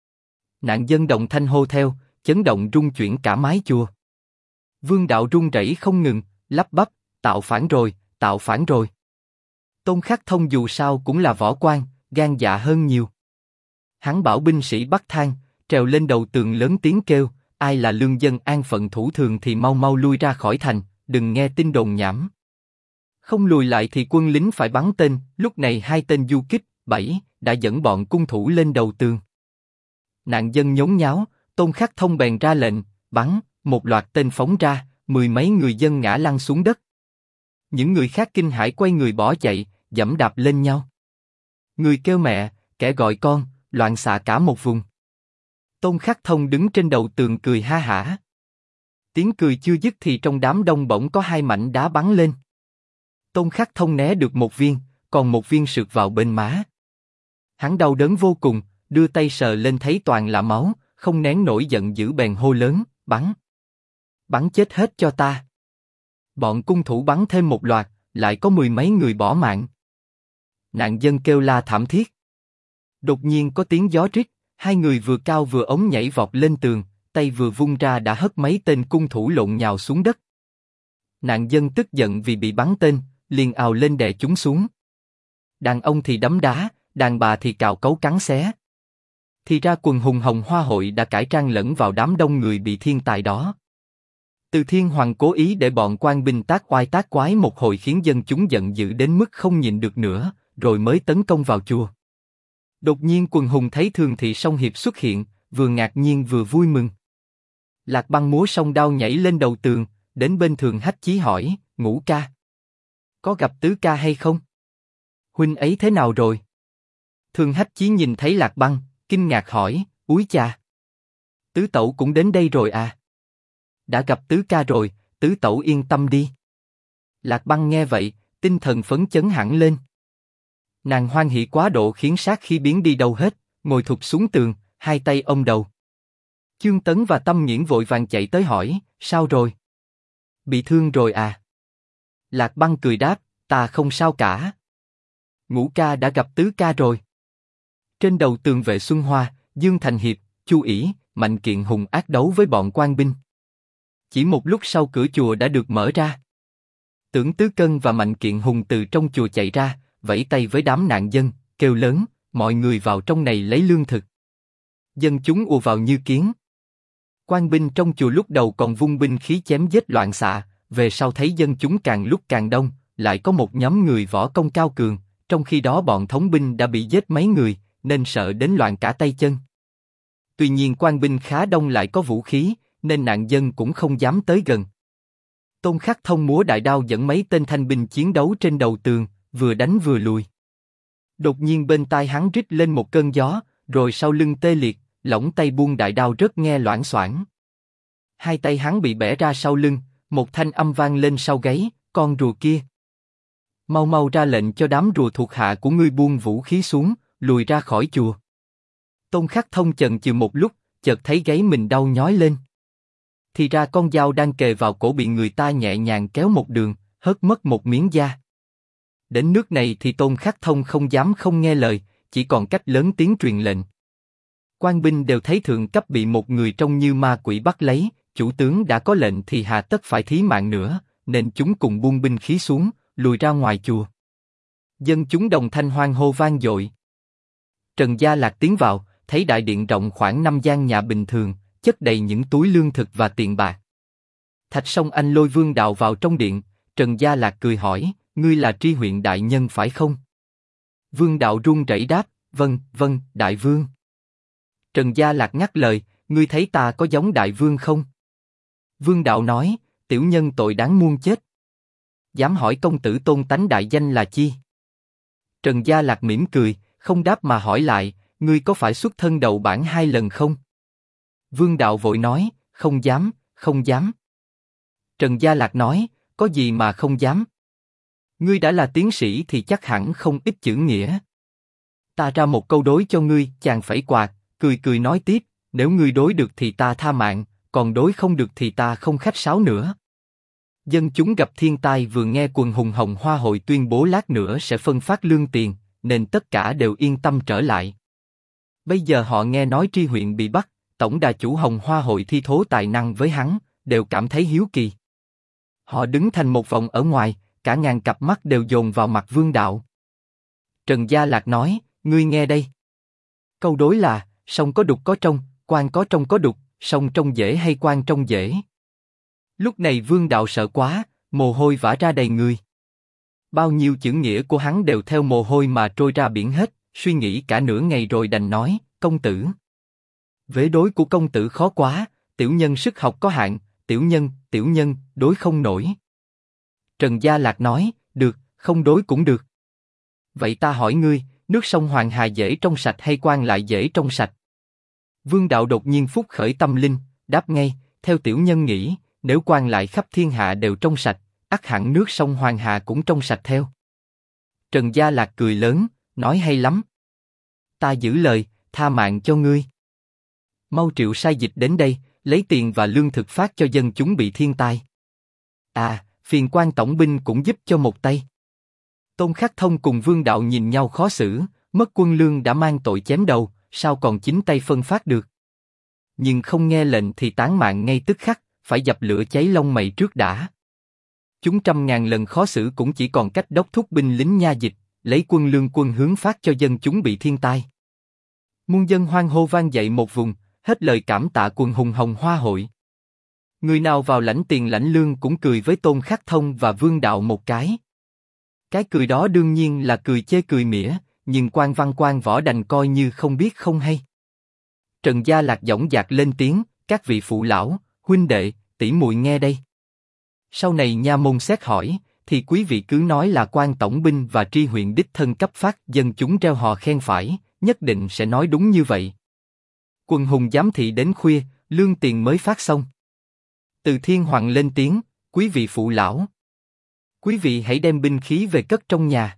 A: Nạn dân đồng thanh hô theo, chấn động rung chuyển cả mái chùa. Vương Đạo run rẩy không ngừng, lắp bắp, tạo phản rồi, tạo phản rồi. Tôn Khắc Thông dù sao cũng là võ quan, gan dạ hơn nhiều. Hắn bảo binh sĩ bắt thang, trèo lên đầu tường lớn tiếng kêu, ai là lương dân an phận thủ thường thì mau mau lui ra khỏi thành, đừng nghe tin đồn nhảm. Không lùi lại thì quân lính phải bắn tên. Lúc này hai tên du kích, 7, đã dẫn bọn cung thủ lên đầu tường. Nạn dân nhốn nháo, Tôn Khắc Thông bèn ra lệnh, bắn, một loạt tên phóng ra, 10 mấy người dân ngã lăn xuống đất. Những người khác kinh hãi quay người bỏ chạy, giẫm đạp lên nhau. Người kêu mẹ, kẻ gọi con, loạn xạ cả một vùng. Tôn Khắc Thông đứng trên đầu tường cười ha hả. Tiếng cười chưa dứt thì trong đám đông bỗng có 2 mảnh đá bắn lên. Tôn Khắc Thông né được một viên, còn một viên sượt vào bên má. Hắn đau đớn vô cùng, đưa tay sờ lên thấy toàn là máu, không nén nổi giận dữ bèn hô lớn, bắn. Bắn chết hết cho ta. Bọn cung thủ bắn thêm một loạt, lại có 10 mấy người bỏ mạng. Nạn dân kêu la thảm thiết. Đột nhiên có tiếng gió rít, 2 người vừa cao vừa ống nhảy vọt lên tường, tay vừa vung ra đã hất mấy tên cung thủ lộn nhào xuống đất. Nạn dân tức giận vì bị bắn tên, liền ào lên đè chúng xuống. Đàn ông thì đấm đá, đàn bà thì cào cấu cắn xé. Thì ra quần hùng Hồng Hoa hội đã cải trang lẫn vào đám đông người bị thiên tài đó. Từ Thiên Hoàng cố ý để bọn quan binh tác oai tác quái một hồi khiến dân chúng giận dữ đến mức không nhịn được nữa, rồi mới tấn công vào chùa. Đột nhiên quần hùng thấy Thường Thị Song Hiệp xuất hiện, vừa ngạc nhiên vừa vui mừng. Lạc Băng múa song đao nhảy lên đầu tường, đến bên Thường Hách Chí hỏi, Ngũ ca, có gặp Tứ ca hay không? Huynh ấy thế nào rồi? Thường Hách Chí nhìn thấy Lạc Băng, kinh ngạc hỏi, úi cha, Tứ tẩu cũng đến đây rồi à? Đã gặp Tứ ca rồi, Tứ tẩu yên tâm đi. Lạc Băng nghe vậy, tinh thần phấn chấn hẳn lên. Nàng hoan hỉ quá độ khiến sát khí biến đi đâu hết, ngồi thụp xuống tường, hai tay ôm đầu. Chương Tấn và Tâm Nghiễn vội vàng chạy tới hỏi, sao rồi? Bị thương rồi à? Lạc Băng cười đáp, ta không sao cả. Ngũ ca đã gặp Tứ ca rồi. Trên đầu tường Vệ Xuân Hoa, Dương Thành Hiệp, Chu Ỷ, Mạnh Kiện hùng ác đấu với bọn quan binh. Chỉ một lúc sau cửa chùa đã được mở ra. Tưởng Tứ Cân và Mạnh Kiện hùng từ trong chùa chạy ra, vẫy tay với đám nạn dân, kêu lớn, mọi người vào trong này lấy lương thực. Dân chúng ùa vào như kiến. Quan binh trong chùa lúc đầu còn vung binh khí chém giết loạn xạ, về sau thấy dân chúng càng lúc càng đông, lại có một nhóm người võ công cao cường, trong khi đó bọn thống binh đã bị giết mấy người, nên sợ đến loạn cả tay chân. Tuy nhiên quan binh khá đông lại có vũ khí, nên nạn dân cũng không dám tới gần. Tôn Khắc Thông múa đại đao dẫn mấy tên thanh binh chiến đấu trên đầu tường, vừa đánh vừa lùi. Đột nhiên bên tai hắn rít lên một cơn gió, rồi sau lưng tê liệt, lỏng tay buông đại đao rất nghe loảng xoảng. Hai tay hắn bị bẻ ra sau lưng, một thanh âm vang lên sau gáy, con rùa kia. Mau mau ra lệnh cho đám rùa thuộc hạ của ngươi buông vũ khí xuống, lùi ra khỏi chùa. Tôn Khắc Thông chần chừ một lúc, chợt thấy gáy mình đau nhói lên. Thì ra con dao đang kề vào cổ bị người ta nhẹ nhàng kéo một đường, hớt mất một miếng da. Đến nước này thì Tôn Khắc Thông không dám không nghe lời, chỉ còn cách lớn tiếng truyền lệnh. Quan binh đều thấy thượng cấp bị một người trông như ma quỷ bắt lấy, chủ tướng đã có lệnh thì hà tất phải thí mạng nữa, nên chúng cùng buông binh khí xuống, lùi ra ngoài chùa. Dân chúng đồng thanh hoan hô vang dội. Trần Gia Lạc tiến vào, thấy đại điện rộng khoảng 5 gian nhà bình thường, chất đầy những túi lương thực và tiền bạc. Thạch Song Anh lôi Vương Đạo vào trong điện, Trần Gia Lạc cười hỏi, ngươi là tri huyện đại nhân phải không? Vương Đạo run rẩy đáp, vâng, vâng, đại vương. Trần Gia Lạc ngắt lời, ngươi thấy ta có giống đại vương không? Vương Đạo nói, tiểu nhân tội đáng muôn chết. Dám hỏi công tử tôn tánh đại danh là chi? Trần Gia Lạc mỉm cười, không đáp mà hỏi lại, ngươi có phải xuất thân đầu bảng 2 lần không? Vương Đạo vội nói, không dám, không dám. Trần Gia Lạc nói, có gì mà không dám? Ngươi đã là tiến sĩ thì chắc hẳn không ít chữ nghĩa. Ta ra một câu đối cho ngươi, chàng phẩy quạt, cười cười nói tiếp, nếu ngươi đối được thì ta tha mạng, còn đối không được thì ta không khách sáo nữa. Dân chúng gặp thiên tai vừa nghe quần hùng Hồng Hoa hội tuyên bố lát nữa sẽ phân phát lương tiền, nên tất cả đều yên tâm trở lại. Bây giờ họ nghe nói tri huyện bị bắt, tổng đà chủ Hồng Hoa hội thi thố tài năng với hắn, đều cảm thấy hiếu kỳ. Họ đứng thành một vòng ở ngoài, cả ngàn cặp mắt đều dồn vào mặt Vương Đạo. Trần Gia Lạc nói, ngươi nghe đây. Câu đối là, sông có đục có trong, quan có trong có đục, sông trong dễ hay quan trong dễ. Lúc này Vương Đạo sợ quá, mồ hôi vã ra đầy người. Bao nhiêu chữ nghĩa của hắn đều theo mồ hôi mà trôi ra biển hết, suy nghĩ cả nửa ngày rồi đành nói, công tử. Vế đối của công tử khó quá, tiểu nhân sức học có hạn, tiểu nhân, đối không nổi. Trần Gia Lạc nói, được, không đối cũng được. Vậy ta hỏi ngươi, nước sông Hoàng Hà dễ trong sạch hay quan lại dễ trong sạch? Vương Đạo đột nhiên phúc khởi tâm linh, đáp ngay, theo tiểu nhân nghĩ, nếu quan lại khắp thiên hạ đều trong sạch, ắt hẳn nước sông Hoàng Hà cũng trong sạch theo. Trần Gia Lạc cười lớn, nói hay lắm. Ta giữ lời, tha mạng cho ngươi. Mau triệu sai dịch đến đây, lấy tiền và lương thực phát cho dân chúng bị thiên tai. À, phiền quan tổng binh cũng giúp cho một tay. Tôn Khắc Thông cùng Vương Đạo nhìn nhau khó xử, mất quân lương đã mang tội chém đầu, sao còn chính tay phân phát được? Nhưng không nghe lệnh thì tán mạng ngay tức khắc, phải dập lửa cháy lông mày trước đã. Chúng trăm ngàn lần khó xử cũng chỉ còn cách đốc thúc binh lính nha dịch, lấy quân lương quân hướng phát cho dân chúng bị thiên tai. Muôn dân hoan hô vang dậy một vùng, hết lời cảm tạ quần hùng Hồng Hoa hội. Người nào vào lãnh tiền lãnh lương cũng cười với Tôn Khắc Thông và Vương Đạo một cái. Cái cười đó đương nhiên là cười chê cười mỉa, nhưng Quan Văn Quan Võ đành coi như không biết không hay. Trần Gia Lạc dõng dạc lên tiếng, các vị phụ lão, huynh đệ, tỷ muội nghe đây. Sau này nha môn xét hỏi, thì quý vị cứ nói là Quan tổng binh và tri huyện đích thân cấp phát, dân chúng reo hò khen phải, nhất định sẽ nói đúng như vậy. Quần hùng giám thị đến khuya, lương tiền mới phát xong. Từ Thiên Hoàng lên tiếng, quý vị phụ lão, quý vị hãy đem binh khí về cất trong nhà.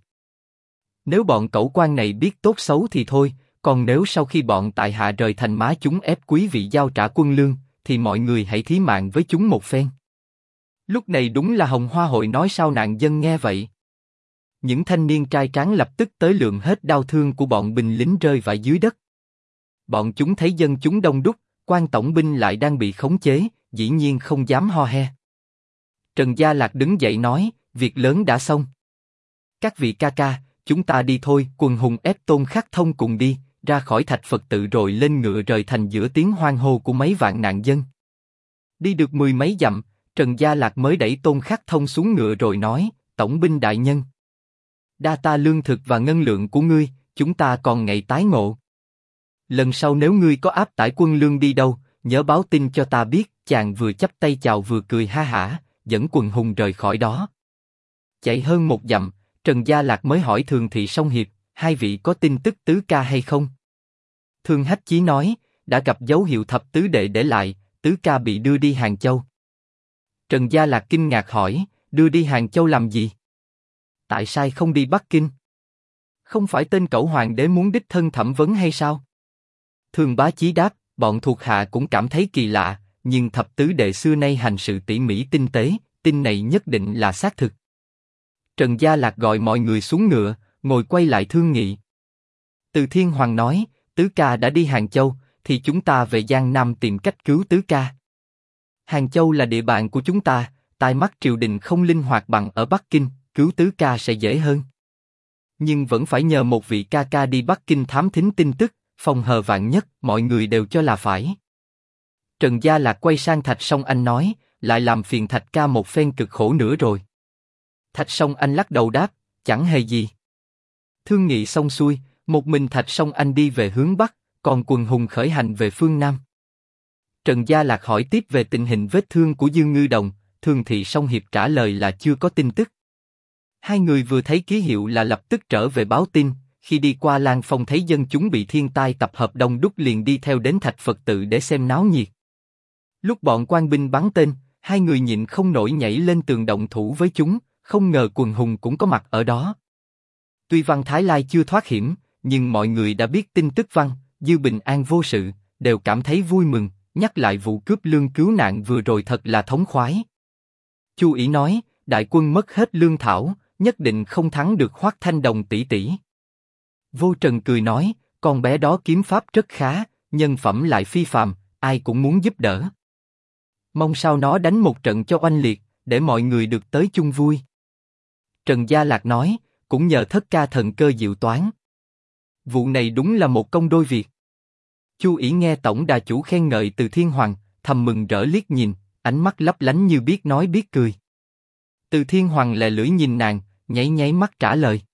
A: Nếu bọn cẩu quan này biết tốt xấu thì thôi, còn nếu sau khi bọn tại hạ rời thành má chúng ép quý vị giao trả quân lương, thì mọi người hãy thí mạng với chúng một phen. Lúc này đúng là Hồng Hoa hội nói sao nạn dân nghe vậy. Những thanh niên trai tráng lập tức tới lượm hết đau thương của bọn binh lính rơi vãi dưới đất. Bọn chúng thấy dân chúng đông đúc, Quan tổng binh lại đang bị khống chế, dĩ nhiên không dám ho he. Trần Gia Lạc đứng dậy nói, việc lớn đã xong. Các vị ca ca, chúng ta đi thôi. Quần hùng ép Tôn Khắc Thông cùng đi, ra khỏi thạch Phật tự rồi lên ngựa rời thành giữa tiếng hoan hô của mấy vạn nạn dân. Đi được 10 mấy dặm, Trần Gia Lạc mới đẩy Tôn Khắc Thông xuống ngựa rồi nói, tổng binh đại nhân, đa ta lương thực và ngân lượng của ngươi, chúng ta còn ngày tái ngộ. Lần sau nếu ngươi có áp tải quân lương đi đâu, nhớ báo tin cho ta biết. Chàng vừa chắp tay chào vừa cười ha hả, dẫn quần hùng rời khỏi đó. Chạy hơn 1 dặm, Trần Gia Lạc mới hỏi Thường Thị Song Hiệp, hai vị có tin tức tứ ca hay không? Thường Hách Chí nói, đã gặp dấu hiệu thập tứ đệ để lại, tứ ca bị đưa đi Hàng Châu. Trần Gia Lạc kinh ngạc hỏi, đưa đi Hàng Châu làm gì? Tại sao không đi Bắc Kinh? Không phải tên cẩu hoàng đế muốn đích thân thẩm vấn hay sao? Thường Bá Chí đáp, bọn thuộc hạ cũng cảm thấy kỳ lạ, nhưng thập tứ đệ xưa nay hành sự tỉ mỉ tinh tế, tin này nhất định là xác thực. Trần Gia Lạc gọi mọi người xuống ngựa, ngồi quay lại thương nghị. Từ Thiên Hoàng nói, tứ ca đã đi Hàng Châu, thì chúng ta về Giang Nam tìm cách cứu tứ ca. Hàng Châu là địa bàn của chúng ta, tai mắt triều đình không linh hoạt bằng ở Bắc Kinh, cứu tứ ca sẽ dễ hơn. Nhưng vẫn phải nhờ một vị ca ca đi Bắc Kinh thám thính tin tức, phòng hờ vạn nhất, mọi người đều cho là phải. Trần Gia Lạc quay sang Thạch Song Anh nói, lại làm phiền Thạch ca một phen cực khổ nữa rồi. Thạch Song Anh lắc đầu đáp, chẳng hề gì. Thương nghị xong xuôi, một mình Thạch Song Anh đi về hướng Bắc, còn quần hùng khởi hành về phương Nam. Trần Gia Lạc hỏi tiếp về tình hình vết thương của Dương Ngư Đồng, Thường Thị Song Hiệp trả lời là chưa có tin tức. Hai người vừa thấy ký hiệu là lập tức trở về báo tin, khi đi qua Lan Phong thấy dân chúng bị thiên tai tập hợp đông đúc liền đi theo đến thạch Phật tự để xem náo nhiệt. Lúc bọn quan binh bắn tên, hai người nhịn không nổi nhảy lên tường động thủ với chúng, không ngờ quần hùng cũng có mặt ở đó. Tuy Văn Thái Lai chưa thoát hiểm, nhưng mọi người đã biết tin tức Văn, Dư bình an vô sự, đều cảm thấy vui mừng, nhắc lại vụ cướp lương cứu nạn vừa rồi thật là thống khoái. Chu Ỷ nói, đại quân mất hết lương thảo, nhất định không thắng được Hoắc Thanh Đồng tỷ tỷ. Vô Trần cười nói, con bé đó kiếm pháp rất khá, nhân phẩm lại phi phàm, ai cũng muốn giúp đỡ. Mong sao nó đánh một trận cho oanh liệt, để mọi người được tới chung vui. Trần Gia Lạc nói, cũng nhờ thất ca thần cơ diệu toán. Vụ này đúng là một công đôi việc. Chu Ỷ nghe tổng đà chủ khen ngợi từ Thiên Hoàng, thầm mừng rỡ liếc nhìn, ánh mắt lấp lánh như biết nói biết cười. Từ Thiên Hoàng lè lưỡi nhìn nàng, nháy nháy mắt trả lời.